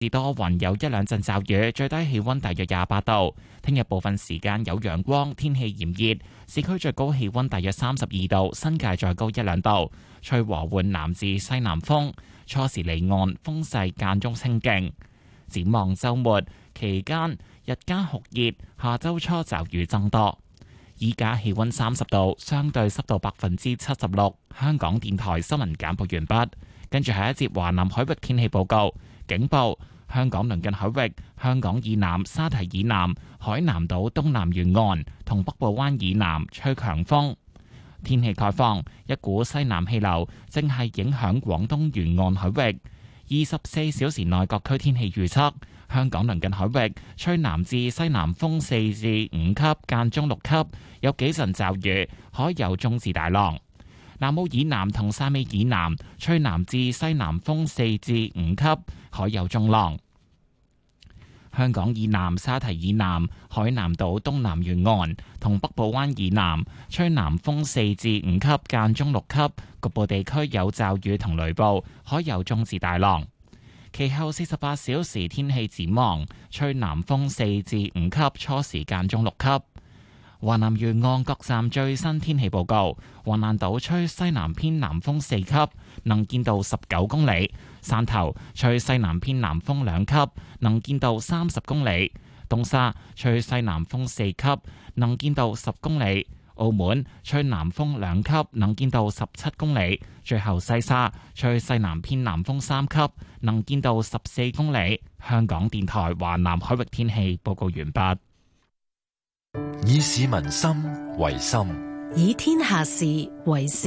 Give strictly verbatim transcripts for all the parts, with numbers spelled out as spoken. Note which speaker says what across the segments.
Speaker 1: 至多雲，有一兩陣驟雨，最低氣溫大約廿八度。聽日部分時間有陽光，天氣炎熱，市區最高氣溫大約三十二度，新界再高一兩度。吹和緩南至西南風，初時離岸，風勢間中清勁。展望週末期間，日間酷熱，下週初驟雨增多。依家氣溫三十度，相對濕度百分之七十六。香港電台新聞簡報完畢，跟住係一節華南海域天氣報告。警報：香港鄰近海域、香港以南、沙堤以南、海南島東南沿岸同北部灣以南吹強風。天氣概況：一股西南氣流正係影響廣東沿岸海域。二十四小時內各區天氣預測：香港鄰近海域吹南至西南風四至五級，間中六級，有幾陣驟雨，海有中至大浪。南澳以南同汕尾以南吹南至西南風四至五級，海有中浪。香港以南、沙堤以南、海南島東南沿岸同北部灣以南吹南風四至五級，間中六級，局部地區有驟雨同雷暴，海有中至大浪。其後四十八小時天氣展望，吹南風四至五級，初時間中六級。華南沿岸各站最新天氣報告：橫瀾島吹西南偏南風四級，能見度十九公里；汕頭吹西南偏南風兩級，能見度三十公里；東沙吹西南風四級，能見度十公里；澳門吹南風兩級，能見度十七公里；最後西沙吹西南偏南風三級，能見度十四公里。香港電台華南海域天氣報告完畢。
Speaker 2: 以市民心為心，
Speaker 3: 以天下事為事。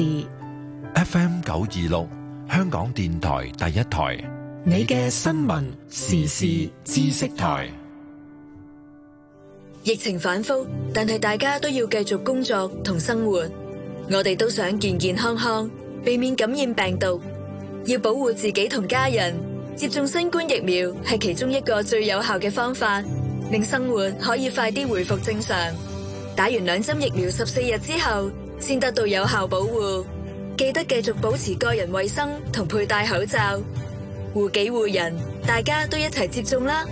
Speaker 2: F M 九二六，香港電台第一台，
Speaker 3: 你嘅新聞時事知識台。
Speaker 4: 疫情反覆，但係大家都要繼續工作同生活。我哋都想健健康康，避免感染病毒。要保護自己同家人，接種新冠疫苗係其中一個最有效嘅方法，令生活可以快啲回復正常。打完兩針疫苗十四日之後，先得到有效保護。記得繼續保持個人衛生同佩戴口罩，護己護人，大家都一齊接種啦。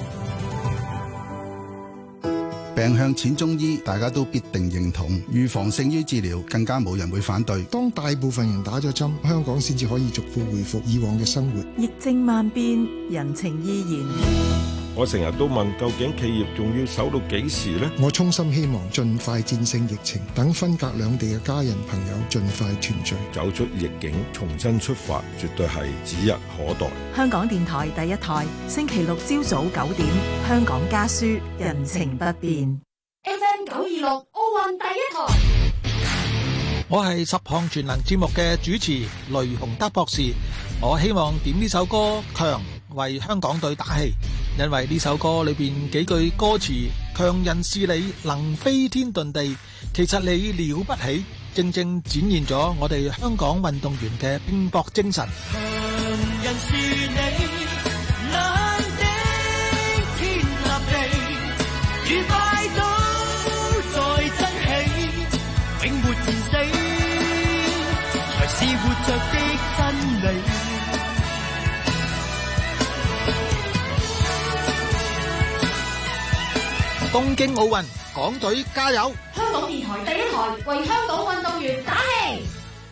Speaker 5: 病向淺中醫，大家都必定認同。預防勝於治療，更加冇人會反對。
Speaker 6: 當大部分人打咗針，香港先至可以逐步恢復以往嘅生活。
Speaker 7: 疫症萬變，人情依然。
Speaker 8: 我成日都問，究竟企業仲要守到幾時呢？
Speaker 6: 我衷心希望盡快戰勝疫情，等分隔兩地嘅家人朋友盡快團聚，
Speaker 8: 走出逆境，重新出發，絕對係指日可待。
Speaker 7: 香港電台第一台，星期六朝早九點，香港家書，人情不變。
Speaker 9: F M 九二六奧運第一台，
Speaker 10: 我係十項全能節目嘅主持雷洪德博士。我希望點呢首歌《強》為香港隊打氣，因為呢首歌裏邊幾句歌詞，強人是你能飛天遁地，其實你了不起，正正展現咗我哋香港運動員嘅拼搏精神。
Speaker 11: 強人是你能頂天立地，愉快都在爭氣，永沒戰死，才是活着的真理。
Speaker 10: 東京奧運，港隊加油！
Speaker 9: 香港電台第一台為香港運動員打氣。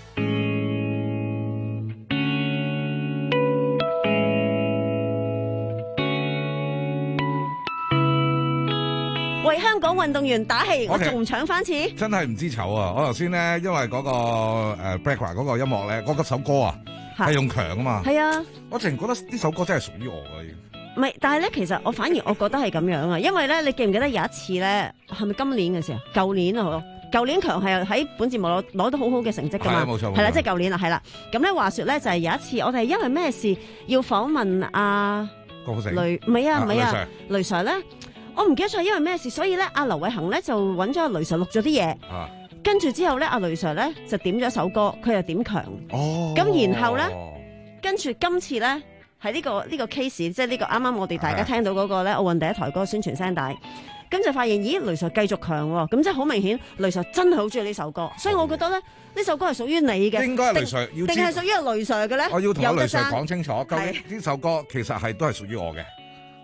Speaker 12: 為香港運動員打氣，我仲唔搶翻次？
Speaker 13: 真係唔知醜啊！我頭先咧，因為嗰個誒 background 嗰個音樂咧，嗰個首歌啊係用強啊嘛。係啊，我淨係覺得呢首歌真係屬於我嘅。
Speaker 12: 唔係，但係咧，其實我反而我覺得係咁樣啊，因為咧，你記唔記得有一次咧，係咪今年嘅時候？舊年啊，舊年強係喺本節目攞攞到好好嘅成績㗎嘛？係冇錯，係啦，即係舊年啦，係啦。咁咧話説咧，就係有一次，我哋因為咩事要訪問阿雷，唔係啊，唔係啊，雷 Sir 咧，我唔記得咗係因為咩事，所以咧，阿劉偉恒咧就揾咗阿雷 Sir 錄咗啲嘢，跟住之後咧，阿雷 Sir 咧就點咗首歌，佢又點強，哦，咁然後咧，跟住今次咧。喺呢、這個呢、這個 case，即係呢個啱啱我哋大家聽到嗰個咧奧運第一台嗰個宣傳聲帶，咁就發現咦雷 Sir 繼續強喎，咁即係好明顯雷 Sir 真係好中意呢首歌，所以我覺得咧呢首歌係屬於你嘅，應該係雷 Sir 要定係屬於阿雷 Sir 嘅咧？
Speaker 13: 我要同阿雷 Sir 講清楚，究竟呢首歌其實係都係屬於我嘅。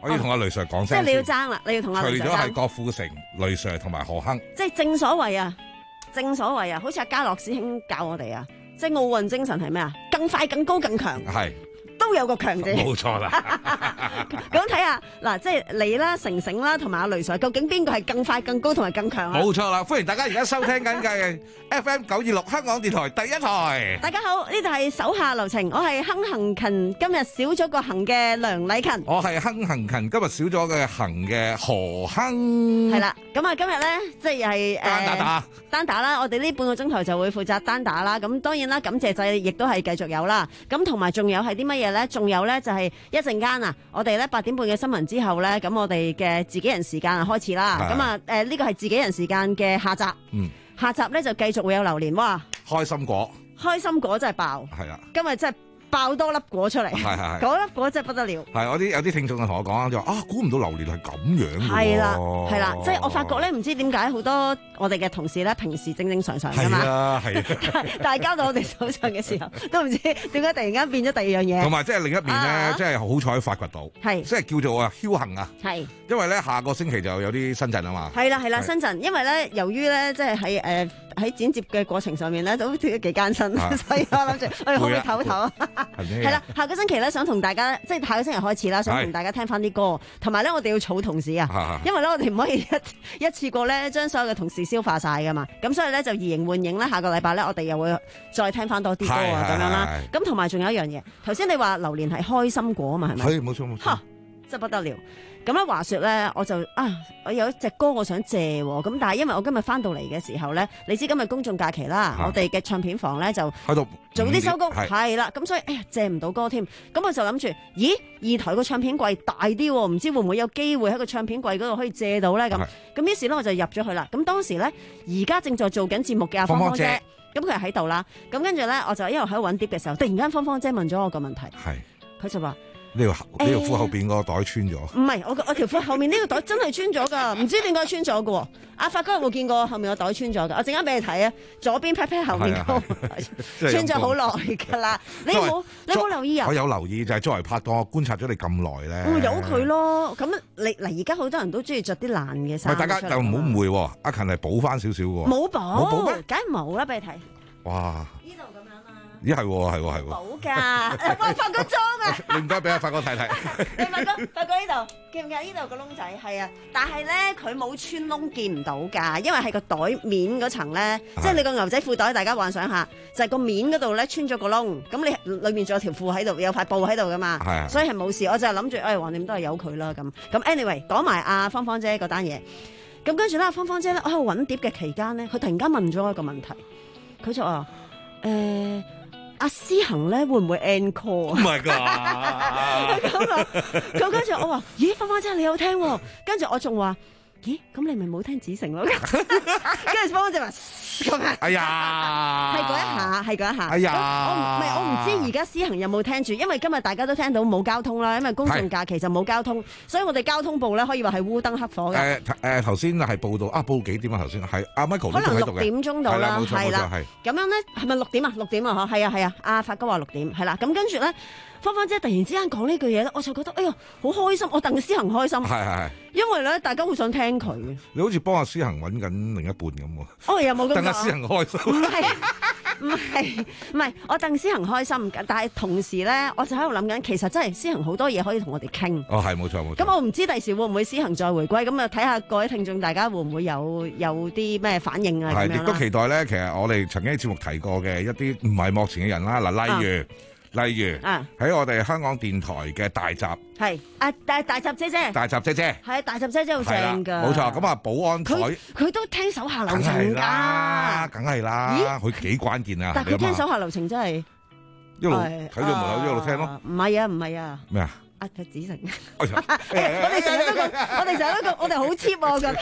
Speaker 13: 我要同阿雷 Sir 講聲，
Speaker 12: 即係你要爭啦，你要同阿雷 Sir 爭。
Speaker 13: 除咗係郭富城、雷 Sir 同埋何鏗，
Speaker 12: 即係正所謂啊，正所謂啊，好似阿嘉樂師兄教我哋啊，即係奧運精神係咩啊？更快、更高、更強。
Speaker 13: 係。
Speaker 12: 都有個強字，
Speaker 13: 冇錯啦。
Speaker 12: 咁睇下嗱，即係你啦、成成啦，同埋阿雷 Sir，究竟邊個係更快、更高同埋更強啊？
Speaker 13: 冇錯啦，歡迎大家而家收聽緊嘅 F M 九二六香港電台第一台。
Speaker 12: 大家好，呢度係手下留情，我係亨行勤，今日少咗個行嘅梁禮勤。
Speaker 13: 我係亨行勤，今日少咗嘅行嘅何亨。
Speaker 12: 係啦，咁啊今日咧即係又係
Speaker 13: 單打打
Speaker 12: 單打啦，我哋呢半個鐘頭就會負責單打啦。咁當然啦，感謝祭亦都係繼續有啦。咁同埋仲有係啲乜嘢？仲有咧就係一陣間啊，我哋咧八點半嘅新聞之後咧，咁我哋嘅自己人時間啊開始啦。咁啊誒呢個係自己人時間嘅下集。嗯，下集咧就繼續會有榴蓮。哇！
Speaker 13: 開心果，
Speaker 12: 開心果真係爆。係
Speaker 13: 啊，
Speaker 12: 今日真係爆多粒果出嚟。係係係，嗰粒果真係不得了。
Speaker 13: 係我啲有啲聽眾就同我講就話啊，估唔到榴蓮係咁樣嘅。
Speaker 12: 係啦係啦，即係我發覺咧，唔知點解好多我哋嘅同事咧，平時正正常常㗎嘛。係啊係啊，但係交到我哋手上嘅時候，都唔知點解突然間變咗第二樣嘢。
Speaker 13: 同埋即係另一面咧，即係好彩發掘到，係即係叫做啊僥倖啊。係，因為咧下個星期就有啲新陣啊嘛。係啦係啦，新陣，因為咧由於咧即係喺誒喺剪接嘅過程上面咧，都都幾艱辛，所以我諗住我哋可唔可以唞一唞？係啦，下個星期咧想同大家，即係下個星期開始啦，想同大家聽翻啲歌，同埋咧我哋要儲同事啊，因為咧我哋唔可以一一次過咧將所有嘅同事消化晒噶嘛，咁所以咧就移形換影咧，下個禮拜咧我哋又會再聽翻多啲歌啊咁樣啦。咁同埋仲有一樣嘢，頭先你話榴蓮係開心果啊嘛，係咪？係，冇錯冇錯。真不得了！咁咧話說咧，我就啊，我有一隻歌我想借喎，咁但係因為我今日翻到嚟嘅時候咧，你知今日公眾假期啦，啊、我哋嘅唱片房咧就喺度早啲收工，係啦，咁所以哎呀借唔到歌添，咁我就諗住，咦二台個唱片櫃大啲，唔知會唔會有機會喺個唱片櫃嗰度可以借到咧？咁咁於是咧我就入咗去啦。咁當時咧而家正在做緊節目嘅阿芳芳姐，咁佢係喺度啦。咁跟住咧我就一路喺度揾碟嘅時候，突然間芳芳姐問咗我個問題，係佢就話。 呢條呢條褲後邊個袋穿咗？唔
Speaker 12: 係，我我條褲後面呢個袋真係穿咗㗎，唔知點解穿咗㗎。阿發哥有冇見過後面個袋穿咗㗎？我陣間俾你睇啊，左邊 pat pat 後面個穿咗好耐㗎啦。你冇你冇留意啊？
Speaker 13: 我有留意，就係作為拍檔，我觀察咗你咁耐咧。
Speaker 12: 我由佢咯，咁你嗱而家好多人都中意着啲爛嘅衫。
Speaker 13: 唔係，大家又唔好誤會喎，阿勤係補翻少少喎。
Speaker 12: 冇補，
Speaker 13: 冇補咩？
Speaker 12: 梗係冇啦，俾你睇。
Speaker 13: 哇！咦係喎係喎係喎，
Speaker 12: 好㗎，我發個妝啊！
Speaker 13: 你唔該俾阿發哥睇睇。
Speaker 12: 你發哥發哥呢度見唔見呢度個窿仔？係啊，但係咧佢冇穿窿，見唔到㗎，因為係個袋面嗰層咧，即係你個牛仔褲袋，大家幻想下，就係個面嗰度咧穿咗個窿，咁你裏面仲有條褲喺度，有塊布喺度㗎嘛，係，所以係冇事。我就係諗住，誒橫掂都係由佢啦咁。咁 anyway 講埋阿芳芳姐嗰單嘢，咁跟住咧，阿芳芳姐咧，我喺度揾碟嘅期間咧，佢突然間問咗我一個問題，佢就話誒。阿思恒咧會唔會 encore 啊？唔係㗎，咁啊，咁跟住我話：咦，芳芳姐你有聽喎？跟住我仲話：咦，咁你咪冇聽子誠咯？跟住芳芳姐話：咁啊，哎呀，係嗰一下，係嗰一下。哎呀，我唔係我唔知而家思恒有冇聽住，因為今日大家都聽到冇交通啦，因為公眾假期就冇交通，所以我哋交通部咧可以話係烏燈黑火嘅。
Speaker 13: 誒誒，頭先係報道啊，報幾點啊？頭先係阿 Michael
Speaker 12: 可能六點鐘到啦，係啦，咁樣咧係咪六點啊？六點啊，嗬，係啊係啊，阿發哥話六點，係啦，咁跟住咧。芳芳姐突然之間講呢句嘢咧，我就覺得哎呀好開心，我戥思恒開心，係係係，因為咧大家好想聽佢。
Speaker 13: 你好似幫阿思恒揾緊另一半咁喎。
Speaker 12: 哦，有冇咁講？
Speaker 13: 戥阿思恒開心。
Speaker 12: 唔係唔係唔係，我戥思恒開心，但係同時咧，我就喺度諗緊，其實真係思恒好多嘢可以同我哋傾。
Speaker 13: 哦，係冇錯冇錯。
Speaker 12: 咁我唔知第時會唔會思恒再回歸，咁啊睇下各位聽眾大家會唔會有有啲咩反應啊？
Speaker 13: 係，亦都期待咧。其實我哋曾經喺節目提過嘅一啲唔係幕前嘅人啦，嗱，例如。例如喺我哋香港電台嘅大閘，
Speaker 12: 係啊大大閘姐姐，
Speaker 13: 大閘姐姐係
Speaker 12: 大閘姐姐好正㗎，
Speaker 13: 冇錯。咁啊保安台
Speaker 12: 佢都聽手下留情㗎，
Speaker 13: 梗係啦，佢幾關鍵啊！
Speaker 12: 但係佢聽手下留情真係
Speaker 13: 一路睇住門口一路聽咯。
Speaker 12: 唔係啊唔係啊
Speaker 13: 咩啊？
Speaker 12: 阿子誠，我哋成日都講，我哋成日都講，我哋好 cheap 喎，我覺得。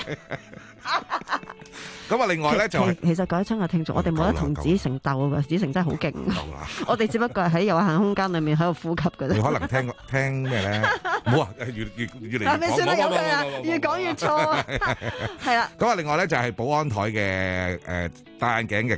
Speaker 13: 咁啊，另外咧就
Speaker 12: 其實各位親愛聽眾，我哋冇得同子誠鬥噶，子誠真係好勁。我哋只不過係喺有限空間裏面喺度呼吸嘅啫。
Speaker 13: 你可能聽聽咩咧？冇啊，越越越嚟越講。
Speaker 12: 咪算啦，有佢啊，越講越錯。係啦。
Speaker 13: 咁啊，另外咧就係保安台嘅誒戴眼鏡嘅哥哥。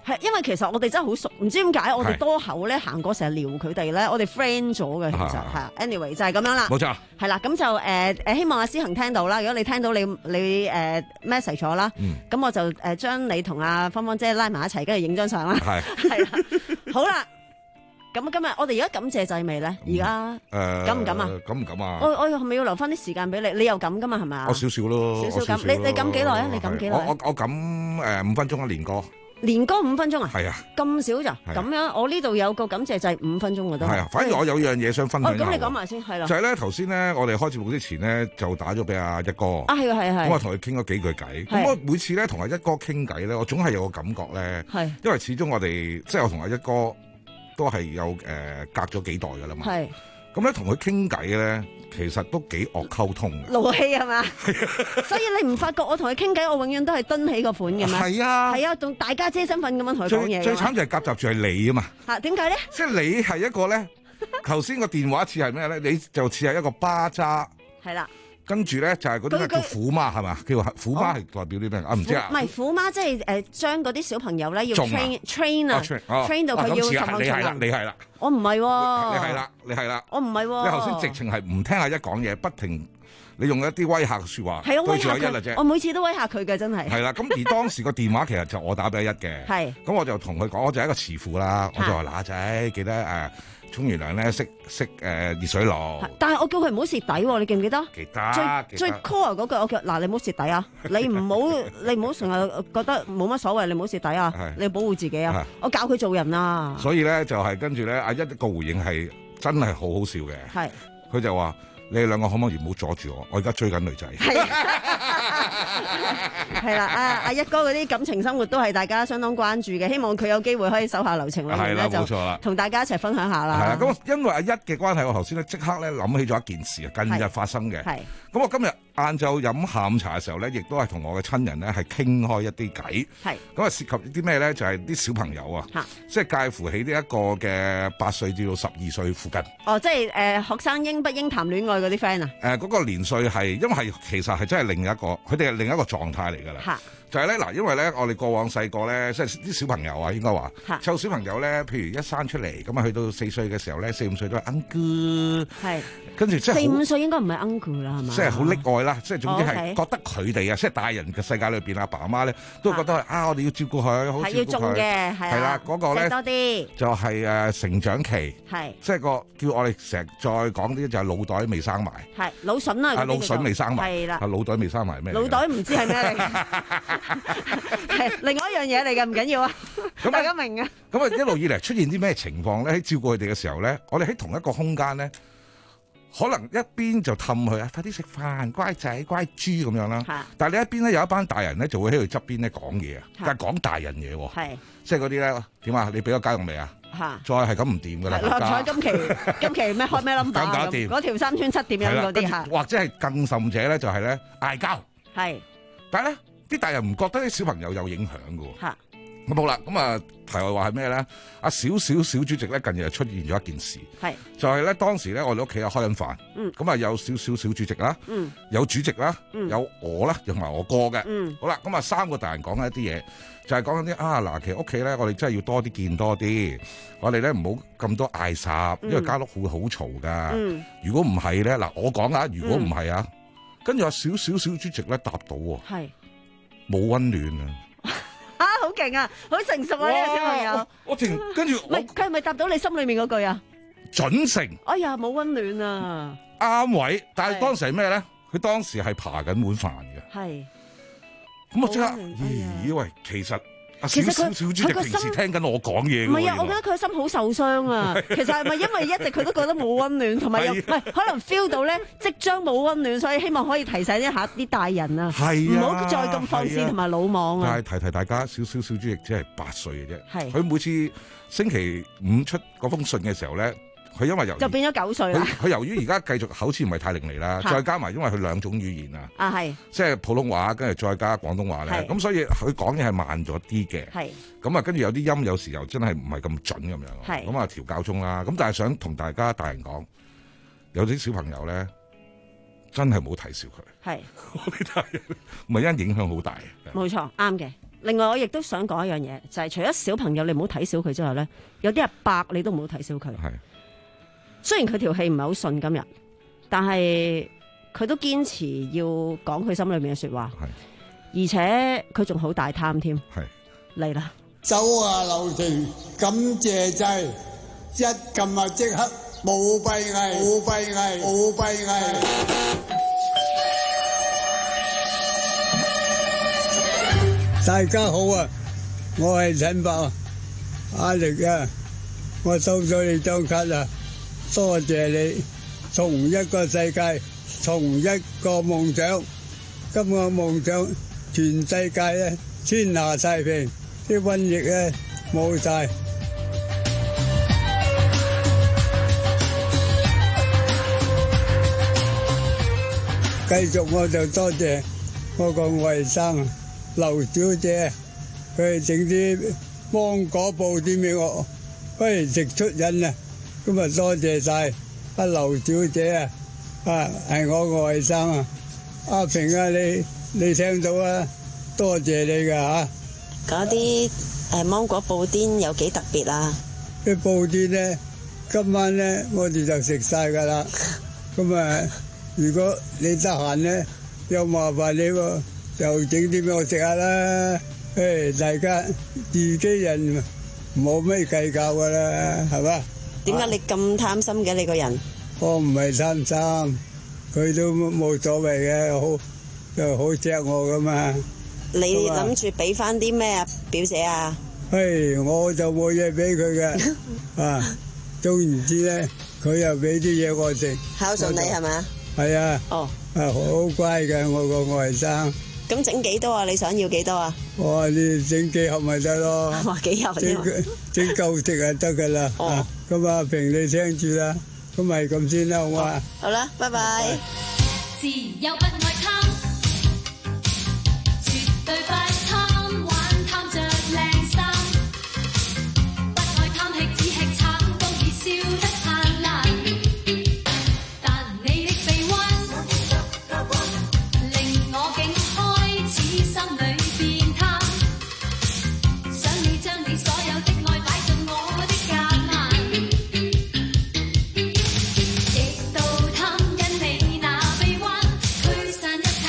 Speaker 12: 係因為其實我哋真係好熟，唔知點解我哋多口咧行過成日撩佢哋咧，我哋 friend 咗嘅其實係。anyway 就係咁樣啦。
Speaker 13: 冇錯。係
Speaker 12: 啦，咁就誒誒、呃、希望阿思恒聽到啦。如果你聽到你你誒、呃、message 咗啦，咁、嗯、我就誒將你同阿芳芳姐拉埋一齊，跟住影張相啦。係。係啦。好啦。咁今日我哋而家感謝祭未咧？而家誒敢唔敢啊？
Speaker 13: 敢唔敢啊？
Speaker 12: 我我係咪要留翻啲時間俾你？你又敢噶嘛？係咪啊？
Speaker 13: 我少少咯，
Speaker 12: 少少敢。你你敢幾耐啊？你敢幾耐？
Speaker 13: 我我我敢誒五分鐘啊，連歌。
Speaker 12: 連歌五分鐘啊？
Speaker 13: 係啊。咁
Speaker 12: 少咋？咁樣我呢度有個感謝祭五分鐘嘅都係。
Speaker 13: 係啊，反而我有樣嘢想分享。
Speaker 12: 哦，咁你講埋先，係啦。
Speaker 13: 就係咧頭先咧，我哋開節目之前咧就打咗俾阿一哥。
Speaker 12: 啊，係啊，係啊，係。
Speaker 13: 咁我同佢傾咗幾句偈。咁我每次咧同阿一哥傾偈咧，我總係有個感覺咧。係。因為始終我哋即係我同阿一哥。都係有誒、呃、隔咗幾代㗎啦嘛，係咁咧同佢傾偈咧，其實都幾惡溝通嘅，
Speaker 12: 勞氣係嘛？所以你唔發覺我同佢傾偈，我永遠都係蹲起個款嘅咩？係啊，係啊，仲大家姐身份咁樣同佢講嘢。
Speaker 13: 最慘就係夾雜住係你啊嘛。
Speaker 12: 嚇點解咧？
Speaker 13: 即係你係一個咧，頭先個電話似係咩咧？你就似係一個巴渣。係啦。跟住咧就係嗰啲咩叫虎媽係嘛？叫虎媽係代表啲咩啊？唔知啊。唔係
Speaker 12: 虎媽，即係誒將嗰啲小朋友咧要 train train 啊 train 到佢要十項全能。
Speaker 13: 你係啦，
Speaker 12: 我唔係喎。
Speaker 13: 你係啦，你係啦。
Speaker 12: 我唔係喎。
Speaker 13: 你頭先直情係唔聽阿一講嘢，不停你用一啲威嚇嘅説話對住阿一啦啫。
Speaker 12: 我每次都威嚇佢嘅，真係。
Speaker 13: 係啦，咁而當時個電話其實就我打俾阿一嘅。係。咁我就同佢講，我就係一個慈父啦，我就話嗱仔記得誒。沖完涼咧，熄熄誒熱水爐。
Speaker 12: 但係我叫佢唔好蝕底喎，你記唔記得？
Speaker 13: 記得。最
Speaker 12: 最 core 嗰句，我叫嗱你唔好蝕底啊！你唔好你唔好成日覺得冇乜所謂，你唔好蝕底啊！你要保護自己啊！我教佢做人啊！
Speaker 13: 所以咧就係跟住咧，阿一個回應係真係好好笑嘅。係。佢就話：你哋兩個可唔可以唔好阻住我？我而家追緊女仔。
Speaker 12: 係啦，阿阿一哥嗰啲感情生活都係大家相當關注嘅，希望佢有機會可以手下留情啦，咁咧就同大家一齊分享下啦。
Speaker 13: 係啦，咁因為阿一嘅關係，我頭先咧即刻咧諗起咗一件事啊，近日發生嘅。係。咁我今日晏晝飲下午茶嘅時候咧，亦都係同我嘅親人咧係傾開一啲偈。係。咁啊涉及啲咩咧？就係、是、啲小朋友啊，即係介乎喺呢一個嘅八歲至到十二歲附近。
Speaker 12: 哦，即係誒、呃、學生應不應談戀愛嗰啲 friend 啊？誒、
Speaker 13: 呃，嗰、那個年歲係因為係其實係真係另一個，佢哋係另一個狀態嚟㗎啦。就係咧嗱，因為咧我哋過往細個咧，即係啲小朋友啊，應該話，湊小朋友咧，譬如一生出嚟咁啊，去到四歲嘅時候咧，四五歲都係 uncle， 係，跟住即係
Speaker 12: 四五歲應該唔係 uncle 啦，係嘛？
Speaker 13: 即係好溺愛啦，即係總之係覺得佢哋啊，即係大人嘅世界裏邊，阿爸阿媽咧都覺得啊，我哋要照顧佢，好照顧佢，係要種嘅，係啦，嗰個咧多啲，就係誒成長期，係，即係個叫我哋成日再講啲就係腦袋未生埋，係腦筍啊，腦筍未生埋，係啦，腦袋未生埋咩？腦袋唔知係咩嚟。係另外一樣嘢嚟嘅，唔緊要啊，大家明啊。
Speaker 12: 咁
Speaker 13: 啊，一路以嚟出現啲咩情況咧？喺照顧佢哋嘅時候咧，我哋喺同一個空間咧，可能一邊就氹佢啊，快啲食飯，乖仔乖豬咁樣啦。但係你一邊咧有一班大人咧，就會喺佢側邊咧講嘢啊，但係講大人嘢喎。係，即係嗰啲咧點啊？你俾咗家用未啊？嚇！再係咁唔掂㗎啦！
Speaker 12: 六合彩今期今期咩開咩 number 啊？嗰條三串七點樣嗰啲嚇？
Speaker 13: 或者係更甚者咧，就係咧嗌交。係，但係咧。啲大人唔覺得啲小朋友有影響㗎喎，咁好啦，咁啊題外話係咩咧？阿小小小主席咧近日就出現咗一件事，係就係咧當時咧我哋屋企啊開緊飯，咁啊有小小小主席啦，嗯、有主席啦，嗯、有我啦，同埋我哥嘅，嗯、好啦，咁啊三個大人講緊一啲嘢，就係講緊啲啊嗱，其實屋企咧我哋真係要多啲見多啲，我哋咧唔好咁多嗌霎，因為間屋會好嘈噶。嗯、如果唔係咧嗱，我講啊，如果唔係啊，跟住阿小小小主席咧答到喎，係。冇溫暖啊！
Speaker 12: 啊，好勁啊，好成熟啊呢個小朋友。
Speaker 13: 我停，跟住我，
Speaker 12: 佢係咪答到你心裏面嗰句啊？
Speaker 13: 準成。哎
Speaker 12: 呀，冇溫暖啊！
Speaker 13: 啱位，但係當時係咩咧？佢當時係爬緊碗飯嘅。係。咁我即刻，咦喂，其實。其實佢佢個心聽緊我講嘢，唔係啊！我覺得佢個心好受傷啊。其實係咪因為一直佢都覺得冇溫暖，同埋又唔係可能 feel 到咧即將冇溫暖，所以希望可以提醒一下啲大人啊，唔好再咁放肆同埋魯莽啊！ 但係提提大家，小小小豬亦只係八歲嘅啫。係佢每次星期五出嗰封信嘅時候咧。佢因為由
Speaker 12: 就變咗九歲啦。
Speaker 13: 佢由於而家繼續口齒唔係太伶俐啦，再加埋因為佢兩種語言啊，啊係，即係普通話跟住再加廣東話咧，咁所以佢講嘢係慢咗啲嘅。係，咁啊跟住有啲音有時又真係唔係咁準咁樣。係，咁啊調教中啦。咁但係想同大家大人講，有啲小朋友咧真係冇睇小佢。係，我啲大人咪因影響好大。
Speaker 12: 冇錯，啱嘅。 另外我亦都想講一樣嘢，就係、是、除咗小朋友你唔好睇小佢之外咧，有啲阿伯你都唔好睇小佢。係，雖然佢條氣唔係好順今日，但係佢都堅持要講佢心裏面嘅說話。係，而且佢仲好大貪添。係，嚟啦！
Speaker 14: 走下流程，感謝祭，一撳啊即刻冇閉翳，冇閉翳，冇閉翳。大家好啊，我係陳伯阿力啊，我收咗你張卡啦，多謝你。從一個世界，從一個夢想，今個夢想全世界咧天下太平，啲瘟疫咧冇晒。繼續我就多謝我個外甥劉小姐，佢整啲芒果布啲俾我，不如食出癮啊！咁啊多謝晒阿劉小姐啊，啊係我個外甥啊，阿平啊你你聽到啊，多謝你噶吓。
Speaker 15: 嗰啲誒芒果布甸有幾特別啊？
Speaker 14: 啲布甸咧，今晚咧我哋就食晒噶啦。咁啊，如果你得閒咧，又麻煩你喎。就整啲俾我食下啦，誒，大家自己人冇咩計較噶啦，係嘛？
Speaker 15: 點解你咁貪心嘅？你個人？
Speaker 14: 我唔係貪心，佢都冇所謂嘅，好就好錫我噶嘛。
Speaker 15: 你諗住俾翻啲咩啊，表姐啊？
Speaker 14: 誒，我就冇嘢俾佢嘅，啊，總言之咧，佢又俾啲嘢我食。
Speaker 15: 孝順你係嘛？
Speaker 14: 係啊。
Speaker 15: 哦。
Speaker 14: 啊，好乖嘅我個外甥。
Speaker 15: 咁整幾多啊？你想要幾多啊？
Speaker 14: 我話你整幾盒咪得咯，
Speaker 15: 話幾盒
Speaker 14: 整整夠食就得噶啦。哦，咁阿平你聽住啦，咁咪咁先啦，好嘛？
Speaker 15: 好啦，拜拜。
Speaker 11: 自由不愛貪，絕對不貪玩，貪着靚衫，不愛貪吃只吃橙，都已笑得燦爛。但你的臂彎令我竟開始心裏變貪，想你將你所有的愛擺進我的夾萬，直到貪因你那臂彎驅散一切。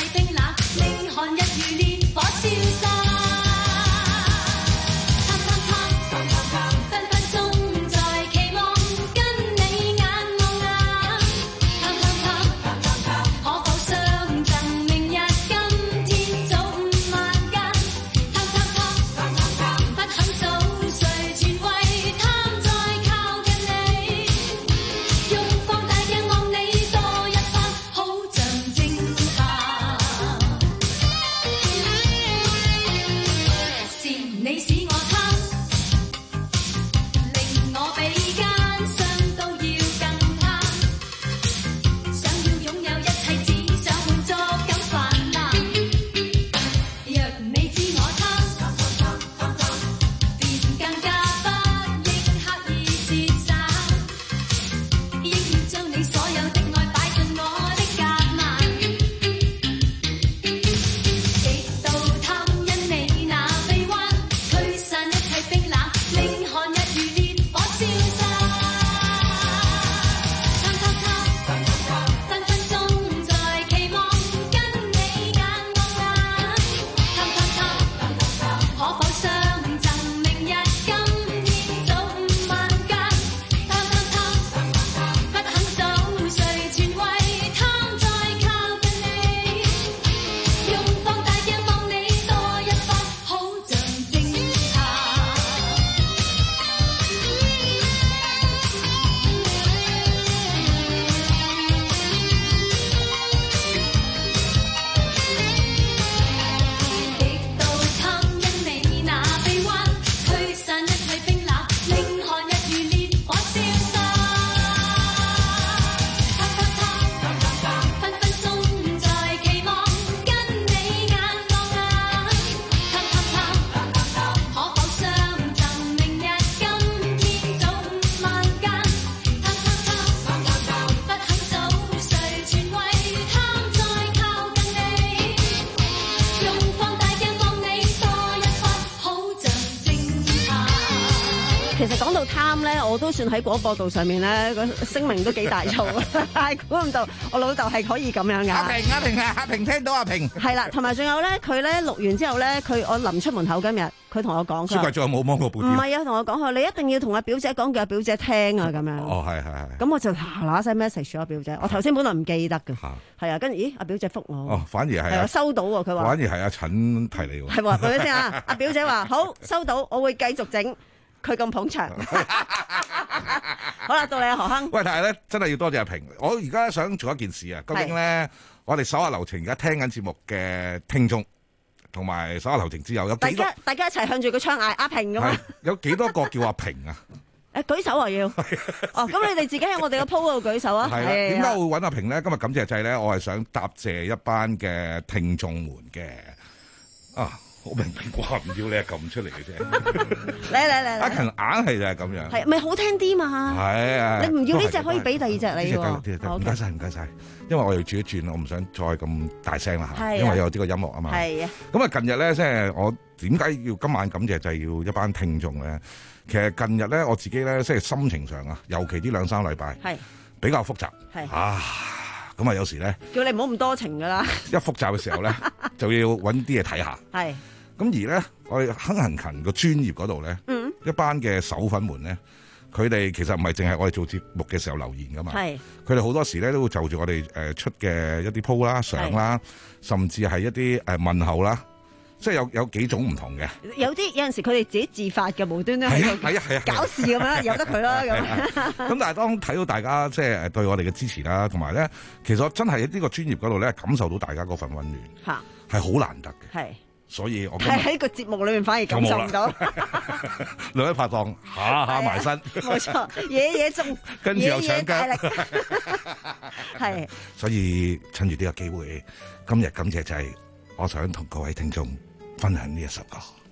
Speaker 12: 其實講到貪咧，我都算喺廣播道上面咧個聲明都幾大噪，但係估唔到我老豆係可以咁樣噶。阿
Speaker 13: 平阿平啊，阿平聽到阿平。
Speaker 12: 係啦，同埋仲有咧，佢咧錄完之後咧，佢我臨出門口今日，佢同我講，
Speaker 13: 書櫃仲有冇芒果布甸？
Speaker 12: 唔係啊，同我講佢，你一定要同阿表姐講，叫阿表姐聽啊咁樣。
Speaker 13: 哦，係係係。咁
Speaker 12: 我就嗱嗱聲 message 咗阿表姐，我頭先本來唔記得嘅，係啊，跟住咦阿表姐覆我。
Speaker 13: 哦，反而係。係啊，
Speaker 12: 收到喎，佢話。反
Speaker 13: 而係阿陳提你喎。
Speaker 12: 係喎，等陣先啊，阿表姐話好收到，我會繼續整。佢咁捧場，好啦，到你啊何亨。
Speaker 13: 喂，但係咧，真係要多謝阿平。我而家想做一件事啊，究竟咧，我哋手下留情而家聽緊節目嘅聽眾，同埋手下留情之友有幾多？
Speaker 12: 大家大家一齊向住個窗嗌阿平咁啊！
Speaker 13: 有幾多個叫阿平啊？
Speaker 12: 誒，舉手啊要。哦，咁你哋自己喺我哋個鋪度舉手啊。係啦。點
Speaker 13: 解會揾阿平咧？今日感謝祭咧，我係想答謝一班嘅聽眾們嘅啊。我明明話唔要你係撳出嚟嘅啫，
Speaker 12: 嚟嚟嚟，
Speaker 13: 阿勤硬係就係咁樣，
Speaker 12: 係咪好聽啲嘛？
Speaker 13: 係啊，
Speaker 12: 你唔要呢隻可以俾第二隻你喎。
Speaker 13: 唔該晒唔該晒，因為我要轉一轉，我唔想再咁大聲啦嚇，因為有呢個音樂啊嘛。係啊。咁啊，近日咧，即係我點解要今晚感謝就係要一班聽眾咧？其實近日咧，我自己咧，即係心情上啊，尤其呢兩三禮拜係比較複雜。係啊。咁啊，有時咧
Speaker 12: 叫你唔好咁多情噶啦。
Speaker 13: 一複雜嘅時候咧，就要揾啲嘢睇下。係。咁而咧，我哋亨行勤個專業嗰度咧，嗯、一班嘅手粉們咧，佢哋其實唔係淨係我哋做節目嘅時候留言噶嘛。係。佢哋好多時咧都會就住我哋誒出嘅一啲 po 啦、相啦，甚至係一啲誒問候啦。即係有有幾種唔同嘅，
Speaker 12: 有啲有陣時佢哋自己自發嘅，無端端喺度
Speaker 13: 係啊係啊
Speaker 12: 搞事咁樣，由得佢啦咁。
Speaker 13: 咁但係當睇到大家即係誒對我哋嘅支持啦，同埋咧，其實我真係喺呢個專業嗰度咧，感受到大家嗰份溫暖，嚇係好難得嘅。係，所以我係喺個節目裏面反而感受唔到。兩位拍檔下下埋身，
Speaker 12: 冇錯，嘢嘢中，
Speaker 13: 跟住又搶腳，
Speaker 12: 係。
Speaker 13: 所以趁住呢個機會，今日感謝就係我想同各位聽眾分享呢一首歌，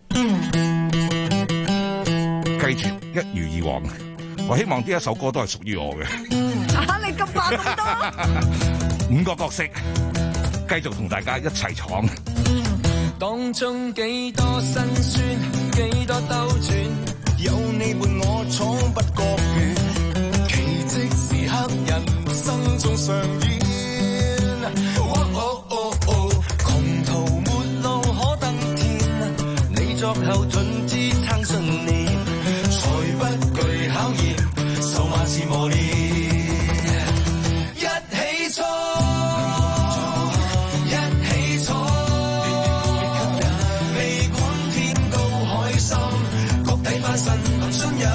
Speaker 13: 繼續一如以往，我希望呢一首歌都係屬於我嘅。
Speaker 12: 啊，你咁話咁多，
Speaker 13: 五個角色繼續同大家一齊闖，
Speaker 11: 當中幾多辛酸，幾多兜轉，有你伴我闖不覺遠，奇蹟時刻人生中上演。作後盾支撐信念，才不懼考驗，受萬事磨練。一起衝，一起闖，未管天高海深，谷底翻身憑信任。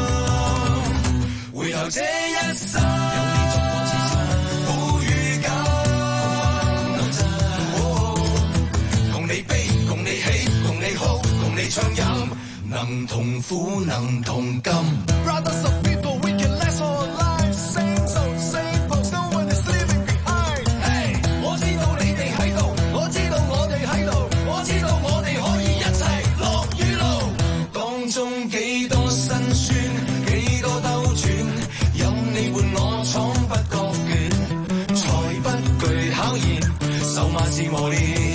Speaker 11: 回頭這一生，有你作我支撐，好與假，共你悲，共你喜，共你哭。你暢飲，能同苦，能同甘。Brothers of people, we can last all our lives. Same soul, same pulse, no one is leaving behind. Hey， 我知道你哋喺度，我知道我哋喺度，我知道我哋可以一齊落雨路。當中幾多辛酸，幾多兜轉，有你伴我闖不覺倦，才不懼考驗，受萬事磨練。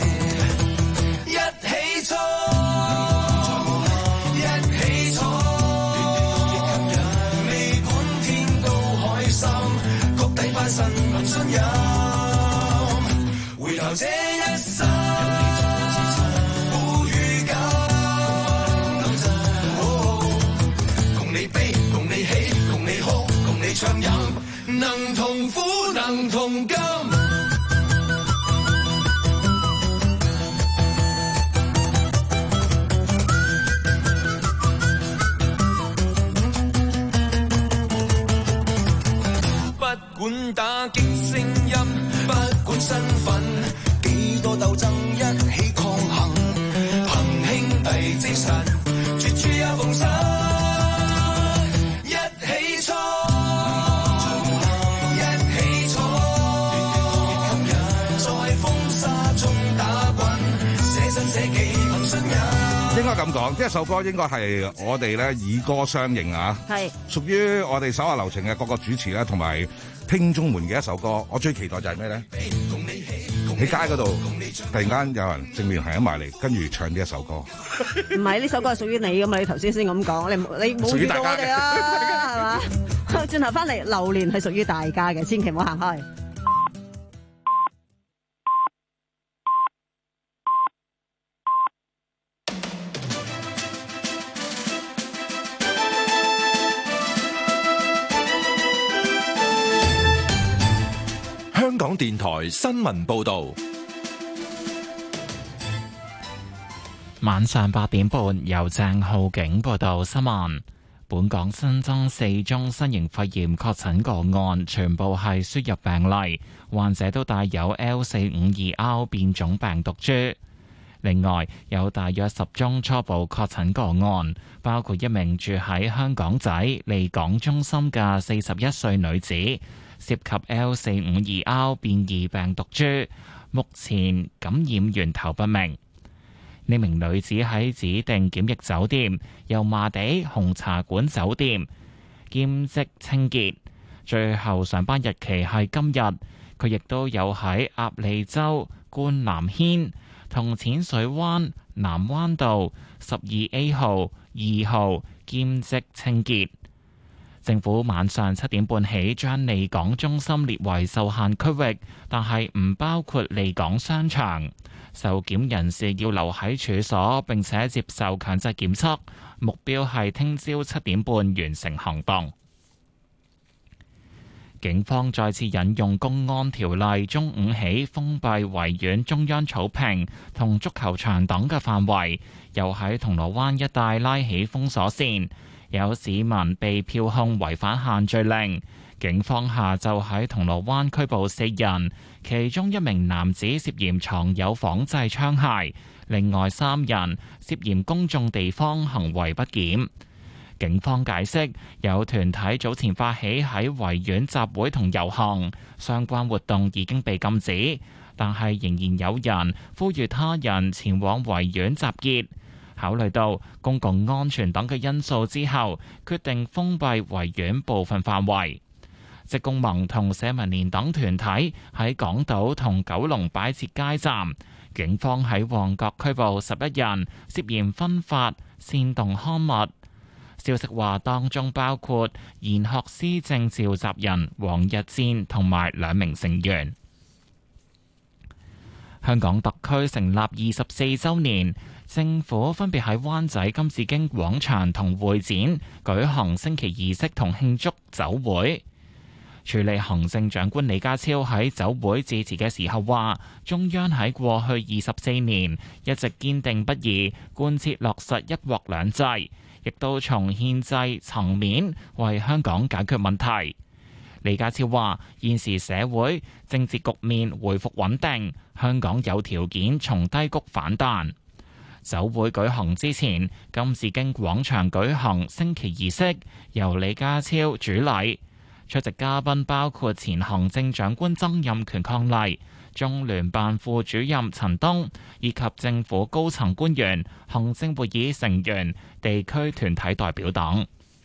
Speaker 11: 信憑信任，回頭這一生，有你作我支撐，苦與甘，共你悲，共你喜，共你哭，共你暢飲，能同苦，能同甘。不管打擊聲音，不管身份，幾多鬥爭一起抗衡，憑兄弟精神，絕處也逢生，一起衝，一起闖，在風沙中打滾，捨身捨己憑信任。應該咁講，呢一首歌應該係我哋咧以歌相迎啊，係屬於我哋手下留情嘅各個主持咧，同埋聽眾們嘅一首歌。我最期待就係咩咧？
Speaker 8: 喺街嗰度突然間有人正面行咗埋嚟，跟住唱呢一首歌。
Speaker 12: 唔係呢首歌係屬於你噶嘛？你頭先先咁講，你你冇遇到我哋啊，係嘛？轉頭翻嚟，榴蓮係屬於大家嘅，千祈唔好行開。
Speaker 2: 香港電台新聞報道，
Speaker 1: 晚上八點半由鄭浩景報道新聞。本港新增四宗新型肺炎確診個案，全部係輸入病例，患者都帶有 L 四五二 R 變種病毒株。另外有大約十宗初步確診個案，包括一名住喺香港仔利港中心嘅四十一歲女子，涉及 L 四五二 R 變異病毒株，目前感染源頭不明。呢名女子喺指定檢疫酒店油麻地紅茶館酒店兼職清潔，最後上班日期係今日。佢亦都有喺鴨脷洲冠南軒同淺水灣南灣道十二 A 號、二號兼職清潔。政府晚上七點半起將利港中心列為受限區域，但係唔包括利港商場。受檢人士要留喺處所並且接受強制檢測，目標係聽朝七點半完成行動。警方再次引用公安條例，中午起封閉維園中央草坪同足球場等嘅範圍，又喺銅鑼灣一帶拉起封鎖線。有市民被票控違反限聚令，警方下晝喺銅鑼灣拘捕四人，其中一名男子涉嫌藏有仿製槍械，另外三人涉嫌公眾地方行為不檢。警方解釋，有團體早前發起喺維園集會同遊行，相關活動已經被禁止，但係仍然有人呼籲他人前往維園集結。考慮到公共安全等嘅因素之後，決定封閉維園部分範圍。職工盟同社民連等團體喺港島同九龍擺設街站，警方喺旺角拘捕十一人，涉嫌分發煽動刊物。消息話，當中包括賢學思政召集人黃日戰同埋兩名成員。香港特區成立二十四週年，政府分別喺灣仔金紫荊廣場同會展舉行升旗儀式同慶祝酒會。署理行政長官李家超喺酒會致辭嘅時候話，中央喺過去二十四年一直堅定不移貫徹落實一國兩制，亦都從憲制層面為香港解決問題。李家超話，現時社會政治局面回復穩定，香港有條件從低谷反彈。酒會舉行之前，金紫荊廣場舉行升旗儀式，由李家超主禮。出席嘉賓包括前行政長官曾蔭權伉儷、中聯辦副主任陳東以及政府高層官員、行政會議成員、地區團體代表等。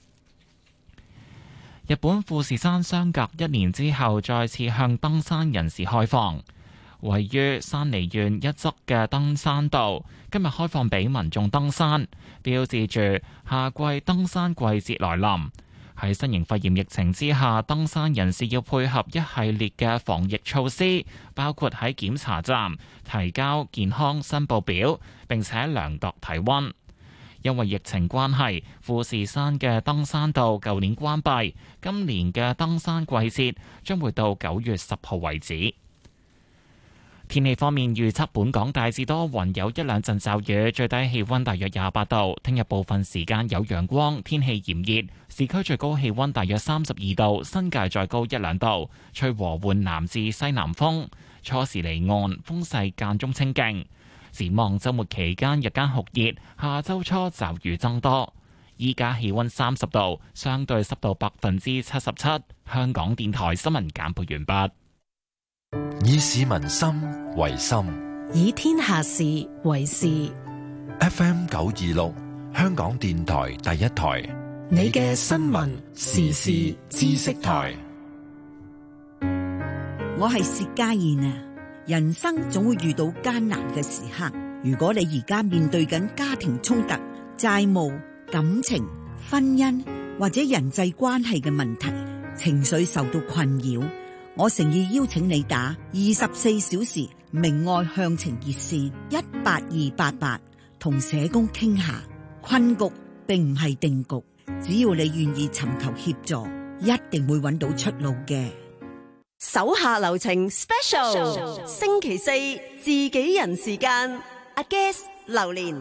Speaker 1: 日本富士山相隔一年之後再次向登山人士開放，位於山梨縣一側嘅登山道今日開放俾民眾登山，標誌住夏季登山季節來臨。喺新型肺炎疫情之下，登山人士要配合一系列嘅防疫措施，包括喺檢查站提交健康申報表，並且量度體溫。因為疫情關係，富士山嘅登山道舊年關閉，今年嘅登山季節將會到九月十號為止。天氣方面預測，本港大致多雲，有一兩陣驟雨，最低氣溫大約廿八度。聽日部分時間有陽光，天氣炎熱，市區最高氣溫大約三十二度，新界再高一兩度，吹和緩南至西南風，初時離岸，風勢間中清勁。展望週末期間日間酷熱，下週初驟雨增多。依家氣溫三十度，相對濕度百分之七十七。香港電台新聞簡報完畢。
Speaker 2: 以市民心為心，
Speaker 3: 以天下事為事。
Speaker 2: F M 九二六，香港電台第一台，
Speaker 3: 你嘅新聞時事知識台。
Speaker 16: 我係薛家燕啊！ 人生總會遇到艱難嘅時刻。如果你而家面對緊家庭衝突、債務、感情、婚姻或者人際關係嘅問題，情緒受到困擾，我誠意邀請你打二十四小時明愛向晴熱線一八二八八，同社工傾下。困局並唔係定局，只要你願意尋求協助，一定會揾到出路嘅。
Speaker 17: 手下留情 Special， 星期四自己人時間，阿 Guess 榴蓮。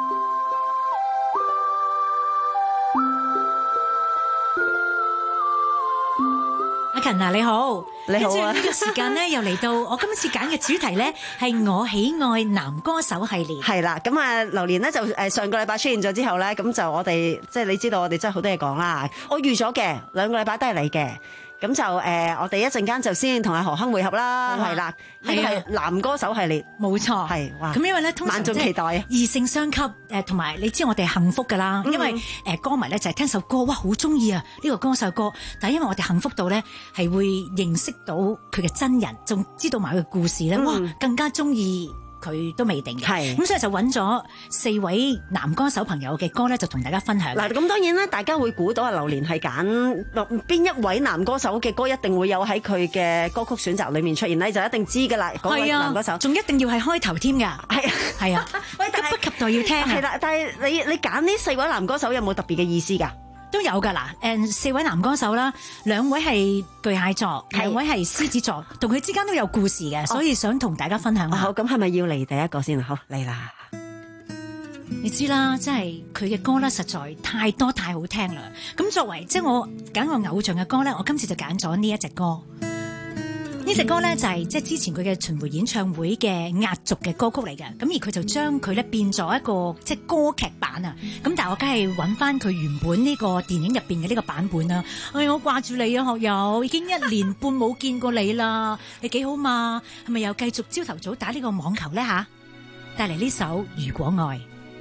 Speaker 18: 阿勤啊，你好，
Speaker 12: 你好啊！
Speaker 18: 呢個時間咧又嚟到，我今次揀嘅主題咧係我喜愛男歌手系列。
Speaker 12: 係啦，咁啊，榴蓮咧就誒上個禮拜出現咗之後咧，咁就我哋即係你知道我哋真係好多嘢講啦。我預咗嘅兩個禮拜都係你嘅。咁就誒、呃，我哋一陣間就先同阿何鏗會合啦，係啦，呢個係男歌手系列，
Speaker 18: 冇錯，
Speaker 12: 係哇。
Speaker 18: 咁因為咧，通常
Speaker 12: 萬眾期待啊，
Speaker 18: 異性相吸誒，同埋你知我哋幸福噶啦，嗯、因為誒歌迷咧就係聽首歌，哇，好中意啊呢個歌手歌，但係因為我哋幸福到咧係會認識到佢嘅真人，仲知道埋佢嘅故事咧，哇，更加中意。佢都未定嘅，咁所以就揾咗四位男歌手朋友嘅歌咧，就同大家分享。
Speaker 12: 嗱，咁當然咧，大家會估到阿榴蓮係揀邊一位男歌手嘅歌，一定會有喺佢嘅歌曲選擇裏面出現咧，就一定知噶啦。嗰位男歌手，
Speaker 18: 仲一定要係開頭添㗎。係啊，係啊，
Speaker 12: 喂，
Speaker 18: 急不及待要聽啊。
Speaker 12: 係啦，但係你你揀呢四位男歌手有冇特別嘅意思㗎？
Speaker 18: 都有㗎啦，誒四位男歌手啦，兩位係巨蟹座，兩位係獅子座，同佢之間都有故事嘅，所以想同大家分享下。
Speaker 12: 好，咁係咪要嚟第一個先啊？好，嚟啦！
Speaker 18: 你知啦，真係佢嘅歌咧，實在太多太好聽啦。咁作為即係我揀個偶像嘅歌咧，我今次就揀咗呢一隻歌。呢隻歌咧就係即係之前佢嘅巡迴演唱會嘅壓軸嘅歌曲嚟嘅，咁而佢就將佢咧變咗一個即係歌劇版啊！咁但係我梗係揾翻佢原本呢個電影入邊嘅呢個版本啦。哎，我掛住你啊，學友，已經一年半冇見過你啦，你幾好嘛？係咪又繼續朝頭早打呢個網球咧吓？帶嚟呢首《如果愛》。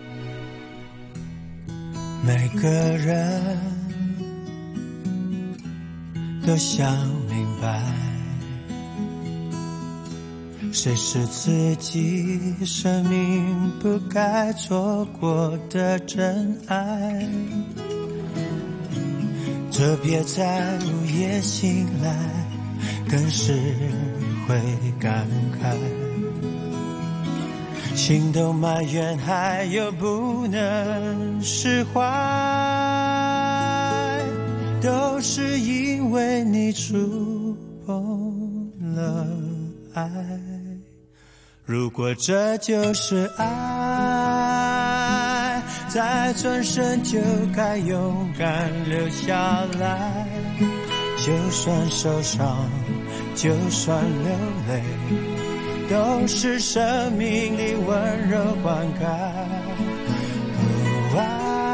Speaker 11: 每個人都想明白，誰是自己生命不該錯過的真愛？特別在午夜醒來，更是會感慨，心都埋怨，還有不能釋懷，都是因為你觸碰了愛。如果這就是愛，再轉身就該勇敢留下來，就算受傷，就算流淚，都是生命裡溫柔灌溉。哦，愛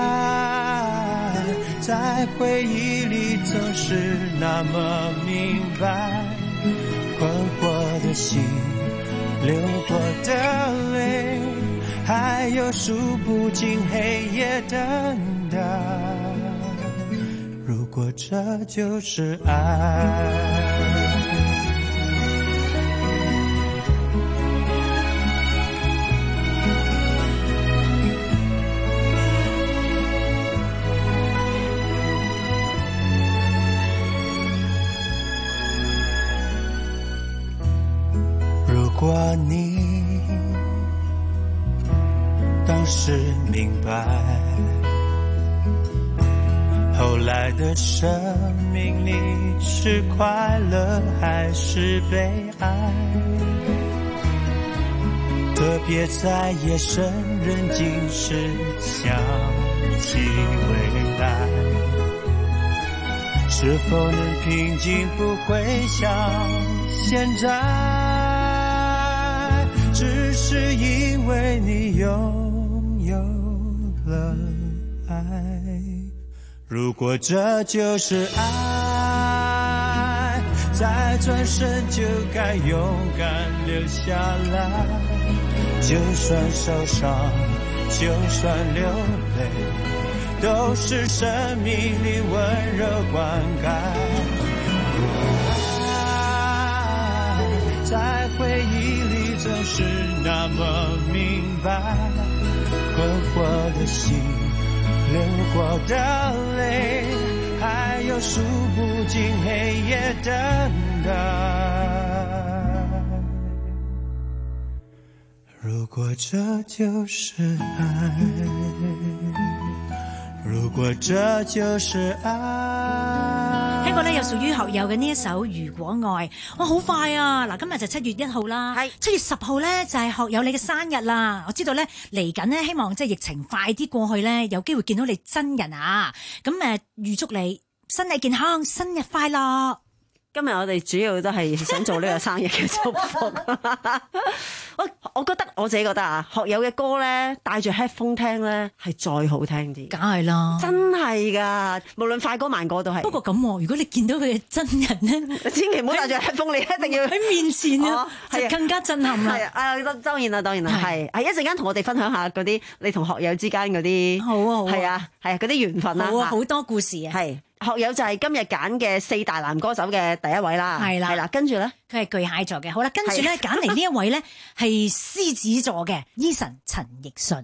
Speaker 11: 在回憶裡總是那麼明白，困惑的心，流過的淚，還有數不盡黑夜等待。如果這就是愛，如果你當時明白，後來的生命裡是快樂還是悲哀？特別在夜深人靜時想起未來，是否能平靜不會像現在？只是因為你擁有了愛。如果這就是愛，再轉身就該勇敢留下來，就算受傷，就算流淚，都是生命裡溫柔灌溉。愛在回憶是那么明白，困惑的心，流过的泪，还有数不尽黑夜等待。如果这就是爱，如果這就是愛。
Speaker 18: 聽過咧有屬於學友嘅呢一首《如果愛》，哇好快啊！嗱，今日就七月一號啦，係七月十號咧就係學友你嘅生日啦。我知道咧嚟緊咧，希望即係疫情快啲過去咧，有機會見到你真人啊！咁誒，預祝你身體健康，生日快樂！
Speaker 12: 今日我哋主要都係想做呢個生日嘅祝福。我我覺得我自己覺得啊，學友嘅歌咧，帶住 headphone 聽咧係再好聽啲。
Speaker 18: 梗係啦，
Speaker 12: 真係㗎，無論快歌慢歌都係。
Speaker 18: 不過咁，如果你見到佢嘅真人咧，
Speaker 12: 千祈唔好帶住 headphone，你一定要
Speaker 18: 喺面前啊，就更加震撼啦。
Speaker 12: 係啊，當然啦，當然啦，係係一陣間同我哋分享下嗰啲你同學友之間嗰啲，
Speaker 18: 好啊，好啊，
Speaker 12: 係啊，係啊，嗰啲緣分啦，
Speaker 18: 好啊，好多故事啊，
Speaker 12: 係。學友就係今日揀嘅四大男歌手嘅第一位啦，係啦，係啦，跟住咧
Speaker 18: 佢係巨蟹座嘅，好啦，跟住咧揀嚟呢一位咧係獅子座嘅 Eason 陳奕迅，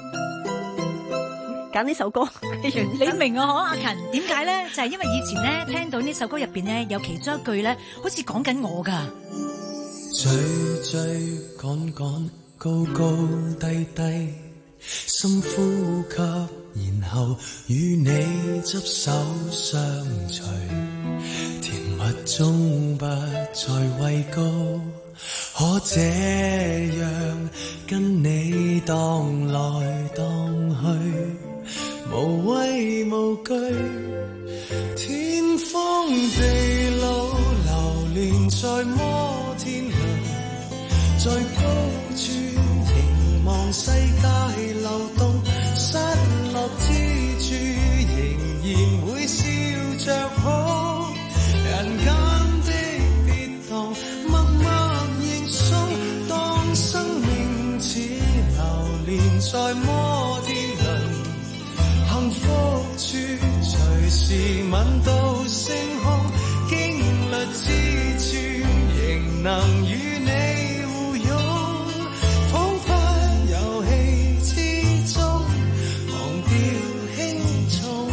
Speaker 12: 揀呢首歌
Speaker 18: 你明啊？嗬，阿勤點解咧？就係、是、因為以前咧聽到呢首歌入邊咧有其中一句咧，好似講緊我噶，
Speaker 11: 追追趕趕，高高低低，深呼吸。然後與你執手相隨，甜蜜中不再畏高，可這樣跟你蕩來蕩去，無畏無懼，天荒地老流連在摩天輪，在高處凝望世界流動，失落之處仍然會笑着好，人間的跌宕默默認送，當生命似流連在摩天輪，幸福處隨時吻到星空，經歷之處仍能與你互擁，彷彿遊戲之中忘掉輕重，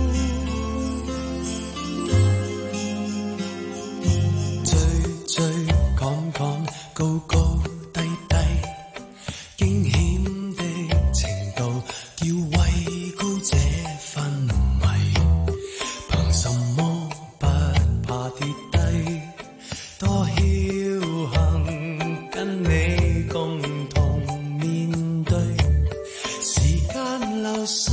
Speaker 11: 追追趕趕，高高低低，驚險的程度要位高這分米，憑什麼不怕跌低？多僥倖跟你共同面對，時間流逝，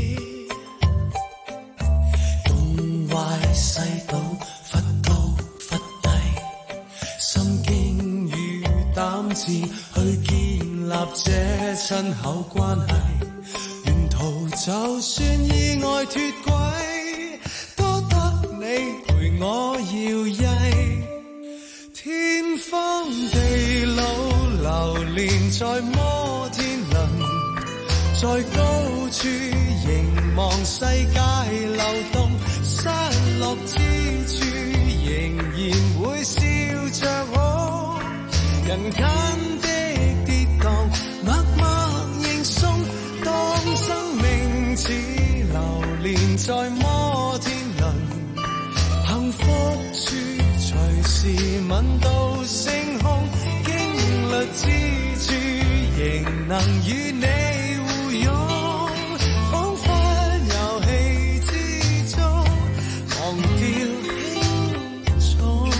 Speaker 11: 東歪西倒，忽高忽低，心經與膽志去建立這親厚關係，沿途就算意外脫軌，多得你陪我搖曳，天荒地老流連在摩天輪，在高處凝望世界流動，失落之處仍然會笑着好，人間的跌宕默默認送，當生命似流連在摩天輪，幸福處隨時吻到星空，經歷之處仍能與你互擁，彷彿遊戲之中忘掉輕重。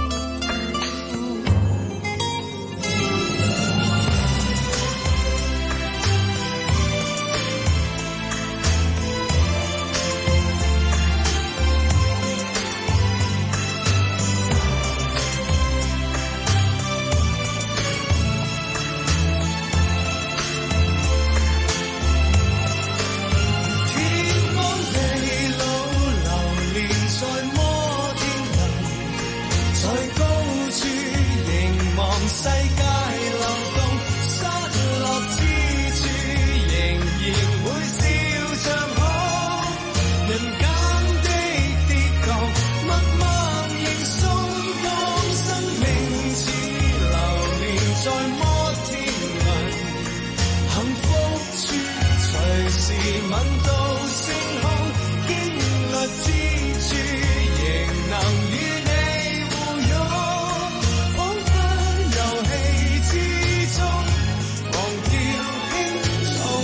Speaker 11: 世界流動，失落之處仍然會笑着好，人間的跌宕默默認送，當生命似流連在摩吻到星空，經歷之處仍能與你互擁，彷彿遊戲之中忘掉輕重。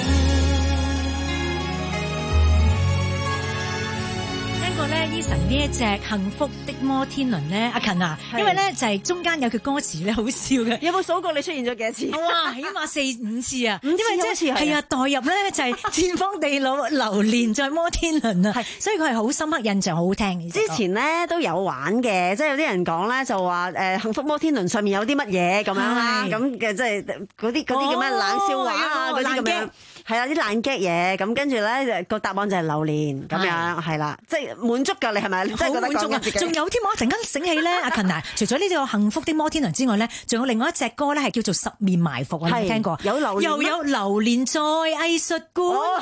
Speaker 18: 聽過咧 Eason 呢一隻幸福的摩天輪咧，阿勤啊，因為咧就係中間有句歌詞咧好笑嘅，
Speaker 12: 有冇數過你出現咗幾多次？
Speaker 18: 哇，起碼四五次啊！
Speaker 12: 因為即係
Speaker 18: 係啊，代入咧就係天荒地老流連在摩天輪啊，所以佢係好深刻印象，好好聽。
Speaker 12: 之前咧都有玩嘅，即係有啲人講咧就話誒幸福摩天輪上面有啲乜嘢咁樣啦，咁嘅即係嗰啲嗰啲叫咩冷笑話啊嗰啲咁樣。係啊，啲爛 gag 嘢，咁跟住咧個答案就係榴蓮咁樣，係啦，即係滿足㗎，你係咪？好滿足啊！
Speaker 18: 仲有添，我突然間醒起咧，阿勤啊，除咗呢個幸福的摩天輪之外咧，仲有另外一隻歌咧係叫做十面埋伏，我有冇聽過？
Speaker 12: 有榴蓮，
Speaker 18: 又有榴蓮在藝術館。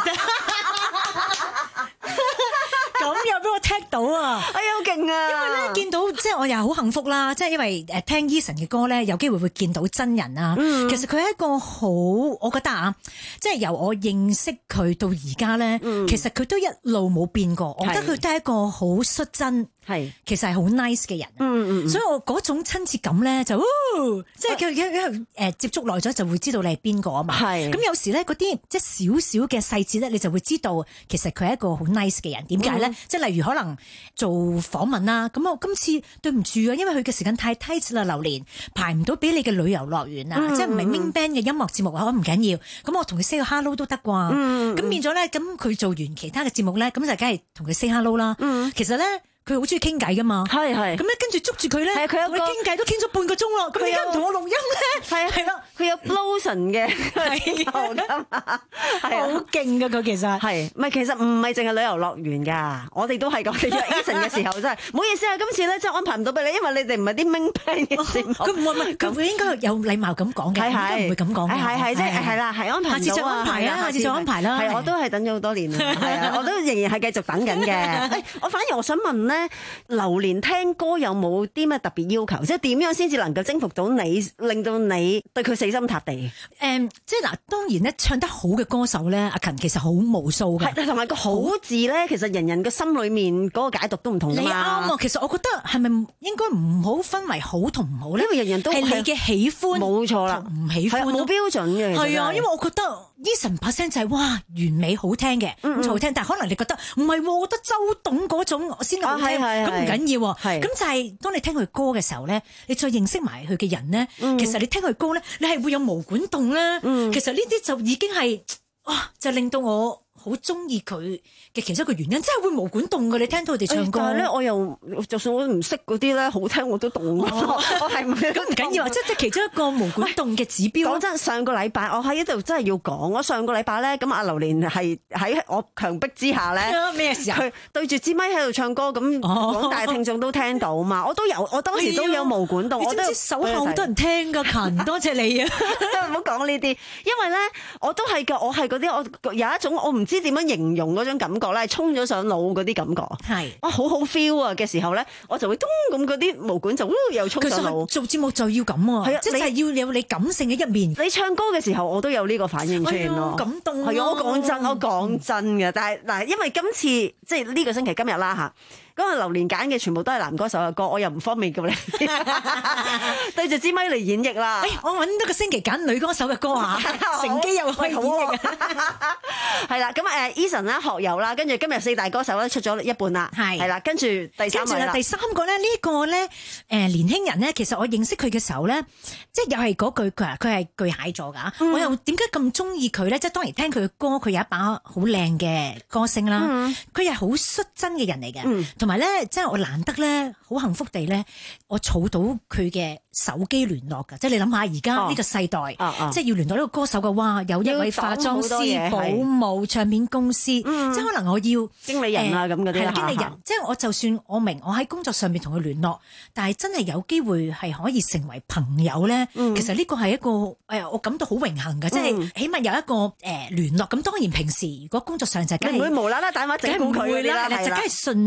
Speaker 18: 咁又俾我聽到啊！
Speaker 12: 哎呀，好勁啊！
Speaker 18: 因為咧見到即係我又好幸福啦，即係因為誒聽 Eason 嘅歌咧，有機會會見到真人啊。嗯、其實佢係一個好，我覺得啊，即係由我認識佢到而家咧，嗯、其實佢都一路冇變過。我覺得佢都係一個好率真。係，其實係好 nice 嘅人，嗯嗯，所以我嗰種親切感咧就，即係佢佢誒接觸耐咗就會知道你係邊個啊嘛，係，咁有時咧嗰啲即係少少嘅細節咧，你就會知道其實佢係一個好 nice 嘅人。點解咧？即係例如可能做訪問啦，咁我今次對唔住啊，因為佢嘅時間太 tight 啦，榴蓮排唔到俾你嘅旅遊樂園啊，即係唔係 main band 嘅音樂節目啊，唔緊要，咁我同佢 say 個 hello 都得啩，咁變咗咧，咁佢做完其他嘅節目咧，咁就梗係同佢 say hello 啦，其實咧。佢好中意傾偈噶嘛，係係，咁咧跟住捉住佢咧，係佢有個傾偈都傾咗半個鐘咯，咁點解唔同我錄音咧？係係咯，佢有 Blossom 嘅係噶嘛，係好勁噶佢其實係，唔係其實唔係淨係旅遊樂園噶，我哋都係咁嘅。Eason 嘅時候真係唔好意思啊，今次咧真係安排唔到俾你，因為你哋唔係啲 main band 嘅節目。佢唔係唔係，佢應該有禮貌咁講嘅，應該唔會咁講嘅。係係即係係啦，係安排唔到啊，下次再安排啊，下次再安排啦。係我都係等咗好多年啦，係啊，我都仍然係繼續等緊嘅。我反而我想問咧。榴蓮聽歌有冇啲咩特別要求？即係點樣先至能夠征服到你，令到你對佢死心塌地？誒、嗯，即係嗱，當然咧，唱得好嘅歌手咧，阿勤其實好無數嘅。係，同埋個好字咧，其實人人嘅心裏面嗰個解讀都唔同㗎嘛。你啱啊！其實我覺得係咪應該唔好分為好同唔好咧？因為人人都係你嘅喜歡，冇錯啦，唔喜歡冇標準嘅。係啊，因為我覺得 Eason 把聲就係、是、哇完美好聽嘅，咁、嗯、好聽。但係可能你覺得唔係，我覺得周董嗰種先好聽。咁唔緊要，咁就係當你聽佢歌嘅時候咧，你再認識埋佢嘅人咧，嗯、其實你聽佢歌咧，你係會有毛管動咧。嗯、其實呢啲就已經係哇，就令到我好中意佢嘅其中一個原因，真係會毛管動嘅。你聽到佢哋唱歌，但係咧，我又就算我唔識嗰啲咧，好聽我都動。我係唔咁唔緊要啊！即係其中一個毛管動嘅指標。講真，上個禮拜我喺呢度真係要講，我上個禮拜咧，咁阿榴蓮係喺我強迫之下咧，咩時候佢對住支咪喺度唱歌，咁廣大聽眾都聽到嘛。我都有，我當時都有毛管動。我都手下好多人聽㗎，勤多謝你啊！唔好講呢啲，因為咧我都係嘅，我係嗰啲我有一種我唔知點樣形容嗰種感覺咧，衝咗上腦嗰啲感覺，係哇好好 feel 啊嘅時候咧，我就會咚咁嗰啲毛管就又衝上腦。做節目就要咁啊，即係要有你感性嘅一面。你唱歌嘅時候，我都有呢個反應出現咯，感動。係啊，我講真，我講真嘅，但係嗱，因為今次即係呢個星期今日啦嚇。咁啊，榴蓮揀嘅全部都係男歌手嘅歌，我又唔方便叫你對住支咪嚟演繹啦。誒、哎，我揾多個星期揀女歌手嘅歌啊，乘機又可以演繹。係啦，咁誒 Eason 啦、學友啦，跟住今日四大歌手咧出咗一半啦，係係啦，跟住第三位啦。第三個咧，呢、這個咧誒、呃、年輕人咧，其實我認識佢嘅時候咧，即係又係嗰句佢話佢係巨蟹座㗎，嗯、我又點解咁中意佢咧？即係當然聽佢嘅歌，佢有一把好靚嘅歌聲啦，佢係好率真嘅人嚟嘅。嗯同埋咧，即係我難得咧，好幸福地咧，我儲到佢嘅手機聯絡㗎。即係你諗下，而家呢個世代，哦哦、即係要聯絡呢個歌手嘅話，有一位化妝師、保姆、唱片公司，嗯、即係可能我要經理人啊咁嗰啲，係啦、呃，經理人。哈哈即係我就算我明我喺工作上面同佢聯絡，但係真係有機會係可以成為朋友咧。嗯、其實呢個係一個誒、哎，我感到好榮幸㗎。嗯、即係起碼有一個誒、呃、聯絡。咁當然平時如果工作上就梗係唔會無啦啦打電話整蠱佢啦，係啦，就梗係順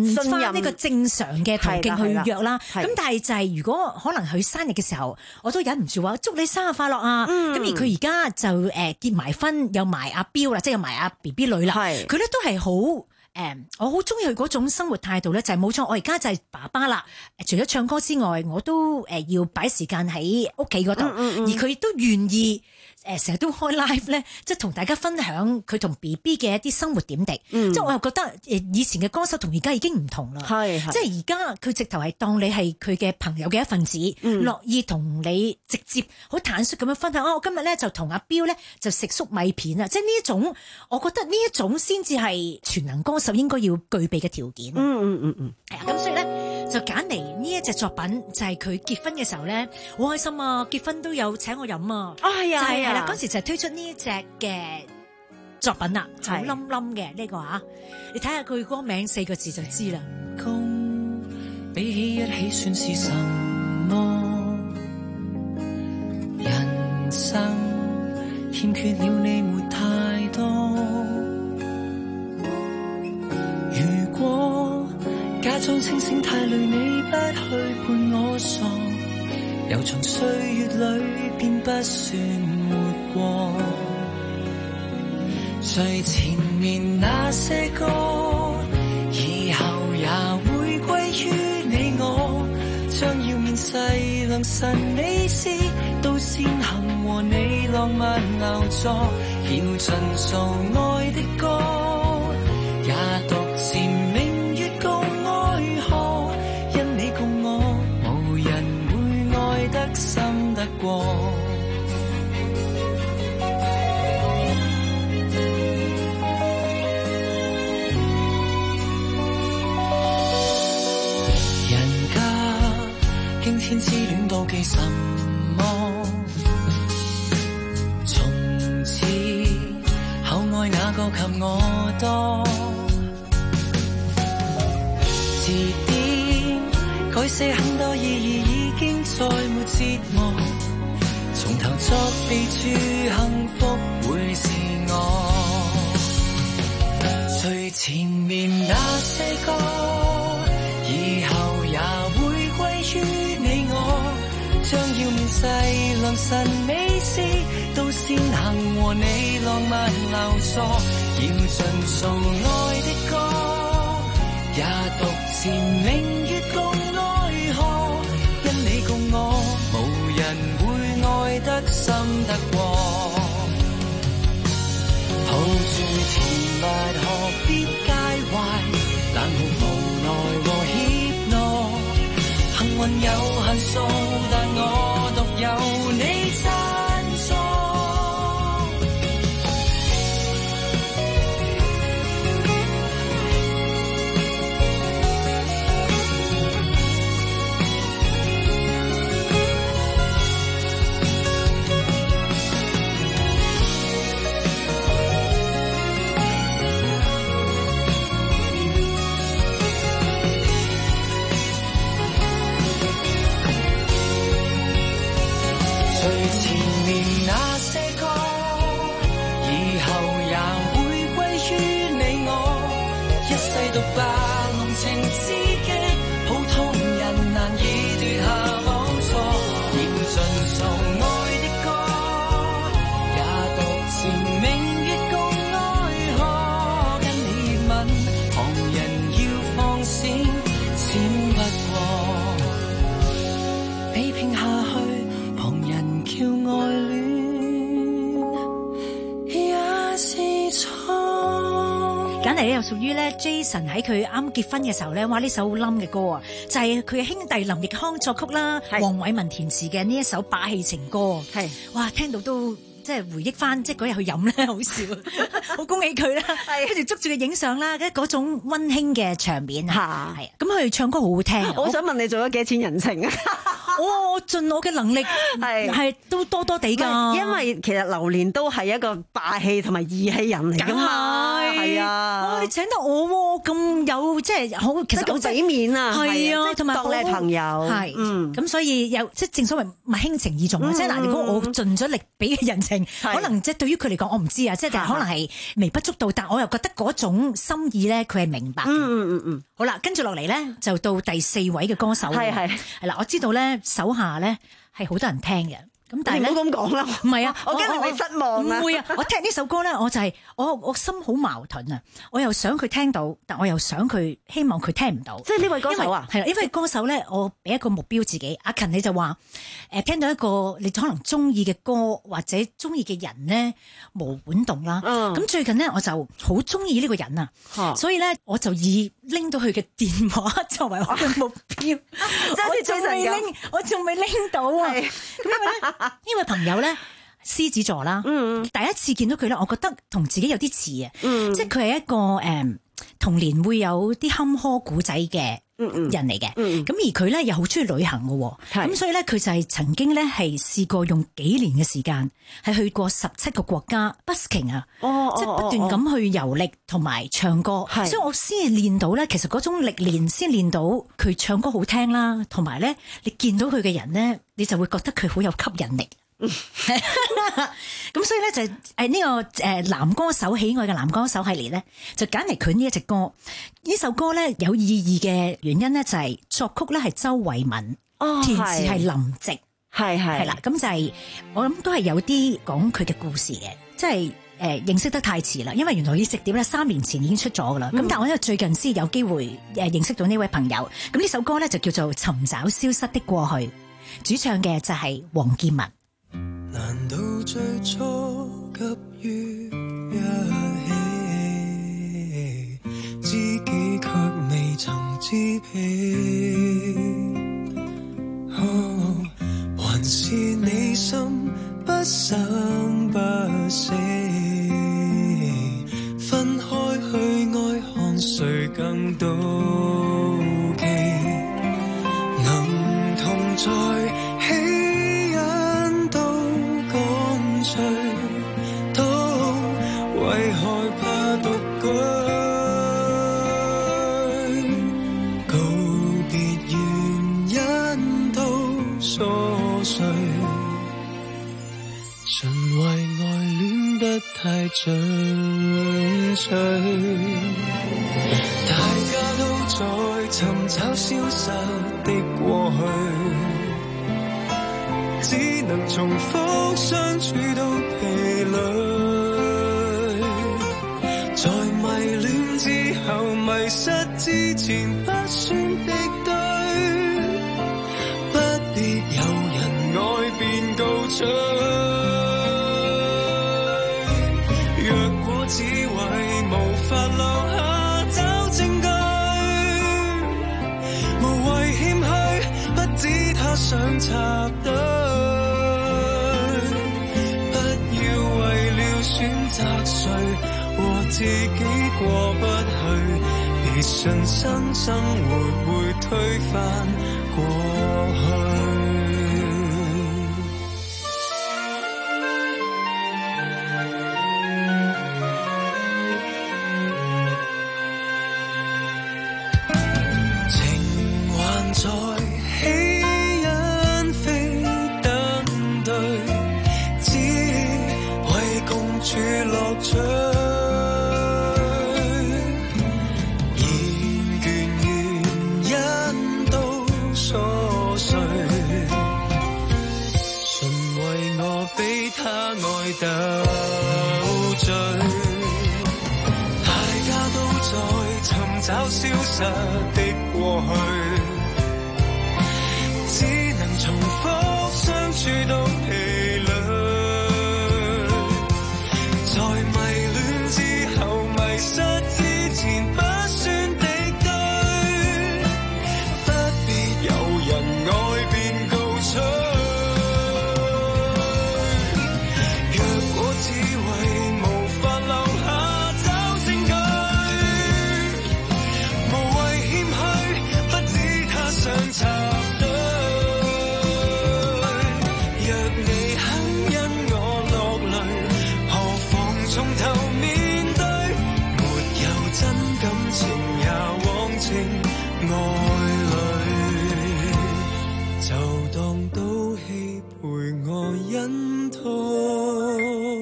Speaker 18: 翻呢個正常嘅途徑去約啦。咁但係就係如果可能佢生日嘅時候，我都忍唔住話祝你生日快樂啊！咁、嗯、而佢而家就誒、呃、結埋婚，有埋阿標啦，即係有埋阿 B B 女啦。佢咧都係好誒，我好中意佢嗰種生活態度咧，就係冇錯。我而家就係爸爸啦，除咗唱歌之外，我都誒要擺時間喺屋企嗰度，而佢亦都願意。誒成日都開 live 咧，即係同大家分享佢同 B B 嘅一啲生活點滴。嗯、即係我又覺得誒以前嘅歌手同而家已經唔同啦。係即係而家佢直頭係當你係佢嘅朋友嘅一份子，嗯、樂意同你直接好坦率咁樣分享。啊，我今日咧就同阿標咧就食粟米片啊！即係呢一種，我覺得呢一種先至係全能歌手應該要具備嘅條件。嗯嗯嗯嗯。係啊，咁所以咧就揀嚟呢一隻作品，就係佢結婚嘅時候咧，好開心啊！結婚都有請我飲啊！啊係啊係啊！嗰時就推出呢一隻嘅作品啦，好冧冧嘅呢個啊，你睇下佢歌名四個字就知啦。比起一起算是什麼？人生欠缺了你沒太多。如果假裝清醒太累，你不去伴我傻，悠長歲月裏便不算活過。最前面那些歌，以後也會歸於你我。將要面世良辰美事，都先行和你浪漫留座。要盡數愛的歌，也獨自明月共愛河。因你共我，無人會愛得深得過。天之戀妒忌什麼？從此厚愛哪個及我多？字典改寫很多意義，已經再沒折磨。從頭作備註，幸福會是我。最前面那些歌，以後也會歸於將要面世良辰美事，都先行和你浪漫留座。要盡數愛的歌，也獨自明月共愛河。因你共我，無人會愛得深得過。抱住甜蜜何必介懷，冷酷無奈和怯懦。幸運有限數，但我獨有你贊助。獨白濃情知己，普通人難以奪下寶座。要盡數愛的歌，也獨自明月共愛河。跟你吻，旁人要放閃，閃不過。比拼下去，旁人叫愛戀也是錯。簡嚟咧又屬於咧 Jason 喺佢啱結婚嘅時候咧，哇！呢首好冧嘅歌啊，就係佢嘅兄弟林奕匡作曲啦，黃偉文填詞嘅呢一首霸氣情歌。係哇，聽到都即係回憶翻，即係嗰日去飲咧，好笑，好恭喜佢啦，跟住捉住佢影相啦，嗰種溫馨嘅場面嚇。係咁佢唱歌好好聽。我想問你做咗幾錢人情啊？ 我盡我嘅能力係係都多多地㗎。
Speaker 12: 因為其實榴蓮都係一個霸氣同埋義氣人嚟㗎嘛，係啊。
Speaker 18: 哇！你請得我咁有即係好，其實好
Speaker 12: 俾面啊，
Speaker 18: 係啊，同埋
Speaker 12: 當你係朋友，
Speaker 18: 係嗯咁，所以有即係正所謂物輕情意重啊。即係嗱，如果我盡咗力俾嘅人情，可能即係對於佢嚟講，我唔知啊，即係可能係微不足道，但我又覺得嗰種心意咧，佢係明白嘅。嗯嗯嗯嗯。好啦，跟住落嚟咧，就到第四位嘅歌手。係係係啦，我知道咧，手下咧係好多人聽嘅。咁但係咧，唔好咁講啦。唔係啊，
Speaker 12: 我驚令你失望啊。
Speaker 18: 唔會啊，我聽呢首歌咧，我就係、是、我我心好矛盾啊。我又想佢聽到，但我又想佢希望佢聽唔到。即係呢位歌手啊，係啦，因為歌手咧，我俾一個目標自己。阿勤你就話誒、呃，聽到一個你可能中意嘅歌或者中意嘅人咧，毛管動啦。咁、嗯、最近咧，我就好中意呢個人啊，所以咧我就以拎到佢嘅電話作為我嘅目標。我仲未拎，我仲未拎到啊。咁因為咧。呢位朋友咧，獅子座啦，嗯、第一次見到佢咧，我覺得同自己有啲似啊，嗯、即係佢係一個誒、嗯、童年會有啲坎坷古仔嘅人嚟嘅，咁、嗯嗯、而佢咧又好中意旅行嘅，咁所以咧佢就係曾經咧係試過用幾年嘅時間係去過十七個國家 busking 啊，哦、即係不斷咁去遊歷同埋唱歌，哦、所以我先係練到咧，其實嗰種歷練先練到佢唱歌好聽啦，同埋咧你見到佢嘅人咧。你就會覺得佢好有吸引力，咁所以咧就誒呢個誒男歌手喜愛嘅男歌手系列咧，就揀嚟佢呢一隻歌。呢首歌咧有意義嘅原因咧就係作曲咧係周慧敏，哦、填詞係林夕，係係係啦。咁就係我諗都係有啲講佢嘅故事嘅，即係誒認識得太遲啦。因為原來呢隻碟咧三年前已經出咗噶啦。咁、嗯、但係我因為最近先有機會誒認識到呢位朋友。咁呢首歌咧就叫做《尋找消失的過去》。主唱嘅就係黃建文。
Speaker 11: 難道最初急於一起，知己卻未曾知彼、哦、還是你心不生不死，分開去愛看誰更妒忌，能同在起因都乾脆，都為害怕獨居，告別原因都瑣碎，純為愛戀得太進取，大家都在尋找消失的過去，只能重複相處到疲累，在迷戀之後迷失之前不算敵對，不必有人愛便告吹，若果只為無法留下找證據，無謂謙虛，不止他想插隊，不要為了選擇誰和自己過不去，別信新生活會推翻過去。在起因非等對，只為共處樂趣，厭倦原因都瑣碎，純為我比他愛鬥醉，大家都在尋找消失的過去，只能重複相處到疲累，在迷戀之後迷失之前不算敵對，不必有人愛便告吹，若果只為無法留下找證據，無謂謙虛，不止他想插隊， 從頭面對，沒有真感情也往情愛侶，就當賭氣陪我忍痛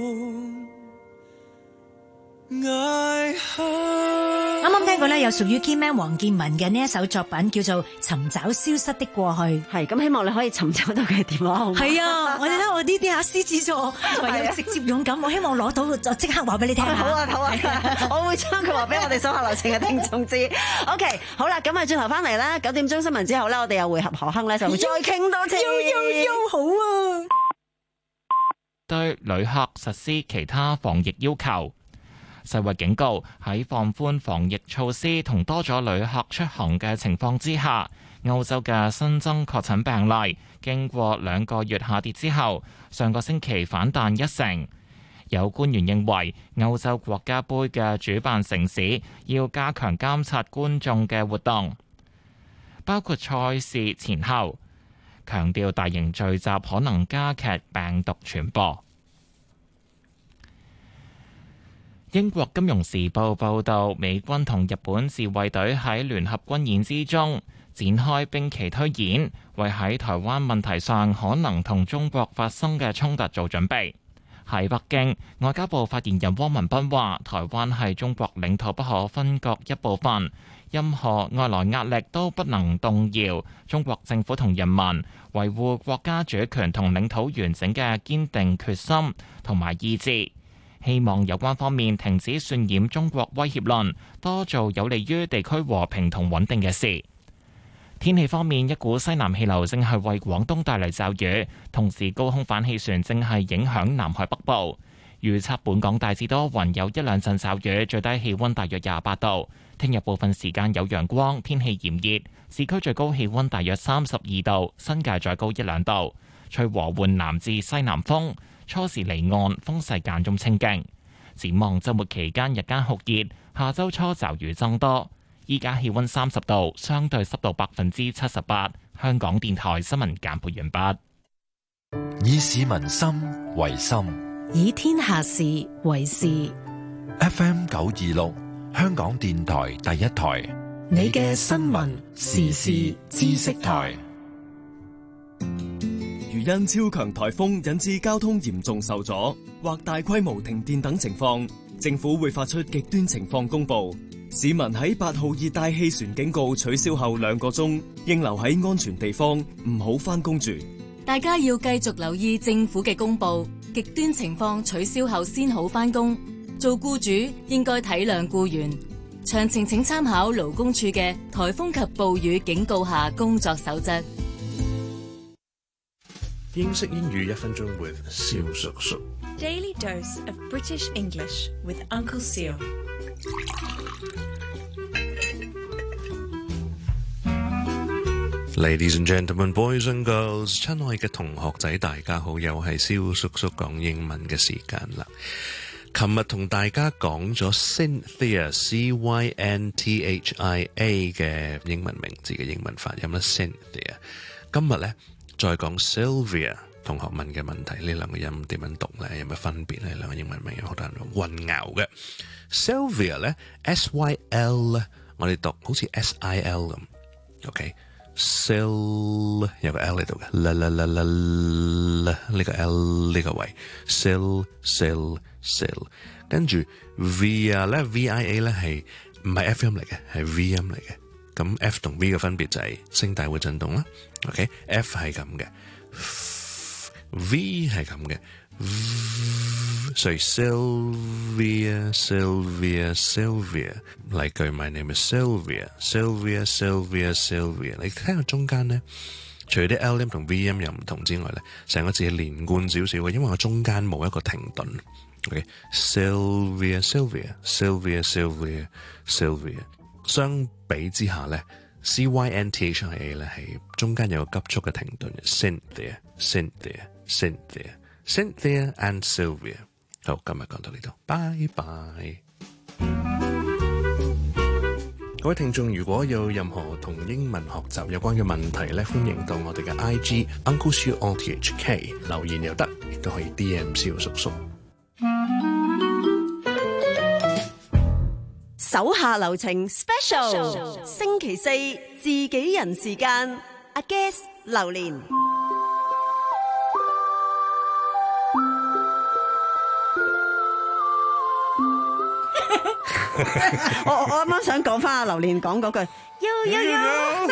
Speaker 11: 捱下。
Speaker 18: 啱啱聽過咧，有屬於 Keyman 黃建文嘅呢一首作品，叫做《尋找消失的過去》。
Speaker 12: 係咁，希望你可以尋找到佢嘅電話號碼。
Speaker 18: 係啊，我哋睇我呢啲啊獅子座，唯有直接勇敢。我希望攞到就即刻話俾你聽。
Speaker 12: 好啊，好啊，我會將佢話俾我哋手下留情嘅聽眾知。OK， 好啦，咁啊，轉頭翻嚟啦，九點鐘新聞之後咧，我哋又會合何亨咧，就會再傾多次。
Speaker 18: 又又又好啊！
Speaker 1: 對旅客實施其他防疫要求。世衛警告，喺放寬防疫措施同多咗旅客出行嘅情況之下，歐洲嘅新增確診病例經過兩個月下跌之後，上個星期反彈一成。有官員認為，歐洲國家杯嘅主辦城市要加強監察觀眾嘅活動，包括賽事前後，強調大型聚集可能加劇病毒傳播。英國金融時報報導，美軍同日本自衛隊喺聯合軍演之中展開兵棋推演，為喺台灣問題上可能同中國發生嘅衝突做準備。喺北京，外交部發言人汪文斌話：台灣係中國領土不可分割一部分，任何外來壓力都不能動搖中國政府同人民維護國家主權同領土完整嘅堅定決心同埋意志。希望有關方面停止渲染中國威脅論，多做有利於地區和平同穩定嘅事。天氣方面，一股西南氣流正係為廣東帶嚟驟雨，同時高空反氣旋正係影響南海北部。預測本港大致多雲，有一兩陣驟雨，最低氣溫大約廿八度。聽日部分時間有陽光，天氣炎熱，市區最高氣溫大約三十二度，新界再高一兩度。吹和緩南至西南風。初時離岸，風勢間中清勁。展望週末期間日間酷熱，下週初驟雨增多。依家氣溫三十度，相對濕度百分之七十八。香港電台新聞簡報完畢。
Speaker 2: 以市民心為心，
Speaker 17: 以天下事為事。
Speaker 2: F M 九二六，香港電台第一台，
Speaker 3: 你嘅新聞時事知識台。
Speaker 19: 如因超強颱風引致交通嚴重受阻或大規模停電等情況，政府會發出極端情況公佈。市民喺八號熱帶氣旋警告取消後兩個鐘，應留喺安全地方，唔好返工住。
Speaker 20: 大家要繼續留意政府嘅公佈，極端情況取消後先好返工。做僱主應該體諒僱員。詳情請參考勞工處嘅颱風及暴雨警告下工作守則。
Speaker 21: 英式英語一分鐘 with 蕭叔叔。
Speaker 22: Daily dose of British English with Uncle Seal。
Speaker 21: Ladies and gentlemen, boys and girls， 親愛嘅同學仔，大家好，又係蕭叔叔講英文嘅時間啦。琴日同大家講咗 Cynthia C Y N T H I A 嘅英文名字嘅英文發音啦 Cynthia。今日咧再講 Sylvia， 同學問嘅問題，呢兩個音點樣讀咧？有乜分別咧？兩個英文名有好多人混淆嘅。Sylvia 咧 S Y L 咧，我哋讀好似 S I L 咁 ，OK。Sil 有個 L 喺度嘅，啦啦啦啦啦，呢個 L 呢個位 ，Sil Sil Sil， 跟住 Via 咧 V I A 咧係唔係 F 音嚟嘅，係 V 音嚟嘅。咁 F 同 V 嘅分別就係聲帶會震動啦。OK，F 係咁嘅 ，V 係咁嘅，所以 Sylvia Sylvia Sylvia， 例句 My name is Sylvia Sylvia Sylvia Sylvia。你聽到中間咧，除咗啲 L 音同 V 音又唔同之外咧，成個字係連貫少少嘅，因為我中間冇一個停頓。OK，Sylvia Sylvia Sylvia Sylvia Sylvia。相比之下咧 ，C Y N T H I A 咧係中間有個急速嘅停頓 ，Cynthia Cynthia Cynthia Cynthia and Sylvia。好，今日講到呢度，拜拜。各位聽眾，如果有任何同英文學習有關嘅問題咧，歡迎到我哋嘅 I G Uncle Siu O T H K 留言又得，亦都可以 D M 蕭叔叔。
Speaker 17: 手下留情 Special， 星期四自己人時間，阿 Guess 榴蓮。
Speaker 12: 我我啱啱想講翻阿榴蓮講嗰句，呦呦呦，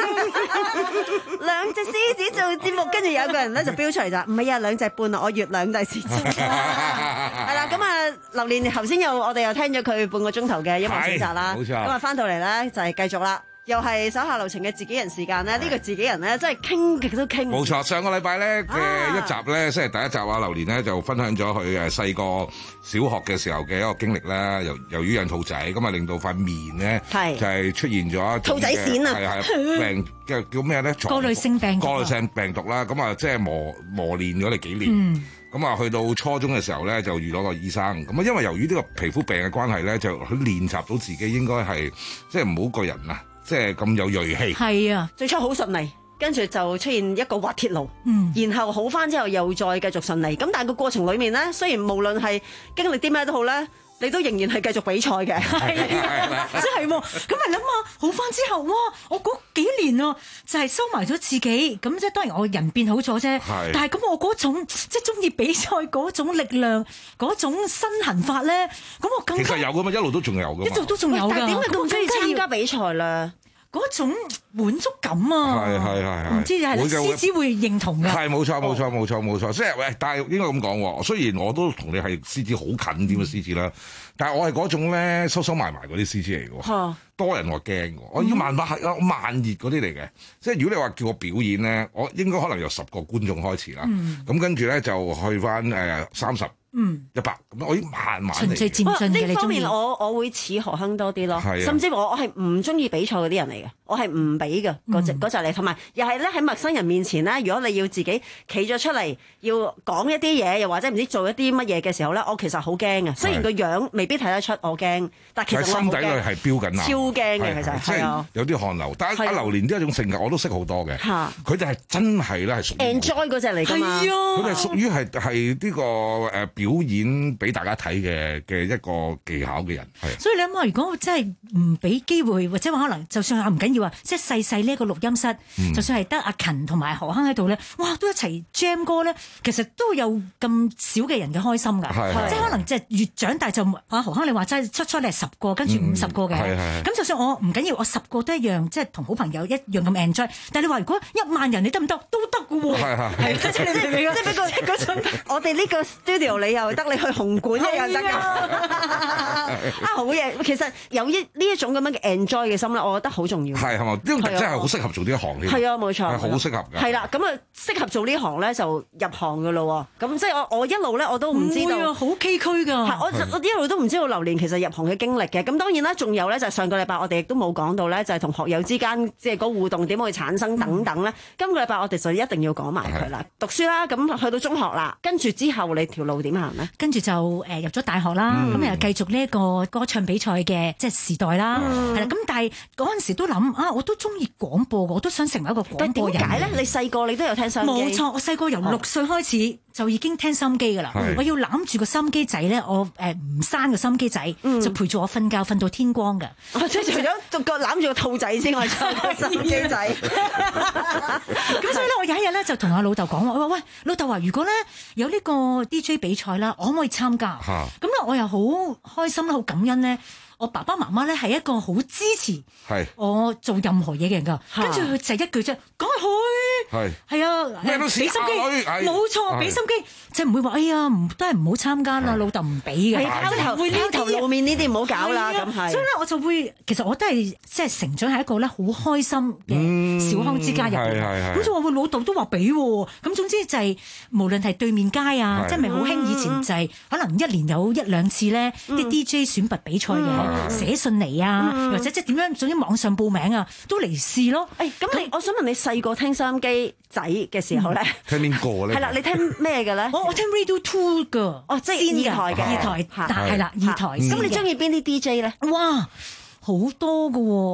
Speaker 12: 兩隻獅子做節目，跟住有個人咧就標出嚟就唔係啊，兩隻半啊，我月亮第獅子。係啦，咁啊，榴蓮頭先又我哋又聽咗佢半個鐘頭嘅音樂選擇啦，冇錯。咁啊，翻到嚟咧就係繼續啦。又係手下留情嘅自己人時間咧，呢、這個自己人咧真係傾極都傾。
Speaker 13: 冇錯，上個禮拜咧嘅一集咧，即係、啊、第一集啊，榴蓮咧就分享咗佢誒細個小學嘅時候嘅一個經歷啦。由由於養兔仔，咁啊令到塊面咧就係、是、出現咗
Speaker 12: 兔仔癬啊，
Speaker 13: 係係病叫叫咩咧？
Speaker 18: 過濾性病毒，
Speaker 13: 過濾性病毒啦。咁啊即係磨磨練咗你幾年。嗯咁啊，去到初中嘅時候咧，就遇到個醫生。咁啊，因為由於呢個皮膚病嘅關係咧，就佢練習到自己應該係即係唔好個人啊，即係咁有鋭氣。
Speaker 18: 係啊，
Speaker 12: 最初好順利，跟住就出現一個滑鐵盧。嗯，然後好翻之後又再繼續順利。咁但係個過程裡面咧，雖然無論係經歷啲咩都好咧，你都仍然係繼續比賽嘅。係
Speaker 18: 啊，即係喎。咁咪諗下，好翻之後，哇！我嗰幾年啊，就係收埋咗自己。咁即係當然我人變好咗啫。但係咁我嗰種即係中意比賽嗰種力量，嗰種身痕法咧，咁我更加
Speaker 13: 其實有噶嘛，一路都仲有噶嘛。
Speaker 18: 一路都仲有㗎。
Speaker 12: 但係點解咁中意參加比賽咧？
Speaker 18: 嗰種滿足感啊！
Speaker 13: 係係係係，
Speaker 18: 唔知係獅子會認同嘅。
Speaker 13: 係冇錯冇錯冇錯冇錯，即係喂，但係應該咁講喎。雖然我都同你係獅子好近啲嘅獅子啦，但係我係嗰種咧收收埋埋嗰啲獅子嚟嘅喎。多人我驚嘅，我要萬百係啊慢熱嗰啲嚟嘅。即係如果你話叫我表演咧，我應該可能由十個觀眾開始啦。咁跟住咧就去翻誒三十。嗯，一百咁，我已經慢慢嚟。
Speaker 18: 循序漸進嘅，
Speaker 12: 呢方面我我會似何亨多啲咯，
Speaker 13: 啊、
Speaker 12: 甚至我我係唔中意比賽嗰啲人嚟嘅，我係唔俾嘅嗰隻嗰隻嚟，同埋又係咧喺陌生人面前咧，如果你要自己企咗出嚟，要講一啲嘢，又或者唔知做一啲乜嘢嘅時候咧，我其實好驚嘅。雖然個樣未必睇得出我驚，但其實我
Speaker 13: 心底裏係飆緊啊，
Speaker 12: 超驚嘅其實係啊，
Speaker 13: 有啲汗流。但係阿榴蓮呢一種性格我都識好多嘅，佢哋係真係咧係屬於
Speaker 12: enjoy 嗰隻嚟㗎嘛，
Speaker 13: 佢哋係屬於係係呢個誒表演俾大家睇嘅嘅一個技巧嘅人。
Speaker 18: 所以你諗下，如果我真係唔俾機會，或者話可能就算啊唔緊要啊，即係細細呢一個錄音室，嗯、就算係得阿勤同埋何亨喺度咧，哇都一齊 jam 歌咧，其實都有咁少嘅人嘅開心㗎，即係可能即係越長大就啊何亨你話齋出出嚟十個，跟住五十個嘅，咁、嗯、就算我唔緊要，我十個都一樣，即係同好朋友一樣咁 enjoy。但係你話如果一萬人你得唔得？都得㗎喎，係即係即係不過嗰種我哋呢個 studio 你又得，你去紅館一樣得㗎。啊好嘢，其實有一呢一種咁樣嘅 enjoy 嘅心咧，我覺得好重要。
Speaker 13: 係係嘛，因為真係好適合做呢一行添。
Speaker 12: 係啊，冇錯，
Speaker 13: 係好適合㗎。
Speaker 12: 係啦，咁啊適合做呢行咧就入行㗎咯喎。咁即係我我一路咧我都唔知道，
Speaker 18: 好崎嶇㗎。
Speaker 12: 我我一路都唔知道榴蓮其實入行嘅經歷嘅。咁當然啦，仲有咧就係上個禮拜我哋亦都冇講到咧，就係同學友之間即係個互動點去產生等等咧。嗯、今個禮拜我哋就一定要講埋佢啦。讀書啦，咁去到中學啦，跟住之後你條路點行咧？
Speaker 18: 跟住就誒入咗大學啦，咁、嗯、又繼續呢一個歌唱比賽嘅即係時代啦，係啦、嗯。咁但係嗰陣時都諗啊，我都中意廣播，我都想成為一個廣播人。點解咧？你細個你都有聽收音機？冇錯，我細個由六歲開始就已經聽收音機噶啦。哦、我要攬住個收音機仔咧，我誒唔閂個收音機仔，嗯、就陪住我瞓覺，瞓到天光嘅。
Speaker 12: 哦、即係除咗獨個攬住個兔仔之外，收收音機仔。
Speaker 18: 咁所以咧，我有一日咧就同阿老豆講話，我話喂，老豆話如果咧有呢個 D J 比賽啦，我可唔可以參加？咁咧我又好開心啦，好感恩咧。我爸爸媽媽咧係一個好支持我做任何嘢嘅人㗎，跟住佢就一句啫，講去，係係啊，俾心機，冇錯，俾心機，即係唔會話哎呀，唔都係唔好參加啦，老豆唔俾嘅，
Speaker 12: 拋頭拋頭露面呢啲唔好搞啦，咁係。所以咧我就會，其實我都係即係成長喺一個咧好開心嘅小康之家入邊，咁就話會老豆都話俾喎，咁總之就係無論係對面街啊，即係咪好興以前就係可能一年有一兩次咧啲 D J 選拔比賽嘅。寫信嚟啊，嗯、或者即係點樣，總之網上報名啊，都嚟試咯。誒、哎，咁你，我想問你細個聽收音機仔嘅時候咧、嗯，
Speaker 13: 聽邊個咧？
Speaker 12: 係啦，你聽咩嘅咧？
Speaker 18: 我我聽 Radio Two 噶，
Speaker 12: 哦，即係二台嘅，
Speaker 18: 二台，但係啦，二台。咁、
Speaker 12: 嗯、你中意邊啲 D J 咧？
Speaker 18: 哇，好多噶、哦。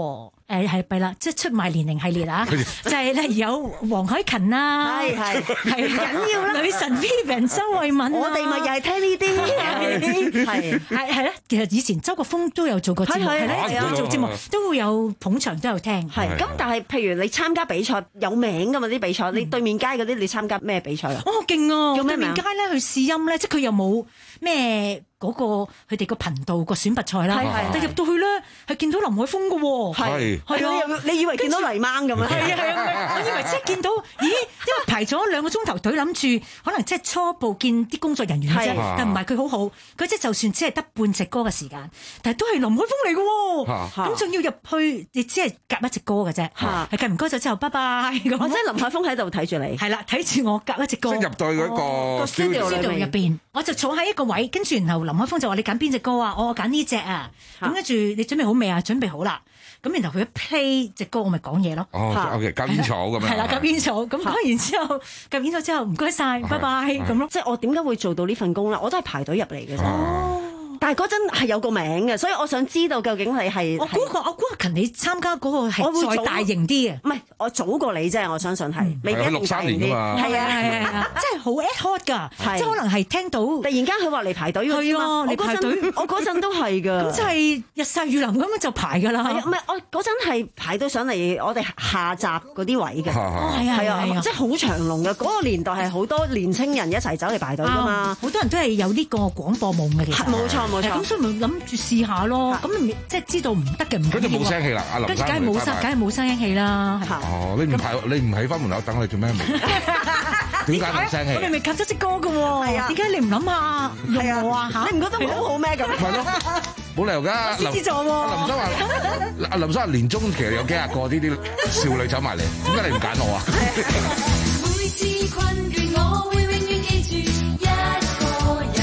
Speaker 18: 誒係弊啦，即係出賣年齡系列啊！就係咧有黃凱芹啦，
Speaker 12: 係係
Speaker 18: 係緊要啦，女神 Vivian 周慧敏，
Speaker 12: 我哋咪又係聽呢啲，係
Speaker 18: 係係咧。其實以前周國峰都有做過節目，係咧做節目都會有捧場都有聽。
Speaker 12: 係咁，但係譬如你參加比賽有名㗎嘛啲比賽，你對面街嗰啲你參加咩比賽啊？
Speaker 18: 哦，勁啊！
Speaker 12: 叫咩名？
Speaker 18: 對面街咧去試音咧，即係佢又冇咩。嗰個佢哋個頻道個選拔賽啦，但入到去咧係見到林海峰嘅喎，
Speaker 12: 係係啊，你以為見到黎掹咁啊？
Speaker 18: 係啊係啊，我以為即係見到，咦？因為排咗兩個鐘頭隊，諗住可能即係初步見啲工作人員啫，但唔係佢好好，佢即係就算只係得半隻歌嘅時間，但係都係林海峰嚟嘅喎，咁仲要入去，亦只係夾一隻歌嘅啫，係夾完歌咗之後，拜拜咁。
Speaker 12: 即係林海峰喺度睇住你，
Speaker 18: 係啦，睇住我夾一隻歌，
Speaker 13: 即係入到去嗰個
Speaker 18: studio 入邊，我就坐喺一個位，跟住然後林海峰就話：你揀邊隻歌啊？我揀呢隻啊！咁跟住你準備好未啊？準備好啦！咁然後佢一 play 隻歌，我咪講嘢咯。
Speaker 13: 哦，OK，夾煙草咁樣。
Speaker 18: 係啦，夾煙草。咁講完之後，夾煙草之後，唔該晒，拜拜咁咯。
Speaker 12: 即係我點解會做到呢份工咧？我都係排隊入嚟嘅啫。但係嗰陣係有個名嘅，所以我想知道究竟你係
Speaker 18: 我估個我估勤你參加嗰個係再大型啲嘅，
Speaker 12: 唔係我早過你啫，我相信係。
Speaker 13: 你六三年㗎嘛？
Speaker 12: 係啊係啊，
Speaker 18: 即係好 ad hoc 㗎，即係可能係聽到突
Speaker 12: 然間佢話嚟排隊㗎嘛。
Speaker 18: 嚟排隊，
Speaker 12: 我嗰陣都係㗎。
Speaker 18: 咁就係日曬雨淋咁樣就排㗎啦。
Speaker 12: 係啊，唔係我嗰陣係排到上嚟我哋下閘嗰啲位嘅。
Speaker 18: 係啊係啊，
Speaker 12: 即係好長龍嘅。嗰個年代係好多年青人一齊走嚟排隊㗎嘛。
Speaker 18: 好多人都係有呢個廣播夢嘅，其實。
Speaker 12: 冇錯冇錯。
Speaker 18: 咁所以咪諗住試下咯，咁即係知道唔得嘅唔緊要。
Speaker 13: 跟住冇聲氣啦，阿林生。
Speaker 18: 跟住梗係冇聲，梗係冇聲氣啦。
Speaker 13: 哦，你唔排，你唔喺翻門口等你做咩？點解冇聲氣？
Speaker 18: 我明明夾咗隻歌嘅喎，點解你唔諗下用我啊？嚇，
Speaker 12: 你唔覺得好好咩咁？
Speaker 13: 係咯，冇理由㗎。
Speaker 18: 獅子座喎。
Speaker 13: 阿林生話：阿林生話年中其實有幾廿個呢啲少女走埋嚟，點解你唔揀我啊？
Speaker 11: 每次困倦，我會永遠記住一個人。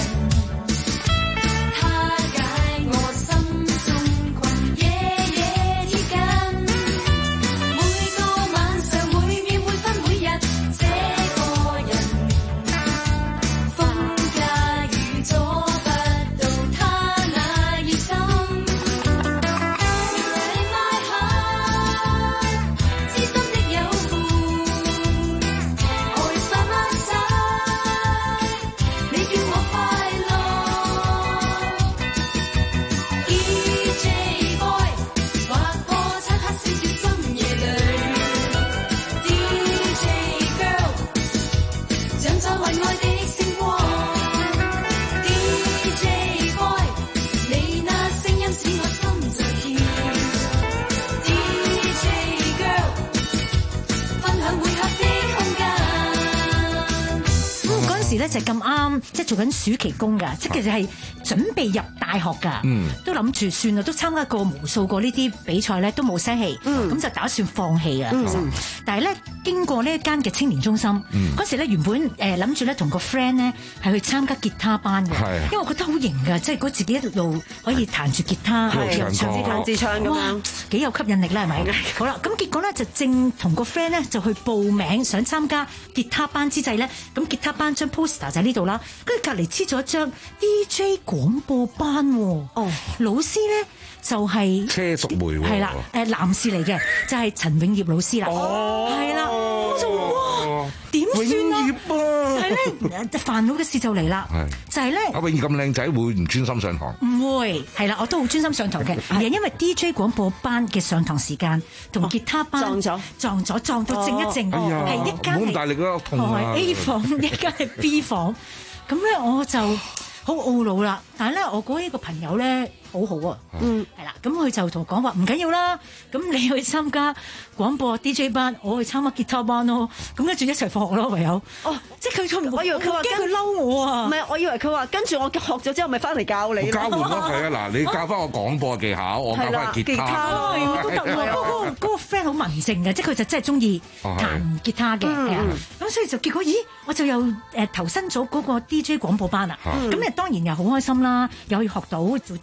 Speaker 18: 咧就咁啱，即係做緊暑期工㗎，即係其實係準備入大學㗎，嗯、都諗住算啦，都參加過無數個呢啲比賽咧，都冇聲氣，咁、嗯、就打算放棄啊。嗯、但係咧經過呢一間嘅青年中心，嗰、嗯、時咧原本誒諗住咧同個 friend 咧係去參加吉他班嘅，因為我覺得好型㗎，即係嗰自己一路可以彈住吉他，又唱自彈自唱咁樣，幾有吸引力啦，係咪？好啦，咁結果咧就正同個 friend 咧就去報名想參加吉他班之際咧，咁吉他班張 poster 就喺呢度啦，跟住隔離黐咗一張 D J 廣播班喎，哦，老師咧就係
Speaker 13: 車淑梅喎，
Speaker 18: 係啦，誒男士嚟嘅，就係陳永業老師啦，哦，係啦，我就哇點算啊？係咧，煩惱嘅事就嚟啦，就係咧，
Speaker 13: 阿永業咁靚仔會唔專心上堂？
Speaker 18: 唔會，係啦，我都好專心上堂嘅，而係因為 D J 廣播班嘅上堂時間同吉他班撞咗，撞咗撞到正一正，係一間
Speaker 13: 係，好大力嗰個痛啊
Speaker 18: A 房，一間係 B 房，咁咧我就好懊惱啦。但係咧，我嗰呢個朋友咧好好啊，嗯，係啦，咁佢就同我講話唔緊要啦，咁你去參加廣播 D J 班，我去參加吉他班咯，咁跟住一齊放學咯，唯有，哦，即係佢我以為佢話驚佢嬲我啊，
Speaker 12: 唔係，我以為佢話跟住我學咗之後咪翻嚟教你，
Speaker 13: 交換咯，係啊，嗱，你教翻我廣播技巧，我教翻吉他，
Speaker 18: 係都得喎，嗰個嗰個 friend 好文靜嘅，即係佢就真係中意彈吉他嘅，係啊，咁所以就結果，咦，我就又誒投身咗嗰個 D J 廣播班啊，咁你當然又好開心啦，又可以學到做 D J 嘅技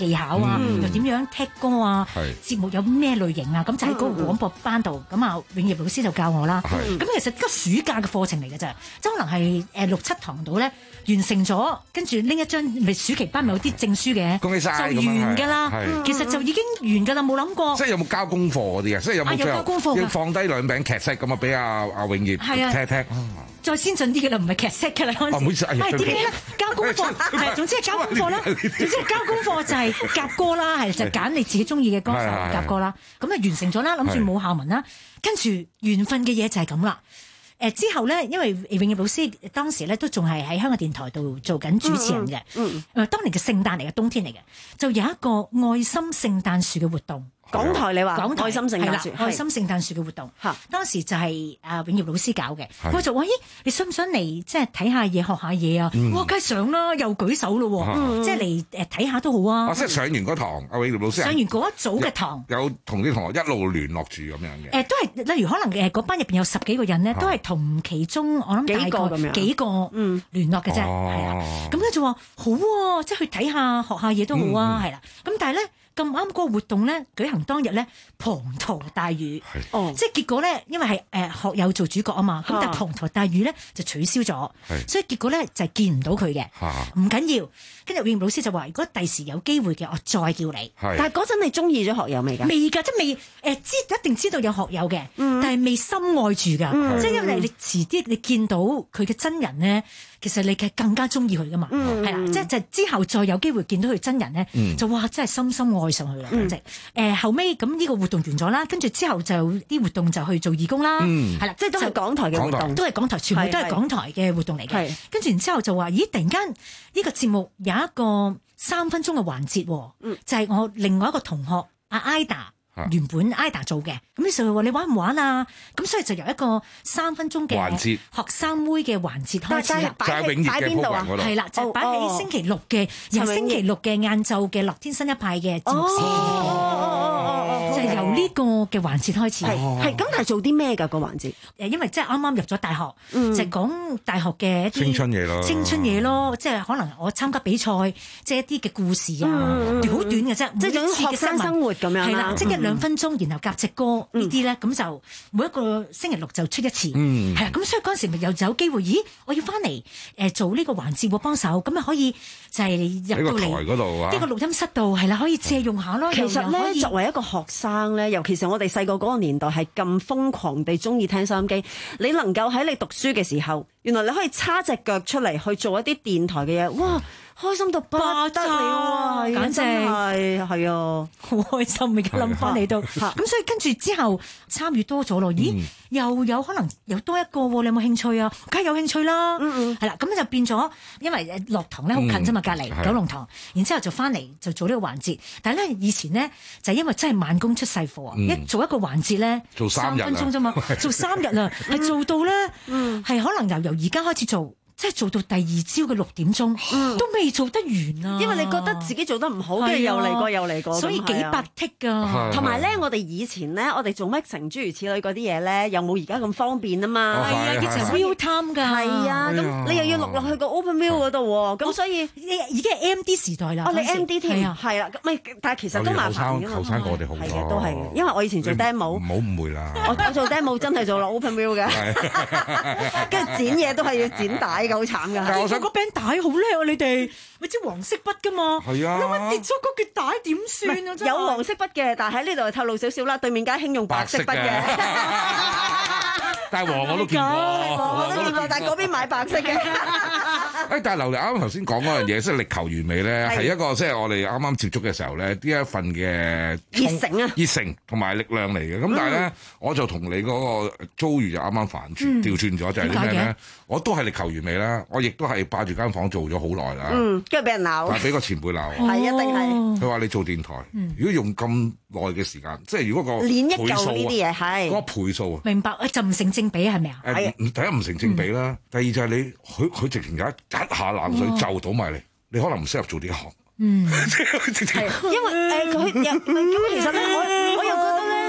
Speaker 18: 技巧啊，
Speaker 13: 嗯、
Speaker 18: 又點樣踢歌啊，節目有咩類型啊，咁就喺嗰個廣播班度，咁啊永業老師就教我啦。咁其實個暑假嘅課程嚟嘅啫，即係可能係誒六七堂度咧完成咗，跟住拎一張咪暑期班咪有啲證書嘅，
Speaker 13: 恭喜晒
Speaker 18: 就完㗎啦。其實就已經完㗎啦，冇諗過。
Speaker 13: 即係有冇交功課嗰啲啊？即係有冇
Speaker 18: 交功課
Speaker 13: 要放低兩餅劇式咁啊，俾阿阿永業聽聽。
Speaker 18: 再先進啲嘅啦，唔係劇式嘅啦嗰陣時。
Speaker 13: 唔好意思，
Speaker 18: 係點解咧？交功課係總之係交功課啦。總之係交功課就係夾歌啦，係就揀你自己中意嘅歌手夾歌啦。咁啊完成咗啦，諗住冇下文啦。跟住緣分嘅嘢就係咁啦。誒之後咧，因為永業老師當時咧都仲係喺香港電台度做緊主持人嘅。嗯嗯。誒當年嘅聖誕嚟嘅，冬天嚟嘅，就有一個愛心聖誕樹嘅活動。
Speaker 12: 港台你話
Speaker 18: 港台
Speaker 12: 愛心聖誕樹，
Speaker 18: 愛心聖誕樹嘅活動，當時就係阿永業老師搞嘅，佢就話：咦，你想唔想嚟即係睇下嘢、學下嘢啊？哇，梗係想啦，又舉手咯，即係嚟誒睇下都好啊！
Speaker 13: 即係上完嗰堂，阿永業老師
Speaker 18: 上完嗰一組嘅堂，
Speaker 13: 有同啲同學一路聯絡住咁樣嘅。
Speaker 18: 誒，都係例如可能誒嗰班入邊有十幾個人咧，都係同其中我諗大概幾個嗯聯絡嘅啫，係啦。咁咧就話好喎，即係去睇下、學下嘢都好啊，係啦。咁但係咧。咁啱嗰個活動咧舉行當日咧滂沱大雨，哦，即係結果咧，因為係誒、呃、學友做主角啊嘛，咁但係滂沱大雨咧就取消咗，所以結果咧就係、是、見唔到佢嘅，唔緊要。跟住永業老師就話：如果第時有機會嘅，我再叫你。
Speaker 12: 但係嗰陣你中意咗學友未㗎？
Speaker 18: 未㗎，即係未誒、呃、知一定知道有學友嘅，嗯、但係未深愛住㗎，嗯、即係因為你遲啲你見到佢嘅真人咧。其實你係更加中意佢噶嘛，係啦、嗯，即係就之後再有機會見到佢真人咧，嗯、就哇真係深深愛上佢啦，簡直、嗯。誒、呃、後尾咁呢個活動完咗啦，跟住之後就啲活動就去做義工啦，係啦、嗯，即係都係港台嘅活動，台都係港台，全部都係港台嘅活動嚟嘅。跟住然之後就話，咦，突然間呢個節目有一個三分鐘嘅環節，嗯、就係我另外一個同學阿 Ida。原本 Ida 做嘅，咁於是佢話你玩唔玩啊？咁所以就由一個三分鐘嘅環節學生妹嘅環節開始啦。
Speaker 13: 就係永業嘅鋪環嗰度，
Speaker 18: 係啦，就擺喺星期六嘅，由星期六嘅晏晝嘅樂天新一派嘅節目時段，就係由呢個嘅環節開始。
Speaker 12: 係咁，係做啲咩㗎個環節？
Speaker 18: 誒，因為即係啱啱入咗大學，就係講大學嘅一啲
Speaker 13: 青春嘢咯，
Speaker 18: 青春嘢咯，即係可能我參加比賽，即係一啲嘅故事啊，好短嘅啫，
Speaker 12: 即係種學生生活咁樣。
Speaker 18: 係啦，即係兩分鐘，然後夾隻歌呢啲咧，咁就每一個星期六就出一次，係啦。咁所以嗰陣時咪又有機會，咦，我要翻嚟誒做呢個環節喎，幫手，咁咪可以就係入到嚟呢個錄音室度，係啦，可以借用下咯。
Speaker 12: 其實咧，作為一個學生咧，尤其是我哋細個嗰個年代係咁瘋狂地中意聽收音機，你能夠喺你讀書嘅時候，原來你可以叉隻腳出嚟去做一啲電台嘅嘢，哇！開心到不得了啊！簡直係係啊，
Speaker 18: 好開心而家諗翻嚟都咁，所以跟住之後參與多咗咯。咦，嗯、又有可能又多一個喎？你有冇興趣啊？梗係有興趣啦。嗯嗯，係啦，咁就變咗，因為誒落堂咧好近啫嘛，隔離、嗯、九龍塘，然之後就翻嚟就做呢個環節。但係咧以前咧就係、因為真係慢工出細貨啊，嗯、一做一個環節咧
Speaker 13: 做三
Speaker 18: 分鐘啫嘛，做三日啊，係做到咧係可能由由而家開始做。即係做到第二朝嘅六點鐘，嗯、都未做得完啊！
Speaker 12: 因為你覺得自己做得唔好，跟住又嚟過又嚟過，
Speaker 18: 所以幾百剔㗎。
Speaker 12: 同埋咧，我哋以前咧，我哋做乜成諸如此類嗰啲嘢咧，又冇而家咁方便啊嘛。
Speaker 18: 係啊，以前 real time 㗎。
Speaker 12: 係啊，咁你又要錄落去個 open view 嗰度喎，咁所以
Speaker 18: 已經係 M D 時代啦。
Speaker 12: 哦，你 M D 添，係啦，咪但係其實都麻煩㗎嘛。
Speaker 13: 後生過我哋好多。
Speaker 12: 係嘅，都係嘅，因為我以前做 demo，
Speaker 13: 唔好誤會啦。
Speaker 12: 我我做 demo 真係做落 open view 嘅，跟住剪嘢都係要剪帶㗎，好慘㗎。
Speaker 18: 個個餅帶好叻啊！你哋咪知黃色筆噶嘛？
Speaker 13: 係啊！
Speaker 18: 你跌咗嗰橛帶點算啊？真
Speaker 12: 有黃色筆嘅，但係喺呢度透露少少啦。對面家興用白色筆嘅，
Speaker 13: 但係黃我都見過，
Speaker 12: 黃我都見過，但係嗰邊買白色嘅。
Speaker 13: 誒，但係劉麗啱啱頭先講嗰樣嘢，即係力求完美咧，係一個即係我哋啱啱接觸嘅時候咧，呢一份嘅
Speaker 12: 熱誠啊，
Speaker 13: 熱誠同埋力量嚟嘅。咁但係咧，我就同你嗰個遭遇就啱啱反轉調轉咗，就係啲咩咧？我都係力求完美啦，我亦都係霸住間房做咗好耐啦。
Speaker 12: 嗯，跟住俾人鬧，
Speaker 13: 但係俾個前輩鬧，
Speaker 12: 係一定係。
Speaker 13: 佢話你做電台，如果用咁耐嘅時間，即係如果個
Speaker 12: 練一嚿呢啲嘢係
Speaker 13: 嗰個倍數啊，
Speaker 18: 明白？就唔成正比係咪啊？
Speaker 13: 誒，第一唔成正比啦，第二就係你佢佢直情有一一下冷水就倒埋嚟，你可能唔適合做呢一行。
Speaker 18: 嗯，
Speaker 12: 係因為誒佢又咁其實咧，我我又覺得咧。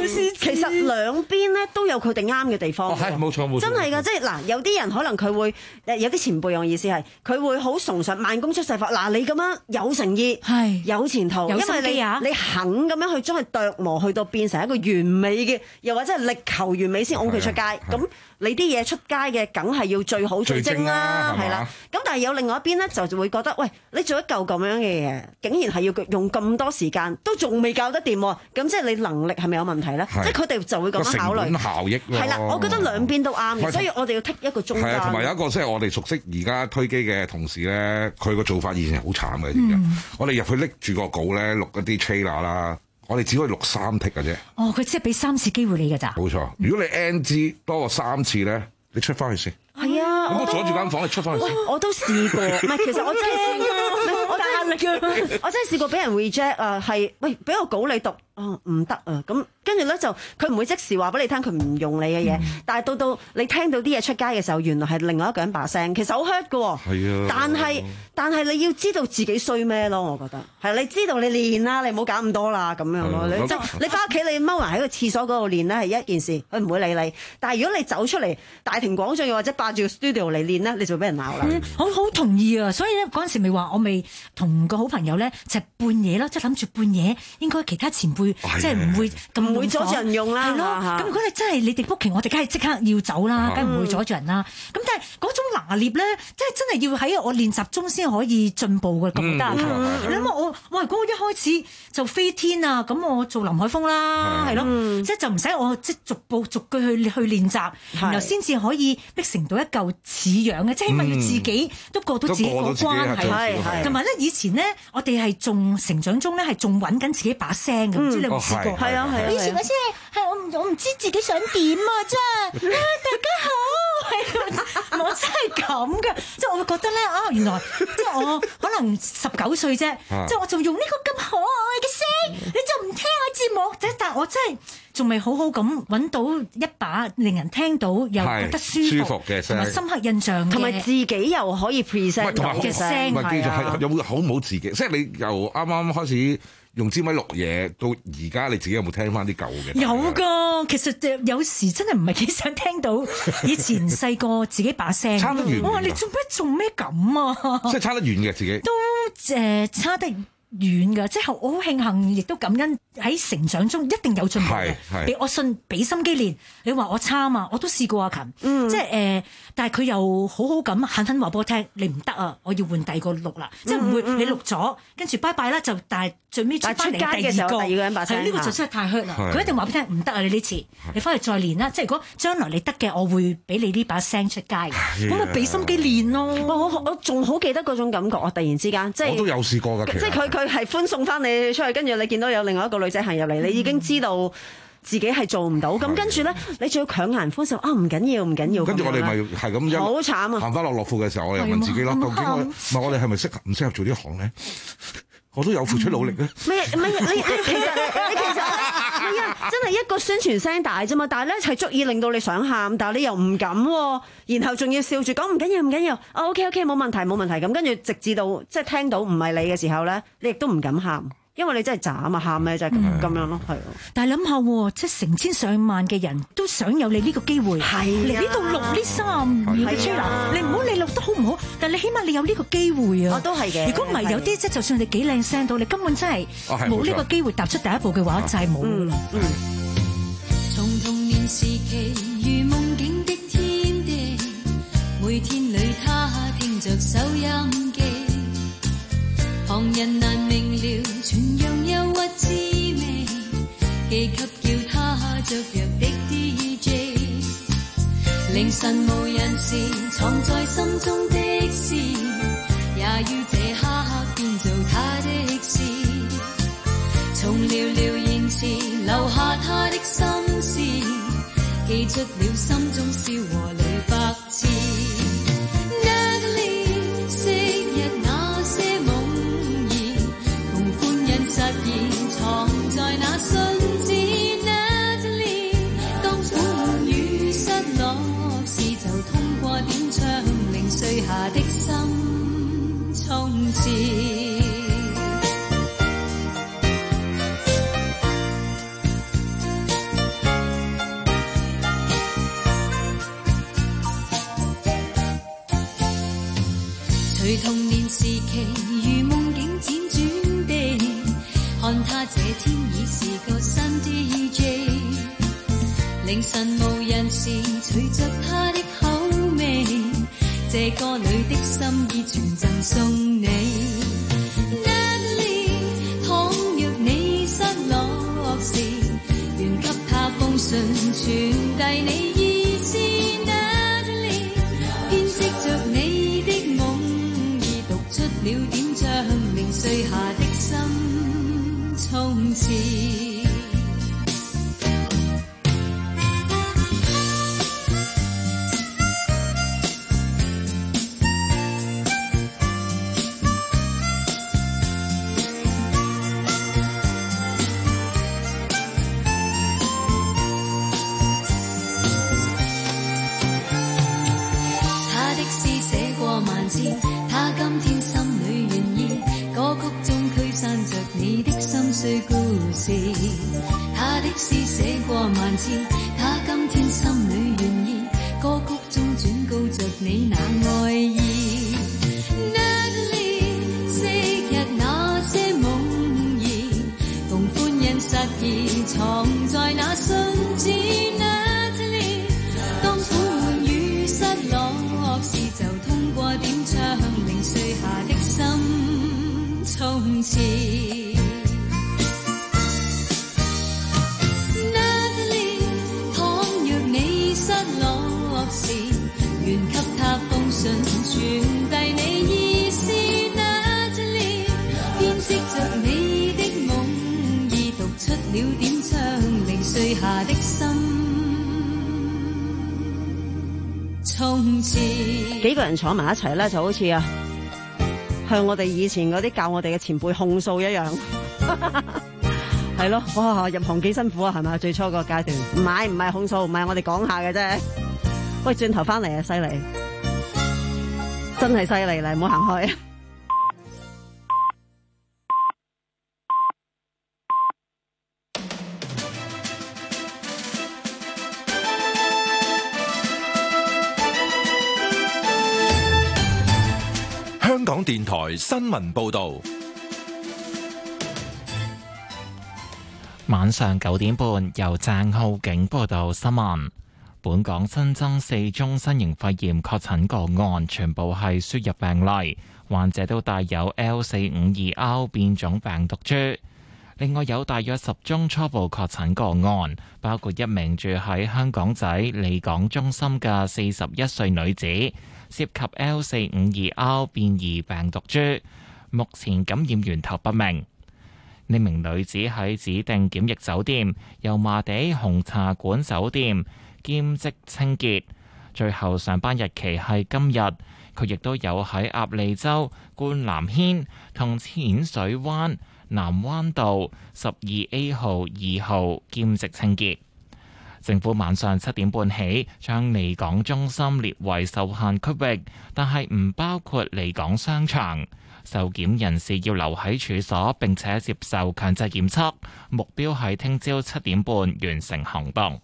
Speaker 12: 其實兩邊咧都有佢哋啱嘅地方。
Speaker 13: 係冇錯冇錯，
Speaker 12: 真係㗎，即係嗱，有啲人可能佢會誒有啲前輩，我意思係佢會好崇尚慢工出細貨。嗱，你咁樣有誠意，係有前途，
Speaker 18: 有
Speaker 12: 因為你
Speaker 18: 心機啊
Speaker 12: 你肯咁樣去將佢琢磨，去到變成一個完美嘅，又或者係力求完美先㧬佢出街。咁你啲嘢出街嘅，梗係要最好最精啦，係啦。咁但係有另外一邊咧，就會覺得喂，你做一嚿咁樣嘅嘢，竟然係要用咁多時間，都仲未教得掂，咁即係你能力係咪有問題咧？即係佢哋就會咁樣考慮
Speaker 13: 成本效益咯。
Speaker 12: 係啦，我覺得兩邊都啱嘅，所以我哋要剔一個中間。
Speaker 13: 係啊，同埋有一個即係我哋熟悉而家推機嘅同事咧，佢個做法以前係好慘嘅。而家我哋入去拎住個稿咧，錄一啲 trailer 啦，我哋只可以錄三剔嘅啫。
Speaker 18: 哦，佢即係俾三次機會你㗎咋？
Speaker 13: 冇錯，如果你 N G 多過三次咧，你出翻去先。
Speaker 12: 係啊，
Speaker 13: 咁我阻住間房，你出翻去先。
Speaker 12: 我都試過，唔係其實我真係我真係我真係試過俾人 reject 啊，係喂俾個稿你讀。哦，唔得啊！咁跟住咧就佢唔會即時話俾你聽，佢唔用你嘅嘢。嗯、但係到到你聽到啲嘢出街嘅時候，原來係另外一個人把聲，其實好 hurt 㗎。係啊，但係但係你要知道自己衰咩咯？我覺得係你知道你練啦，你唔好搞咁多啦，咁樣咯。你即你翻屋企你踎埋喺個廁所嗰度練咧係一件事，佢唔會理你。但係如果你走出嚟大庭廣眾又或者霸住個 studio 嚟練咧，你就俾人鬧啦。
Speaker 18: 嗯、好好同意啊！所以咧嗰陣時咪話我未同個好朋友咧就係、半夜咯，即係諗住半夜應該其他前輩、哎、即係唔會。咁唔會阻住人用啦，係咯。咁如果你真係你哋 booking，我哋梗係即刻要走啦，梗係唔會阻住人啦。咁但係嗰種拿捏咧，即係真係要喺我練習中先可以進步嘅，咁得。你諗下我，哇！如果我一開始就飛天啊，咁我做林海峰啦，係咯，即係就唔使我即係逐步逐句去去練習，然後先至可以逼成到一嚿似樣嘅，即係起碼要自己都過到自己個關係。同埋咧，以前咧，我哋係仲成長中咧，係仲揾緊自己把聲嘅，唔知你有冇試過？係啊係啊！以前嗰啲係我唔我唔知自己想點啊！真係啊，大家好，係我真係咁嘅，即係我會覺得咧啊，原來即係我可能十九歲啫，即係我仲用呢個咁可愛嘅聲，你就唔聽我節目，即係但係我真係仲未好好咁揾到一把令人聽到又覺得舒服嘅聲，同埋深刻印象，同埋自己又可以 present 到嘅聲，係啊，有冇好唔好自己？即係你由啱啱開始。用支咪錄嘢到而家，你自己有冇聽翻啲舊嘅？有噶，其實有時真係唔係幾想聽到以前細個自己把聲。差得遠。我話你做咩做咩咁啊？即係差得遠嘅自己。都誒、呃、差得遠㗎，即係我好慶幸，亦都感恩喺成長中一定有進步嘅。俾我信，俾心機練。你話我差嘛？我都試過阿勤，嗯、即係誒、呃，但係佢又好好咁狠狠話俾我聽，你唔得啊！我要換第二個錄啦，嗯、即係唔會、嗯、你錄咗，跟住拜拜啦，就但係最尾出翻嚟第二個，第二個人把聲，呢個就真係太 hurt 啦！佢一定話俾你聽，唔得啊！你呢次你翻去再練啦。即係如果將來你得嘅，我會俾你呢把聲出街。咁我俾心機練咯。我我仲好記得嗰種感覺啊！突然之間，即係我都有試過㗎。即係佢佢係歡送翻你出去，跟住你見到有另外一個女仔行入嚟，你已經知道自己係做唔到。咁跟住咧，你仲要強顏歡笑啊！唔緊要，唔緊要。跟住我哋咪係咁樣，好慘啊！行翻落樂富嘅時候，我又問自己咯，究竟我唔係我哋係咪適合唔適合做呢行咧？我都有付出努力嘅。咩咩？你你其實你其實係啊，真係一個宣傳聲大啫嘛。但係咧係足以令到你想喊，但係你又唔敢，然後仲要笑住講唔緊要，唔緊要。啊 OK OK，冇問題冇問題。咁跟住直至到即係聽到唔係你嘅時候咧，你亦都唔敢喊。因為你真係渣啊嘛，喊咩就係咁樣咯，係。但係諗下，即係成千上萬嘅人都想有你呢個機會，嚟呢度錄呢三秒嘅 trailer，你唔好你錄得好唔好，但係你起碼你有呢個機會啊。我都係嘅。如果唔係有啲即係，就算你幾靚聲到，你根本真係冇呢個機會踏出第一步嘅話，就係冇啦。從童年時期如夢境的天地，每天裏他聽着收音機。旁人難明了，全樣憂鬱滋味，寄給叫他雀躍的 D J。凌晨無人時，藏在心中的事，也要這刻變做他的事。從寥寥言辭留下他的心事，記出了心中笑和淚百次。藏在那信紙 Natalie， 當苦悶與失落時，就通過點唱，令碎下的心衝刺。
Speaker 4: 他這天已是個新 D J， 凌晨無人時隨着他的口味，這歌裏的心意全贈送你。Natalie， 倘若你失落時，願給他封信傳遞你意思。Natalie， 編織着你的夢意，讀出了點將零碎下的心衝刺。他今天心裏願意，歌曲中驅散着你的心碎故事。他的詩寫過萬次，他今天心裏願意，歌曲中轉告着你那愛意。Natalie， 昔日那些夢兒，同歡欣失意藏在那信紙。Natalie， 當苦悶與失落時，就通過點唱零碎下的心衝刺。Natalie， 倘若你失落時，願給他封信傳遞你意思。Natalie， 編織着你的夢意，讀出了點唱零碎下的心衝刺。
Speaker 12: 幾個人坐埋一齊咧，就好似啊向我哋以前嗰啲教我哋嘅前輩控訴一樣，係咯，哇！入行幾辛苦啊，係咪？最初個階段，唔係唔係控訴，唔係我哋講下嘅啫。喂，轉頭翻嚟啊，犀利，真係犀利啦，唔好行開。
Speaker 2: 香港電台新聞報道，
Speaker 1: 晚上九點半由鄭浩景報道新聞。本港新增四宗新型肺炎確診個案，全部係輸入病例，患者都帶有 L 四五二 R 變種病毒株。另外有大約十宗初步確診個案，包括一名住喺香港仔利港中心嘅四十一歲女子，涉及 L 四五二 R 變異病毒株，目前感染源頭不明。呢名女子喺指定檢疫酒店油麻地紅茶館酒店兼職清潔，最後上班日期係今日。佢亦都有喺鴨脷洲冠南軒同淺水灣南灣道十二 A 號二號兼職清潔。政府晚上七點半起將離港中心列為受限區域，但係唔包括離港商場。受檢人士要留喺處所並且接受強制檢測，目標係聽朝七點半完成行動。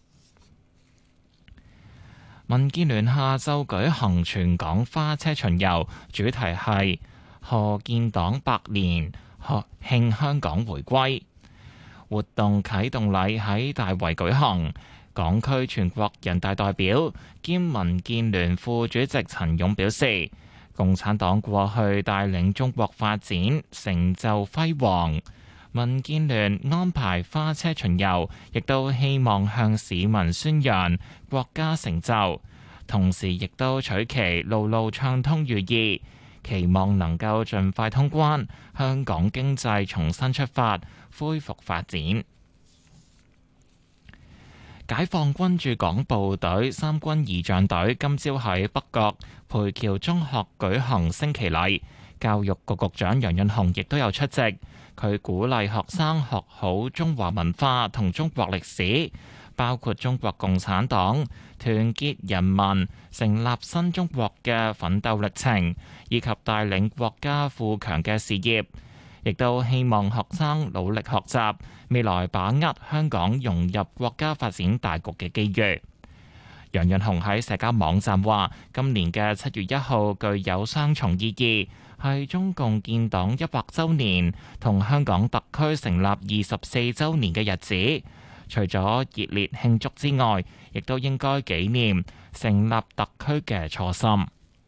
Speaker 1: 民建聯下晝舉行全港花車巡遊，主題係賀建黨百年，賀慶香港回歸。活動啟動禮喺大圍舉行，港區全國人大代表兼民建聯副主席陳勇表示，共產黨過去帶領中國發展成就輝煌，民建聯安排花車巡遊，亦都希望向市民宣揚國家成就，同時亦都取其路路暢通寓意，期望能夠盡快通關，香港經濟重新出發，恢復發展。解放軍駐港部隊三軍儀仗隊今朝喺北角培僑中學舉行升旗禮，教育局局長楊潤雄亦都有出席。佢鼓勵學生學好中華文化同中國歷史，包括中國共產黨團結人民、成立新中國嘅奮鬥歷程，以及帶領國家富強嘅事業。亦都希望學生努力學習，未來把握香港融入國家發展大局嘅機遇。 楊潤雄喺社交網站話：今年嘅七月一號具有雙重意義，係中共建黨一百週年同香港特區成立二十四週年嘅日子。除咗熱烈慶祝之外，亦都應該紀念成立特區嘅初心。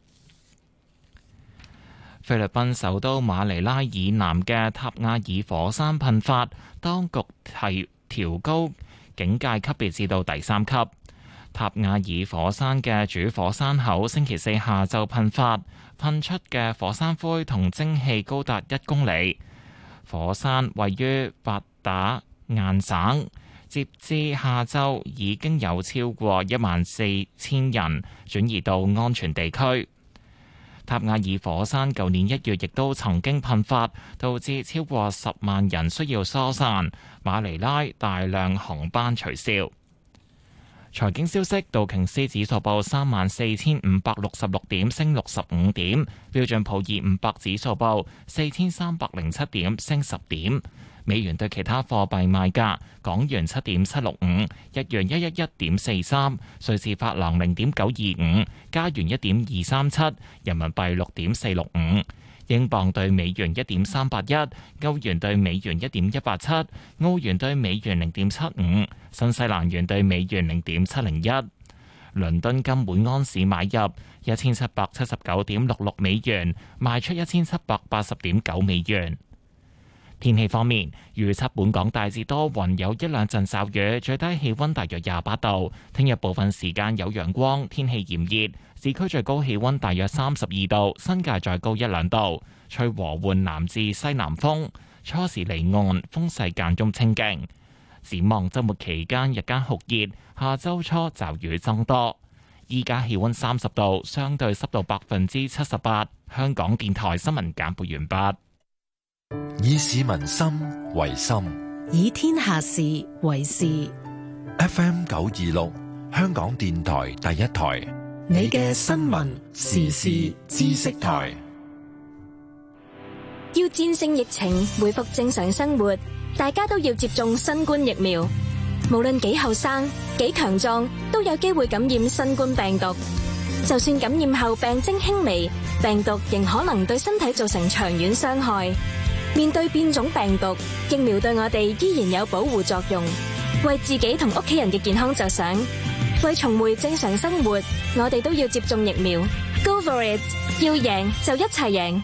Speaker 1: 菲律賓首都馬尼拉以南嘅塔亞爾火山噴發，當局提調高警戒級別至到第三級。塔亞爾火山嘅主火山口星期四下晝噴發，噴出嘅火山灰同蒸汽高達一公里。火山位於八打雁省，截至下晝已經有超過一萬四千人轉移到安全地區。塔亞爾火山舊年一月亦都曾經噴發，導致超過十萬人需要疏散，馬尼拉大量航班取消。財經消息：道瓊斯指數報三萬四千五百六十六點，升六十五點；標準普爾五百指數報四千三百零七點，升十點。美元對其他貨幣賣價：港元七點七六五，日元一一一點四三，瑞士法郎零點九二五，加元一點二三七，人民幣六點四六五，英鎊對美元一點三八一，歐元對美元一點一八七，澳元對美元零點七五，新西蘭元對美元零點七零一。倫敦金每安士買入一千七百七十九點六六美元，賣出一千七百八十點九美元。天氣方面，預測本港大致多雲，有一兩陣驟雨，最低氣溫大約廿八度。聽日部分時間有陽光，天氣炎熱，市區最高氣溫大約三十二度，新界再高一兩度。吹和緩南至西南風，初時離岸，風勢間中清勁。展望週末期間日間酷熱，下週初驟雨增多。依家氣溫三十度，相對濕度百分之七十八。香港電台新聞簡報完畢。
Speaker 2: 以市民心為心，
Speaker 22: 以天下事為事。
Speaker 2: F M 九二六，香港電台第一台，
Speaker 3: 你嘅新聞時事知識台。
Speaker 5: 要戰勝疫情，恢復正常生活，大家都要接種新冠疫苗。無論幾後生、幾強壯，都有機會感染新冠病毒。就算感染後病徵輕微，病毒仍可能對身體造成長遠傷害。面對變種病毒，疫苗對我哋依然有保護作用。為自己同屋企人嘅健康着想，為重回正常生活，我哋都要接種疫苗。Go for it！ 要贏就一齊贏。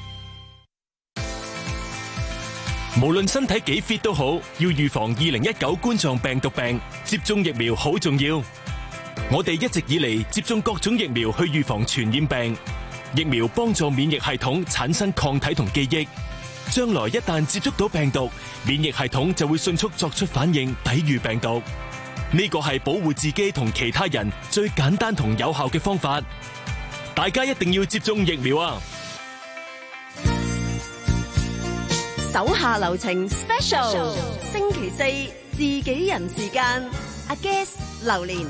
Speaker 19: 無論身體幾 fit 都好，要預防二零一九冠狀病毒病，接種疫苗好重要。我哋一直以嚟接種各種疫苗去預防傳染病，疫苗幫助免疫系統產生抗體同記憶。將來一旦接觸到病毒，免疫系統就會迅速作出反應，抵禦病毒。呢個係保護自己同其他人最簡單同有效嘅方法。大家一定要接種疫苗啊！
Speaker 17: 手下留情 Special， 星期四自己人時間，阿 Guess 榴蓮。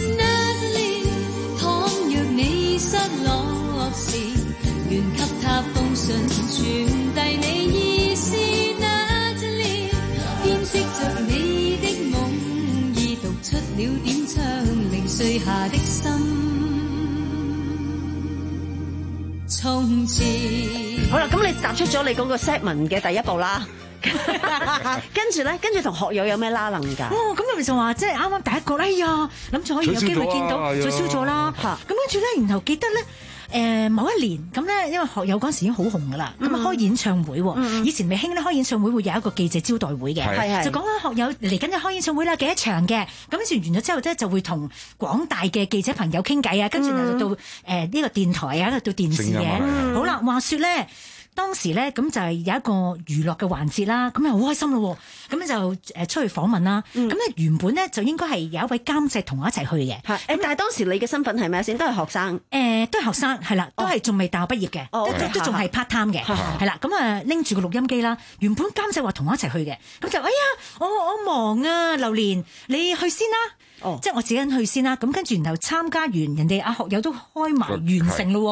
Speaker 4: 倘若你失落時，願給他封信傳遞你意思。Natalie 編織着你的夢，已讀出了點窗零碎下的心。從前
Speaker 12: 好啦，咁你踏出咗你嗰個 set 文嘅第一步啦。跟住咧，跟住同學友有咩拉能㗎？
Speaker 18: 哦，咁咪就話即係啱啱第一個，哎呀，諗住可以有機會見到，取消咗啦。咁跟住咧，然後記得咧。誒、呃、某一年咁咧，因為學友嗰時已經好紅噶啦，咁啊、嗯、開演唱會，嗯、以前咪興咧開演唱會會有一個記者招待會嘅，嗯、就講緊學友嚟緊就開演唱會啦，幾多場嘅，咁跟住完咗之後咧就會同廣大嘅記者朋友傾偈啊，跟住就到誒呢、呃這個電台啊，到電視嘅，嗯、好啦，話說咧。當時咧咁就係有一個娛樂嘅環節啦，咁又好開心咯，咁就誒出去訪問啦。咁咧、嗯、原本咧就應該係有一位監製同我一齊去嘅。咁但係當時你嘅身份係咩先？都係學生。誒、呃，都係學生，係啦，都係仲未大學畢業嘅，哦、都都仲係 part time 嘅，係啦。咁啊拎住個錄音機啦。原本監製話同我一齊去嘅，咁就哎呀，我我忙啊，榴蓮，你去先啦。哦，即係我自己去先啦。咁跟住然後參加完，人哋阿學友都開埋完成咯。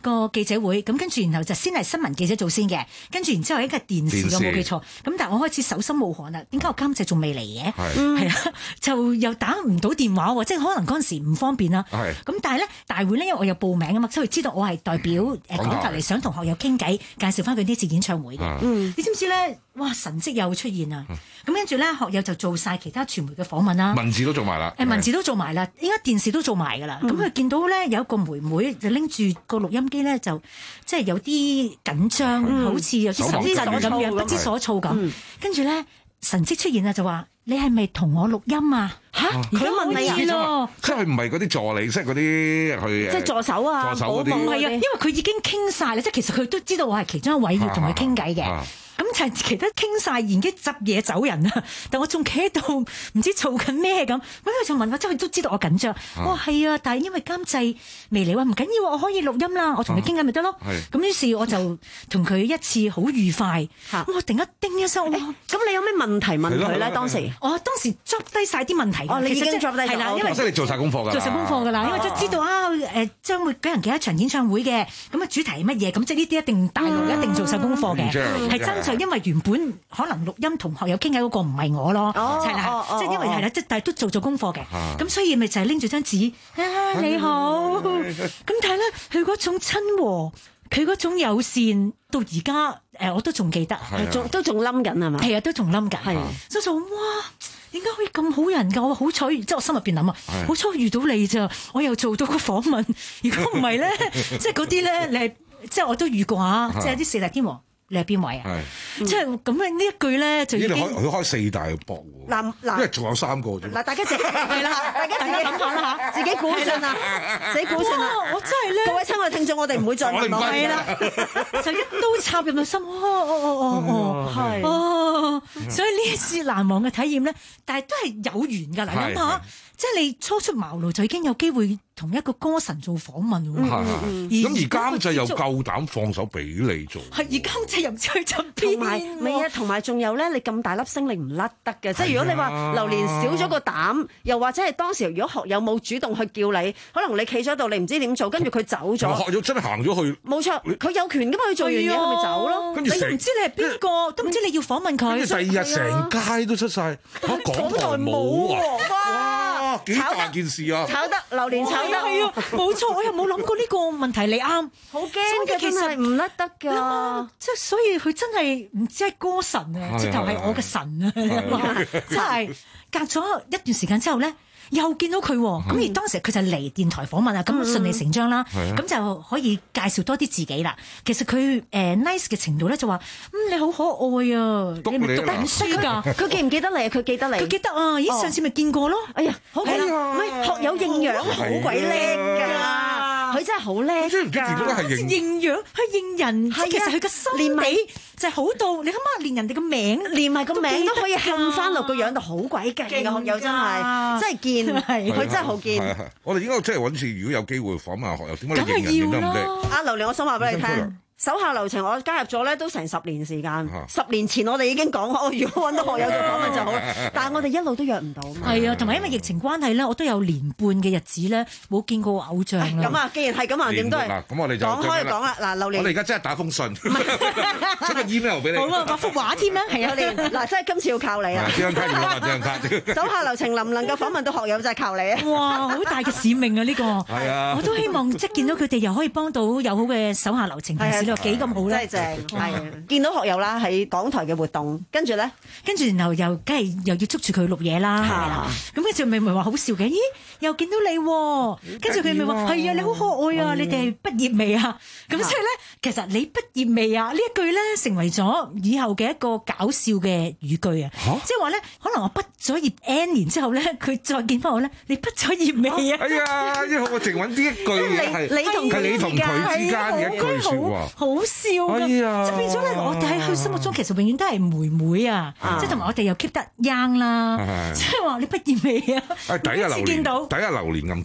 Speaker 18: 個記者會，咁跟住然後就先係新聞記者做先嘅，跟住然之後一個電視嘅冇記錯，咁但係我開始手心冒汗啦，點解我監製仲未嚟嘅？係啊，就又打唔到電話喎，即係可能嗰陣時唔方便啦。咁但係咧大會咧，因為我有報名啊嘛，所以知道我係代表誒港台嚟想同學友傾偈，介紹翻佢呢次演唱會嘅。嗯，你知唔知咧？哇！神蹟又出現啊！咁跟住咧，學友就做晒其他傳媒嘅訪問啦，
Speaker 13: 文字都做埋啦，
Speaker 18: 誒文字都做埋啦，依家電視都做埋噶啦。咁佢見到咧有一個妹妹就拎住個錄音機咧，就即係有啲緊張，好似有啲手震咁樣，不知所措咁。跟住咧神蹟出現啊，就話你係咪同我錄音啊？嚇！佢問你咯，
Speaker 13: 即係唔係嗰啲助理，即係嗰啲去
Speaker 12: 即係助手啊，
Speaker 13: 助手嗰啲
Speaker 18: 唔係啊，因為佢已經傾晒啦，即係其實佢都知道我係其中一位要同佢傾偈嘅。咁就係其他傾晒，然之後執嘢走人啦。但我仲企喺度，唔知做緊咩咁。咁佢就問我，即係佢都知道我緊張。我話係啊，但係因為監製未嚟，話唔緊要，我可以錄音啦，我同佢傾緊咪得咯。咁於是我就同佢一次好愉快。我突然間叮一聲，
Speaker 12: 咁你有咩問題問佢咧？當時
Speaker 18: 我當時執低晒啲問題。
Speaker 12: 哦，你已經執低
Speaker 18: 係啦，因為
Speaker 13: 即係你做晒功課㗎，
Speaker 18: 做晒功課㗎啦。因為都知道啊，誒將會舉行幾多場演唱會嘅，咁啊主題係乜嘢？咁即係呢啲一定大陸一定做晒功課嘅，係真。就因為原本可能錄音同學友傾偈嗰個唔係我咯，係啦，即係因為係啦，即係但係都做咗功課嘅，咁所以咪就係拎住張紙啊你好，咁但係咧佢嗰種親和，佢嗰種友善，到而家誒我都仲記得，
Speaker 12: 仲都仲冧緊係嘛？
Speaker 18: 係啊，都仲冧緊，係，所以就哇點解可以咁好人㗎？我好彩，即係我心入邊諗啊，好彩遇到你咋，我又做到個訪問，如果唔係咧，即係嗰啲咧你係即係我都遇過啊，即係啲四大天王。你係邊位啊？係，即係咁樣呢一句咧就已經
Speaker 13: 佢開四大博喎。嗱嗱，因為仲有三個啫。
Speaker 12: 嗱，大家自係啦，大家自己諗下啦嚇，自己估算啦，自己估算啦。
Speaker 18: 我真係咧，
Speaker 12: 各位親愛聽眾，我哋唔會再問落去啦，
Speaker 18: 就一刀插入個心。哦哦哦哦，係哦，所以呢一次難忘嘅體驗咧，但係都係有緣㗎。嗱，諗下，即係你初出茅廬就已經有機會同一個歌神做訪問喎。
Speaker 13: 咁而監製又夠膽放手俾你做。
Speaker 18: 係，而監製又唔吹就邊？
Speaker 12: 同埋，唔係啊，同埋仲有咧，你咁大粒星，你唔甩得嘅。即係如果你話榴蓮少咗個膽，又或者係當時如果學友冇主動去叫你，可能你企咗度，你唔知點做，跟住佢走咗。
Speaker 13: 學友真係行咗去。
Speaker 12: 冇錯，佢有權㗎嘛，佢做完嘢佢咪走咯。
Speaker 18: 你都唔知你係邊個，都唔知你要訪問佢。
Speaker 13: 跟住第二日成街都出晒，港台冇啊！哇，幾大件事啊！
Speaker 12: 炒得榴蓮炒得
Speaker 18: 係啊，冇錯，我又冇諗過呢個問題，你啱。
Speaker 12: 好驚嘅，其實唔甩得㗎。
Speaker 18: 即係所以佢真係唔知係歌神啊，直頭係我嘅神啊！真係隔咗一段時間之後咧，又見到佢，咁而當時佢就嚟電台訪問啊，咁順理成章啦，咁就可以介紹多啲自己啦。其實佢誒 nice 嘅程度咧就話，嗯你好可愛啊，你咪讀緊書㗎。
Speaker 12: 佢記唔記得你啊？佢記得你。
Speaker 18: 佢記得啊！咦，上次咪見過咯。
Speaker 12: 哎呀，好鬼，唔係學友認樣好鬼叻㗎。佢真係好叻㗎，
Speaker 13: 即係唔知點解係認
Speaker 18: 認樣，係認人，其實佢嘅心理就係好到，你諗下，連人哋嘅名，
Speaker 12: 連埋個名都可以冚翻落個樣度，好鬼勁嘅學友真係，真係見，佢真係好見。
Speaker 13: 我哋應該即係揾次，如果有機會訪問下學友，點解你認人認得咁叻？
Speaker 12: 阿榴蓮，我想話俾你聽。手下留情，我加入咗咧都成十年時間。十年前我哋已經講，我如果揾到學友做訪問就好，但係我哋一路都約唔到。
Speaker 18: 係啊，同埋因為疫情關係咧，我都有年半嘅日子咧冇見過偶像啦。
Speaker 12: 咁啊，既然係咁啊，點都係。
Speaker 13: 咁我哋就
Speaker 12: 講開講啦。嗱，榴蓮，
Speaker 13: 我哋而家真係打封信，出個 email 俾你。
Speaker 18: 好啊，畫幅畫添啦。
Speaker 12: 係啊，榴蓮，嗱，真係今次要靠你啊！
Speaker 13: 張卡要攞啊，張卡。
Speaker 12: 手下留情能唔能夠訪問到學友就係靠你啊！
Speaker 18: 哇，好大嘅使命啊！呢個
Speaker 13: 係啊，
Speaker 18: 我都希望即係見到佢哋又可以幫到友好嘅手下留情同事，你話幾咁好咧？
Speaker 12: 正係見到學友啦，喺港台嘅活動，跟住咧，
Speaker 18: 跟住然後又梗係又要捉住佢錄嘢啦，咁跟住咪咪話好笑嘅，咦又見到你，跟住佢咪話係啊，你好可愛啊，你哋畢業未啊？咁所以咧，其實你畢業未啊呢一句咧，成為咗以後嘅一個搞笑嘅語句啊，即係話咧，可能我畢咗業 N 年之後咧，佢再見翻我咧，你畢咗業未啊？
Speaker 13: 哎呀，因為我淨揾呢一句嘢係
Speaker 12: 你同
Speaker 13: 係你同佢之間嘅一句説話，
Speaker 18: 好笑。即係變咗咧，我哋喺佢心目中其實永遠都係妹妹啊！即係同埋我哋又 keep 得 young 啦，即係話你畢業未啊？
Speaker 13: 第一榴蓮，
Speaker 18: 見到
Speaker 13: 第一榴蓮咁甜。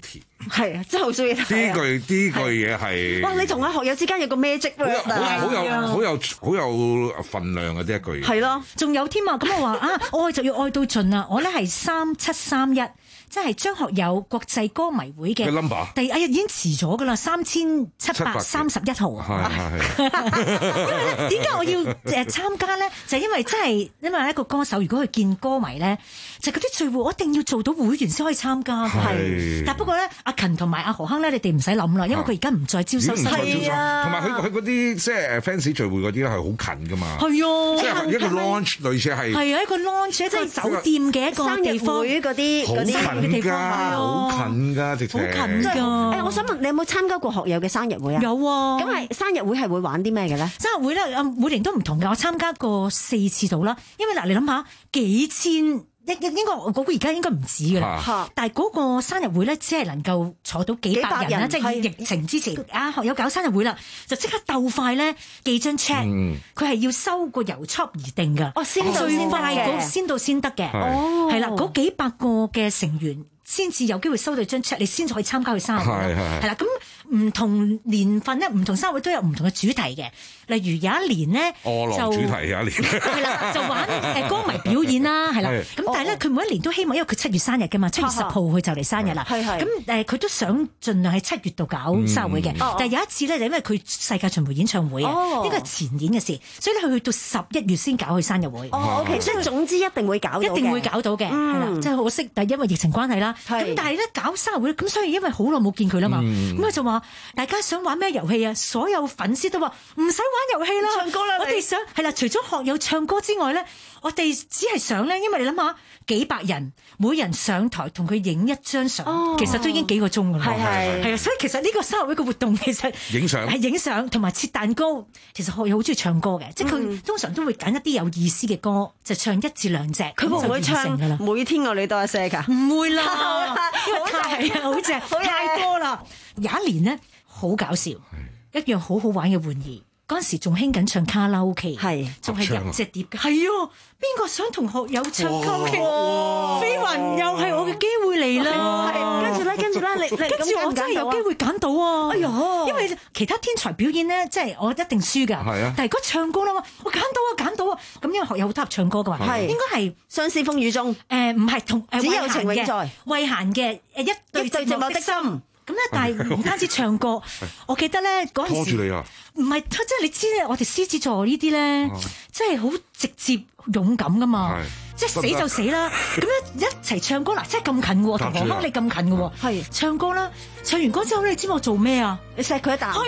Speaker 12: 係啊，真係好中意睇。
Speaker 13: 呢句呢句嘢係
Speaker 12: 哇！你同阿學友之間有個 magic
Speaker 13: 好有好有好有好有份量嘅呢一句。
Speaker 18: 係咯，仲有添啊！咁我話啊，愛就要愛到盡啦！我咧係三七三一。即係張學友國際歌迷會嘅
Speaker 13: number，
Speaker 18: 第哎呀已經遲咗㗎啦，三千七百三十一號。係係。因為咧，點解我要誒參加咧？就係因為真係因為一個歌手，如果去見歌迷咧，就嗰啲聚會，我一定要做到會員先可以參加。係。但不過咧，阿勤同埋阿何鏗咧，你哋唔使諗啦，因為佢而家唔再招收新會員。
Speaker 13: 係啊。同埋佢佢嗰啲即係 fans 聚會嗰啲咧係好近㗎嘛。
Speaker 18: 係啊。
Speaker 13: 即係一個 launch 類似係。係
Speaker 18: 啊，一個 launch 即係酒店嘅一個地方。
Speaker 12: 生日會嗰啲嗰啲。
Speaker 13: 近㗎，好近㗎，直情好
Speaker 12: 近㗎。誒，我想問你有冇參加過學友嘅生日會啊？
Speaker 18: 有啊。
Speaker 12: 咁係生日會係會玩啲咩嘅咧？
Speaker 18: 生日會咧，每年都唔同㗎。我參加過四次到啦。因為嗱，你諗下幾千應應該我估而家應該唔止㗎啦。但係嗰個生日會咧，只係能夠坐到幾百人啦。即係疫情之前，啊學友搞生日會啦，就即刻鬥快咧寄張 check，佢係要收個郵戳而定㗎。
Speaker 12: 哦，先到
Speaker 18: 先快嘅，先到先得嘅。哦，係啦，嗰幾百個嘅成員。先至有機會收到張 check，你先至可以參加佢生日會。係係係啦，咁唔同年份咧，唔同生日會都有唔同嘅主題嘅。例如有一年咧，
Speaker 13: 就主題有一年
Speaker 18: 係啦，就玩誒歌迷表演啦，係啦。咁但係咧，佢每一年都希望，因為佢七月生日㗎嘛，七月十號佢就嚟生日啦。係係。咁誒，佢都想盡量喺七月度搞生日會嘅。但係有一次咧，就因為佢世界巡迴演唱會啊，呢個係前年嘅事，所以咧佢去到十一月先搞佢生日會。
Speaker 12: 哦 OK，即係總之一定會搞到嘅，
Speaker 18: 一定會搞到嘅，係啦。即係可惜，但係因為疫情關係啦。咁但係咧搞生日會，咁所以因為好耐冇見佢啦嘛，咁佢就話大家想玩咩遊戲啊？所有粉絲都話唔使玩遊戲啦，唱歌啦！我哋想係啦，除咗學友唱歌之外咧，我哋只係想咧，因為你諗下幾百人，每人上台同佢影一張相，其實都已經幾個鐘㗎啦，係係係啊，所以其實呢個生日會嘅活動其實影相係影相同埋切蛋糕。其實學友好中意唱歌嘅，即係佢通常都會揀一啲有意思嘅歌，就唱一至兩隻。佢會唔會唱
Speaker 12: 每天我哋多一些㗎？
Speaker 18: 唔會啦，因為太啊，好正，太多啦。有一年咧，好搞笑，一樣好好玩嘅玩意。嗰陣時仲興緊唱卡拉 OK， 係仲係入隻碟嘅，係啊！邊個想同學友唱卡拉 OK？ 飛雲又係我嘅機會嚟啦！跟住咧，跟住咧，你跟住我真係有機會揀到啊！哎呀，因為其他天才表演咧，即係我一定輸㗎。係啊！但係如果唱歌啦嘛，我揀到啊，揀到啊！咁因為學友好適合唱歌㗎嘛，係應該係
Speaker 12: 相思風雨中。誒唔係同只有情永在，
Speaker 18: 慧嫻嘅誒一對寂寞的心。咁咧，但係唔單止唱歌，我記得咧嗰陣時拖住你啊！唔係，即係你知咧，我哋獅子座呢啲咧，即係好直接勇敢噶嘛，即係死就死啦。咁樣一齊唱歌嗱，即係咁近喎，同何鏗你咁近嘅喎，係唱歌啦。唱完歌之後，你知我做咩啊？
Speaker 12: 你錫佢一啖。係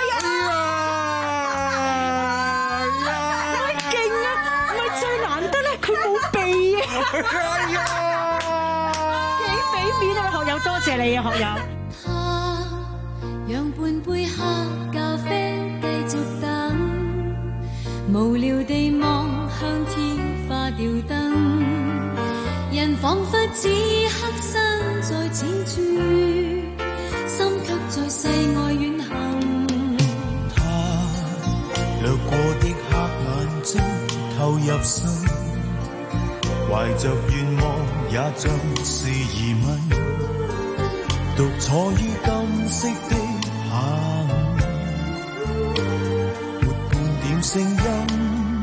Speaker 18: 啊！太勁啊！唔係最難得咧，佢冇鼻啊！
Speaker 11: 係
Speaker 18: 啊！幾俾面啊！學友，多謝你啊，學友。
Speaker 4: 讓半杯黑咖啡繼續等，無聊地望向天花吊燈，人彷彿只刻身在淺處，心卻在世外遠行。
Speaker 11: 他掠過的黑眼睛投入心，懷着願望也像是疑問，獨坐於金色的下午，沒半點聲音。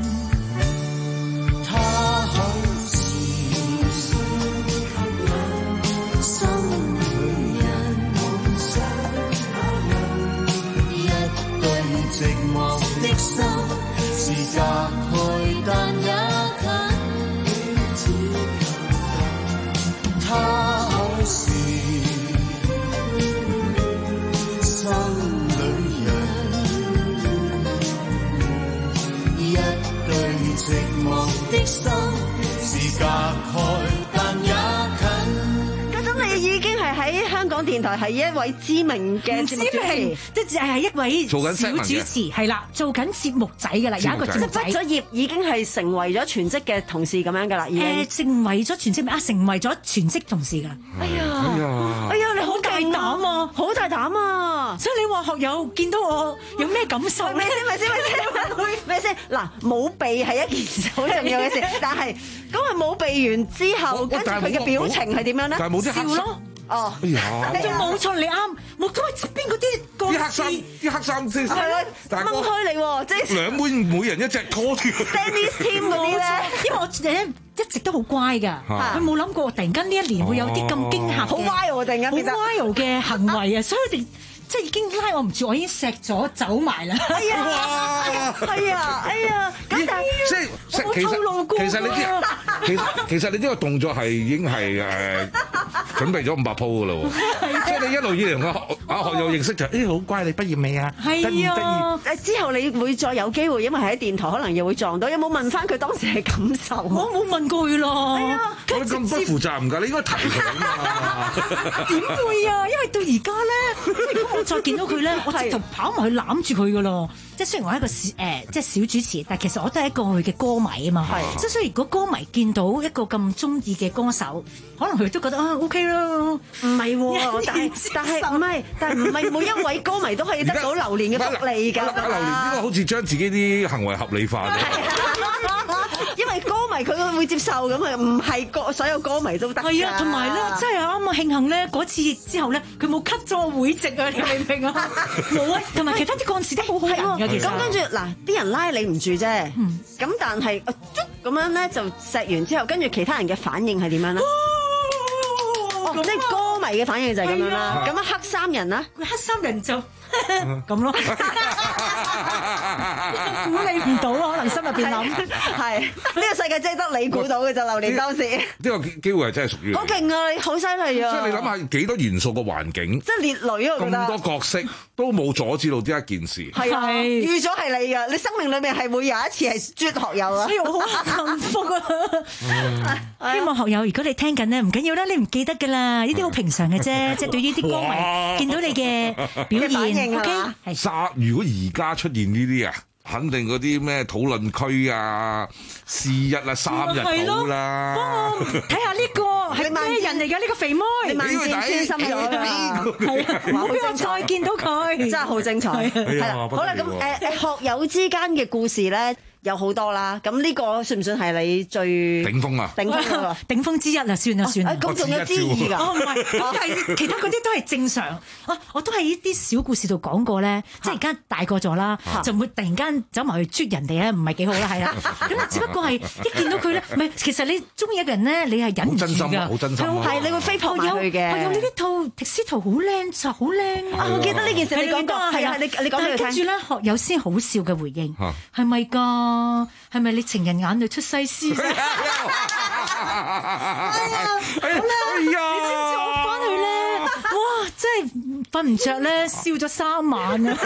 Speaker 11: 他好似心裏人，一對寂寞的心，是隔開但也近。他好似寂寞的心是隔開，但也近。
Speaker 12: 家陣你已經係喺香港電台係一位知名嘅節目主持，
Speaker 18: 即係係一位小主持，係啦，做緊節目仔㗎啦，有一個節目仔。
Speaker 12: 畢咗業已經係成為咗全職嘅同事咁樣㗎啦，已經
Speaker 18: 誒成為咗全職咩啊？成為咗全職同事㗎。
Speaker 12: 哎呀，哎呀，你好大膽啊，好大膽啊！
Speaker 18: 所以你話學友見到我有咩感受咧？
Speaker 12: 咪先咪先咪先咪先嗱，冇鼻係一件好重要嘅事，但係咁佢冇鼻完之後，跟住佢嘅表情係點樣咧？
Speaker 13: 但係冇啲
Speaker 18: 笑咯。
Speaker 12: 哦，
Speaker 13: 哎呀，
Speaker 18: 你仲冇錯，你啱，冇錯，邊嗰啲
Speaker 13: 啲黑衫，啲黑衫先
Speaker 12: 係啦，掹開你喎，即係
Speaker 13: 兩妹每人一隻拖住
Speaker 12: Dennis Team 嗰啲咧，
Speaker 18: 因為我誒一直都好乖㗎，佢冇諗過突然間呢一年會有啲咁驚嚇，
Speaker 12: 好 wild 突然間
Speaker 18: 好 wild 嘅行為啊，所以佢哋。即係已經拉我唔住，我已經錫咗走埋啦。
Speaker 12: 係啊，係啊，哎呀，咁但係
Speaker 13: 即係其實其實你啲其實其實你呢個動作係已經係誒準備咗五百鋪㗎啦喎。即係你一路以嚟同阿阿學友認識就誒好乖，你畢業未啊？
Speaker 12: 係啊，誒之後你會再有機會，因為喺電台可能又會撞到，有冇問翻佢當時嘅感受？
Speaker 18: 我冇問過佢咯。
Speaker 12: 係啊，
Speaker 13: 我咁不負責任㗎，你應該提佢啊嘛。
Speaker 18: 點會啊？因為到而家咧，即係我再見到佢咧，我直頭跑埋去攬住佢噶咯。即係雖然我係一個誒、呃，即係小主持，但係其實我都係一個佢嘅歌迷啊嘛。即係所以如果歌迷見到一個咁中意嘅歌手，可能佢都覺得啊 OK 咯。
Speaker 12: 唔係喎，但係但係唔係，但係唔係每一位歌迷都可以得到榴蓮嘅福利㗎。
Speaker 13: 榴蓮呢個好似將自己啲行為合理化咗。
Speaker 12: 因為歌迷佢會接受咁啊，唔係歌所有歌迷都得。
Speaker 18: 係啊，同埋咧，真係啱啊！慶幸咧嗰次之後咧，佢冇 cut 咗我會籍啊！你明唔明啊？冇啊，同埋其他啲幹事都好好人㗎。其實
Speaker 12: 咁跟住嗱，啲人拉你唔住啫。咁、嗯、但係咁樣咧就錫完之後，跟住其他人嘅反應係點樣咧？哦，即係歌迷嘅反應就係咁樣啦。咁啊，黑衫人啦，
Speaker 18: 黑衫人就咁咯。估你唔到啊，可能心入邊諗
Speaker 12: 係呢個世界真係得你估到嘅就榴蓮當時。
Speaker 13: 呢個機會係真係屬於
Speaker 12: 好勁啊！你好犀利啊！
Speaker 13: 即係你諗下幾多元素嘅環境，
Speaker 12: 即係烈女啊！
Speaker 13: 咁多角色都冇阻止到呢一件事。
Speaker 12: 係啊，預咗係你㗎，你生命裏面係會有一次係啜學友啊！
Speaker 18: 所以我好幸福啊！希望學友，如果你聽緊咧，唔緊要啦，你唔記得㗎啦，呢啲好平常嘅啫。即係對於啲歌迷見到你嘅表現 ，OK 係。
Speaker 13: 沙如果而家出現呢啲啊，肯定嗰啲咩討論區啊、C 一啊、三日到啦。
Speaker 18: 幫我睇下呢個係咩人嚟㗎？呢個肥妹，
Speaker 12: 你萬箭穿心咗啦！係啊，
Speaker 18: 俾我再見到佢，
Speaker 12: 真係好精彩。係啦，好啦，咁誒學友之間嘅故事咧。有好多啦，咁呢個算唔算係你最
Speaker 13: 頂峰啊？
Speaker 12: 頂峰嗰個，
Speaker 18: 頂峰之一啦，算啦算啦。
Speaker 12: 咁仲有之二㗎？
Speaker 18: 哦，唔係，係其他嗰啲都係正常。啊，我都喺呢啲小故事度講過咧，即係而家大個咗啦，就唔會突然間走埋去啜人哋咧，唔係幾好啦，係啦。咁啊，只不過係一見到佢咧，唔係，其實你中意一個人咧，你係忍唔住㗎，
Speaker 13: 好真心，
Speaker 12: 係你會飛撲埋去嘅。
Speaker 18: 我有呢啲套迪斯圖好靚就好靚啊！
Speaker 12: 我記得呢件事你講過，係啊，你你講俾佢聽。
Speaker 18: 跟住咧，學友先好笑嘅回應，係咪㗎？係咪你情人眼裏出西施？係啊！好啦，你知唔知我翻去咧？哇！真係瞓唔着咧，笑咗三晚啊！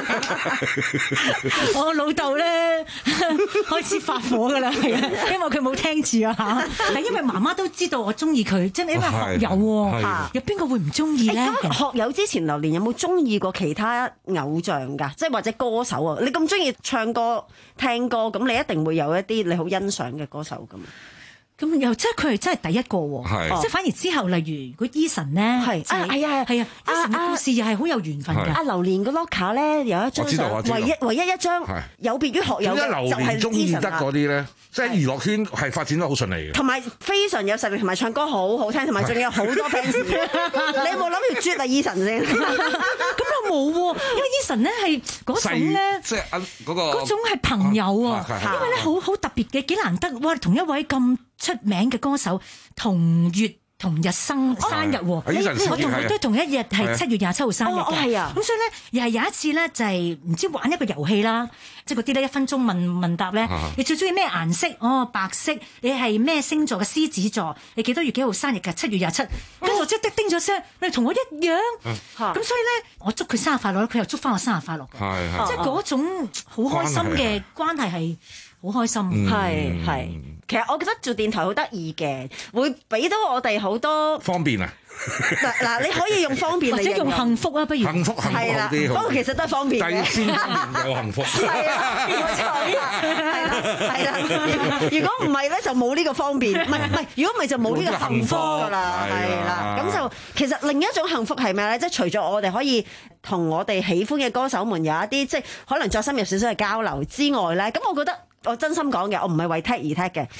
Speaker 18: 我老豆咧開始發火噶啦，係啊，因為佢冇聽住啊嚇。係因為媽媽都知道我中意佢，真係因為學友喎，有邊個會唔中意咧？
Speaker 12: 學友之前榴蓮有冇中意過其他偶像㗎？即係或者歌手啊？你咁中意唱歌聽歌，咁你一定會有一啲你好欣賞嘅歌手㗎嘛？
Speaker 18: 咁又即係佢係真係第一個喎，即係反而之後，例如如果 Eason 咧，係係啊係啊，Eason 嘅故事又係好有緣分嘅。阿
Speaker 12: 榴蓮個 locker 咧有一張相，唯一唯一一張有別於學友嘅就係 Eason
Speaker 13: 得嗰啲咧，即係娛樂圈係發展得好順利嘅，
Speaker 12: 同埋非常有實力，同埋唱歌好好聽，同埋仲有好多 fans。你有冇諗住啜啊 Eason 先？
Speaker 18: 咁又冇喎，因為 Eason 咧係嗰種咧，
Speaker 13: 即係嗰個
Speaker 18: 嗰種係朋友啊，因為咧好好特別嘅，幾難得哇！同一位咁出名嘅歌手同月同日生生日喎，我同佢都同一日係七月廿七號生日嘅，咁所以咧又係有一次咧就係唔知玩一個遊戲啦，即係嗰啲咧一分鐘問問答咧，你最中意咩顏色？哦，白色。你係咩星座嘅？獅子座。你幾多月幾號生日㗎？七月廿七。跟住我即刻叮咗聲，你同我一樣。咁所以咧，我祝佢生日快樂，佢又祝翻我生日快樂嘅，即係嗰種好開心嘅關係係好開心。
Speaker 12: 係係。其實我覺得做電台好得意嘅，會俾到我哋好多
Speaker 13: 方便啊！
Speaker 12: 嗱嗱，你可以用方便嚟，
Speaker 18: 或者用幸福啊，不如
Speaker 13: 幸福幸福啲。
Speaker 12: 不過其實都係方便嘅。
Speaker 13: 先方便有幸福。
Speaker 12: 係啊，冇錯。係啦，係啦。如果唔係咧，就冇呢個方便。唔係唔係，如果唔係就冇呢個幸福㗎啦。係啦，咁就其實另一種幸福係咩咧？即係除咗我哋可以同我哋喜歡嘅歌手們有一啲即係可能再深入少少嘅交流之外咧，咁我覺得。我真心講嘅，我唔係為踢而踢嘅。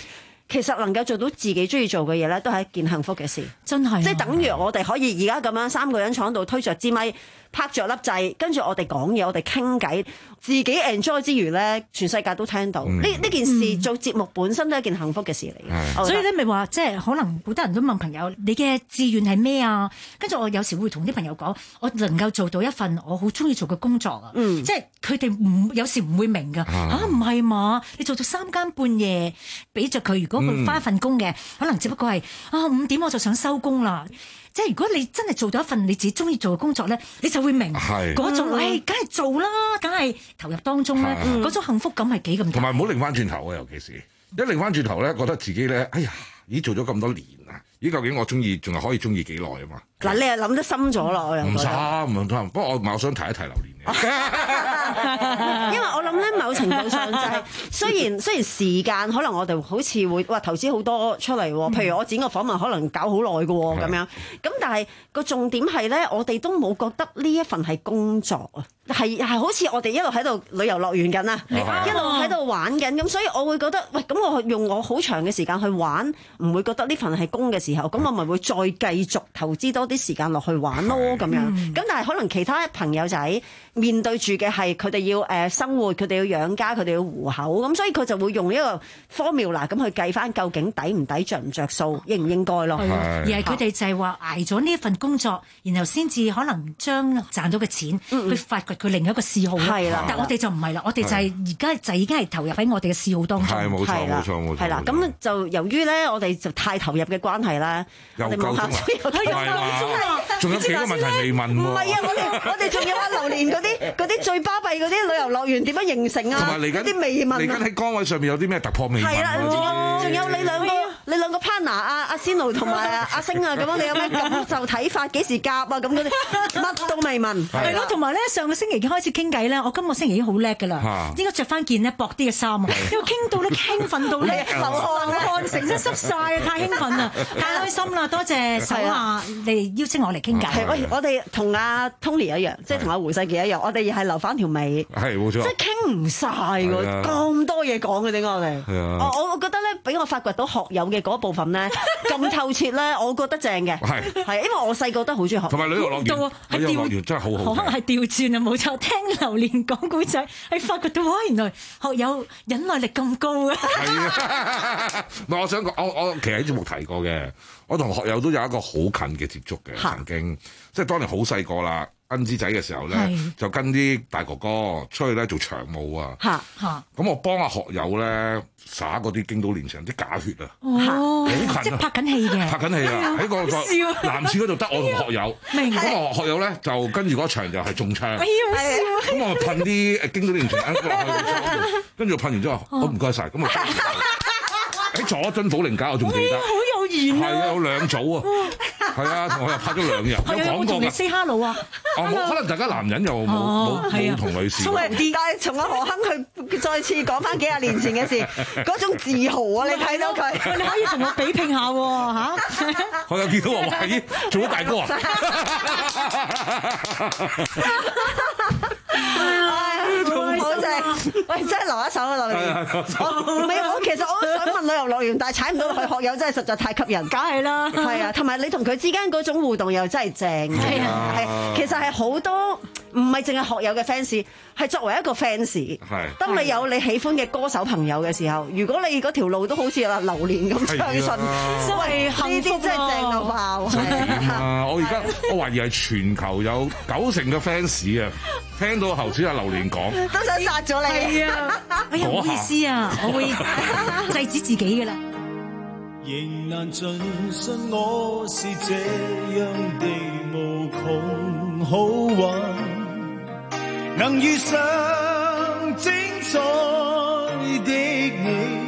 Speaker 12: 其實能夠做到自己中意做嘅嘢咧，都係一件幸福嘅事。
Speaker 18: 真係、啊，
Speaker 12: 即係等於我哋可以而家咁樣三個人坐喺度推着支咪，拍着粒掣，跟住我哋講嘢，我哋傾偈，自己 enjoy 之餘咧，全世界都聽到。呢呢、嗯、件事、嗯、做節目本身都係一件幸福嘅事嚟嘅。
Speaker 18: 嗯、所以咧，咪話即係可能好多人都問朋友，你嘅志願係咩啊？跟住我有時會同啲朋友講，我能夠做到一份我好中意做嘅工作啊。嗯、即係佢哋唔有時唔會明㗎嚇，唔係嘛？你做到三更半夜，俾着佢，如果佢返一份工嘅，嗯、可能只不過係啊五點我就想收工啦。即係如果你真係做到一份你自己中意做嘅工作咧，你就會明嗰種，誒，梗係做啦，梗係投入當中咧，嗰種幸福感係幾咁大。
Speaker 13: 同埋唔好擰翻轉頭啊，尤其是一擰翻轉頭咧，覺得自己咧，哎呀，已經做咗咁多年啦，咦，究竟我中意仲係可以中意幾耐啊嘛？
Speaker 12: 嗱，你又諗得深咗咯，我又
Speaker 13: 唔差唔差，不過我我想提一提榴蓮嘅，
Speaker 12: 因為我諗咧，某程度上就係雖然雖然時間可能我哋好似會哇投資好多出嚟，譬如我剪個訪問可能搞好耐嘅咁樣，咁但係個重點係咧，我哋都冇覺得呢一份係工作啊，係係好似我哋一路喺度旅遊樂園緊啊，一路喺度玩緊，咁所以我會覺得喂，咁我用我好長嘅時間去玩，唔會覺得呢份係工嘅時候，咁我咪會再繼續投資多啲時間落去玩咯咁樣。咁但係可能其他朋友仔面對住嘅係佢哋要誒生活，佢哋要養家，佢哋要糊口，咁所以佢就會用一個 formula 咁去計翻究竟抵唔抵，着唔着數，應唔應該咯。
Speaker 18: 而係佢哋就係話捱咗呢一份工作，然後先至可能將賺到嘅錢去發掘佢另一個嗜好。係啦，但我哋就唔係啦，我哋就係而家就已經係投入喺我哋嘅嗜好當中。
Speaker 13: 係冇錯冇錯冇錯。
Speaker 12: 係啦，咁就由於咧我哋就太投入嘅關係啦，
Speaker 13: 又夠鐘啦，仲有幾個問題未問喎。
Speaker 12: 唔係啊，我哋我哋仲有阿榴蓮嗰啲嗰啲最巴閉嗰啲旅遊樂園點樣形成啊？
Speaker 13: 同埋嚟緊
Speaker 12: 啲未問啊！
Speaker 13: 嚟緊喺崗位上面有啲咩突破未問？
Speaker 12: 係啦，仲有你兩個你兩個 partner 阿阿仙奴同埋阿阿星啊，咁樣你有咩感受睇法？幾時夾啊？咁嗰啲乜都未問。
Speaker 18: 係咯，同埋咧上個星期已經開始傾偈咧，我今個星期已經好叻㗎啦，應該着翻件咧薄啲嘅衫啊，因為傾到咧興奮到咧流汗流汗成身濕晒啊！太興奮啦，太開心啦！多謝手下你邀請我嚟傾偈。
Speaker 12: 係喂，我哋同阿 Tony 一樣，即係同阿胡世傑一樣，我哋亦係留翻條尾。
Speaker 13: 係冇錯，
Speaker 12: 即係傾唔晒㗎，咁多嘢講嘅點解我哋？我我我覺得咧，俾我發掘到學友嘅嗰部分咧，咁透徹咧，我覺得正嘅。係係，因為我細個都好中意學。
Speaker 13: 同埋旅遊樂園，旅遊樂園真係好好。
Speaker 18: 可能係調轉啊，冇錯。聽榴蓮講古仔，係發掘到哇，原來學友忍耐力咁高啊！
Speaker 13: 係啊，唔係我想講，我我其實喺節目提過嘅，我同學友都有一個好近嘅接觸嘅，曾經即係當年好細個啦。恩之仔嘅時候咧，就跟啲大哥哥出去咧做長務啊。嚇嚇！咁我幫阿學友咧灑嗰啲京都連城啲假血啊。
Speaker 18: 哦，
Speaker 13: 好近啊！
Speaker 18: 拍緊戲嘅，
Speaker 13: 拍緊戲啊！喺個個男廁嗰度得我同學友。
Speaker 18: 明白。
Speaker 13: 咁我學友咧就跟住嗰場就係中槍。
Speaker 18: 哎呀，好笑！
Speaker 13: 咁我咪噴啲京都連城落去，跟住我噴完之後，好唔該晒。咁啊喺佐敦寶靈街我仲記得。
Speaker 18: 好有緣啊！
Speaker 13: 係啊，有兩組啊。係啊，同我又拍咗兩日，有講過㗎。
Speaker 18: say hello 啊！
Speaker 13: 哦，冇可能大家男人又冇冇冇同女士。
Speaker 12: 但係從阿何鏗佢再次講翻幾廿年前嘅事，嗰種自豪啊！你睇到佢，
Speaker 18: 你可以同我比拼下喎嚇。
Speaker 13: 我又見到我話咦，做咗大哥啊！
Speaker 12: 好正！喂，真係留一手啊，榴蓮。我未，我其實我都想問旅遊樂園，但係踩唔到落去，學友真係實在太吸引。
Speaker 18: 梗係啦，
Speaker 12: 係啊，同埋你同佢之間嗰種互動又真係正。係啊，係，其實係好多唔係淨係學友嘅 fans，係作為一個 fans。係。當你有你喜歡嘅歌手朋友嘅時候，如果你嗰條路都好似阿榴蓮咁暢順，真係呢啲真係正到爆。
Speaker 13: 係啊！我而家我懷疑係全球有九成嘅 fans 啊，聽到頭先阿榴蓮講，
Speaker 12: 都想殺咗你。係啊！
Speaker 18: 哎呀，唔好意思啊，我會制止自己㗎啦。
Speaker 11: 仍難盡信我是這樣的無窮好玩，能遇上精彩的你，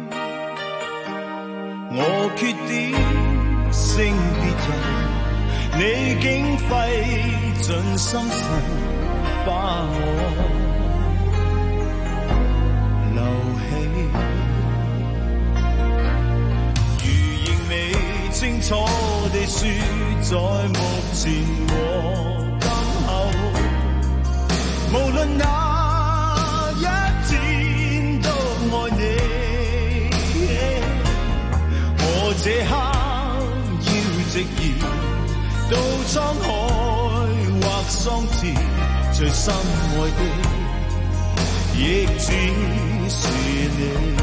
Speaker 11: 我缺點勝別人，你竟費盡心神把我留起。清楚地說，在目前和今後，無論哪一天都愛你。 這刻要直言到滄海或桑田，最深愛的亦只是你。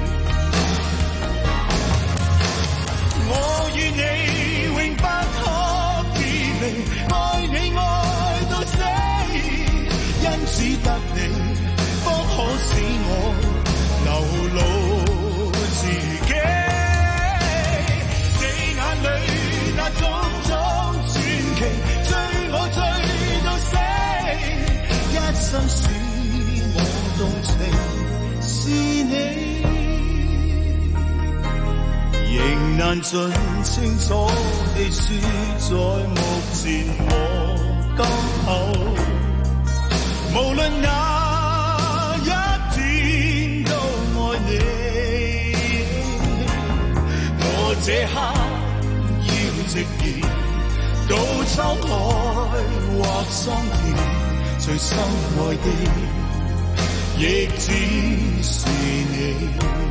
Speaker 11: 我與你永不可別離，愛你愛到死，因此得你方可使我流露自己。你眼裏那種種傳奇，追我追到死，一生使我動情是你。仍難盡清楚地說，在目前和今後，無論哪一天都愛你。我這刻要直言到滄海或桑田，最深愛的亦只是你。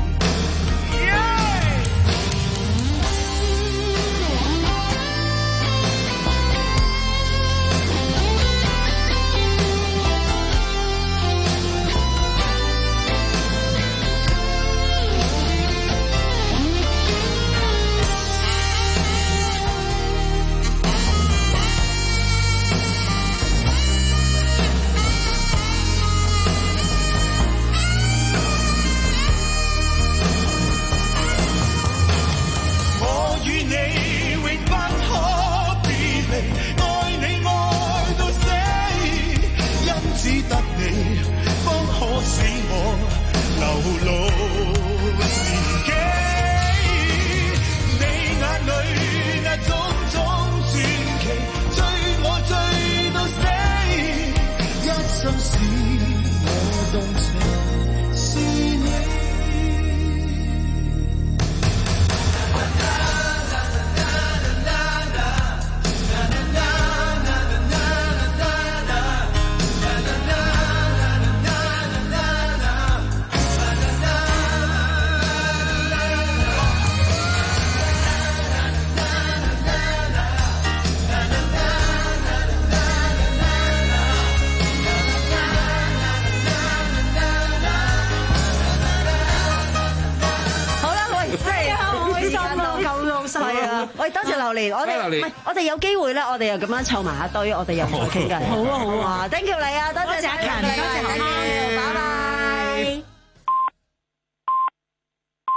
Speaker 12: 我哋唔係，我哋有機會咧，我哋又咁樣湊埋一堆，我哋又再傾偈。好啊好啊 ，thank you 你啊，多謝阿勤，多謝何媽，拜拜。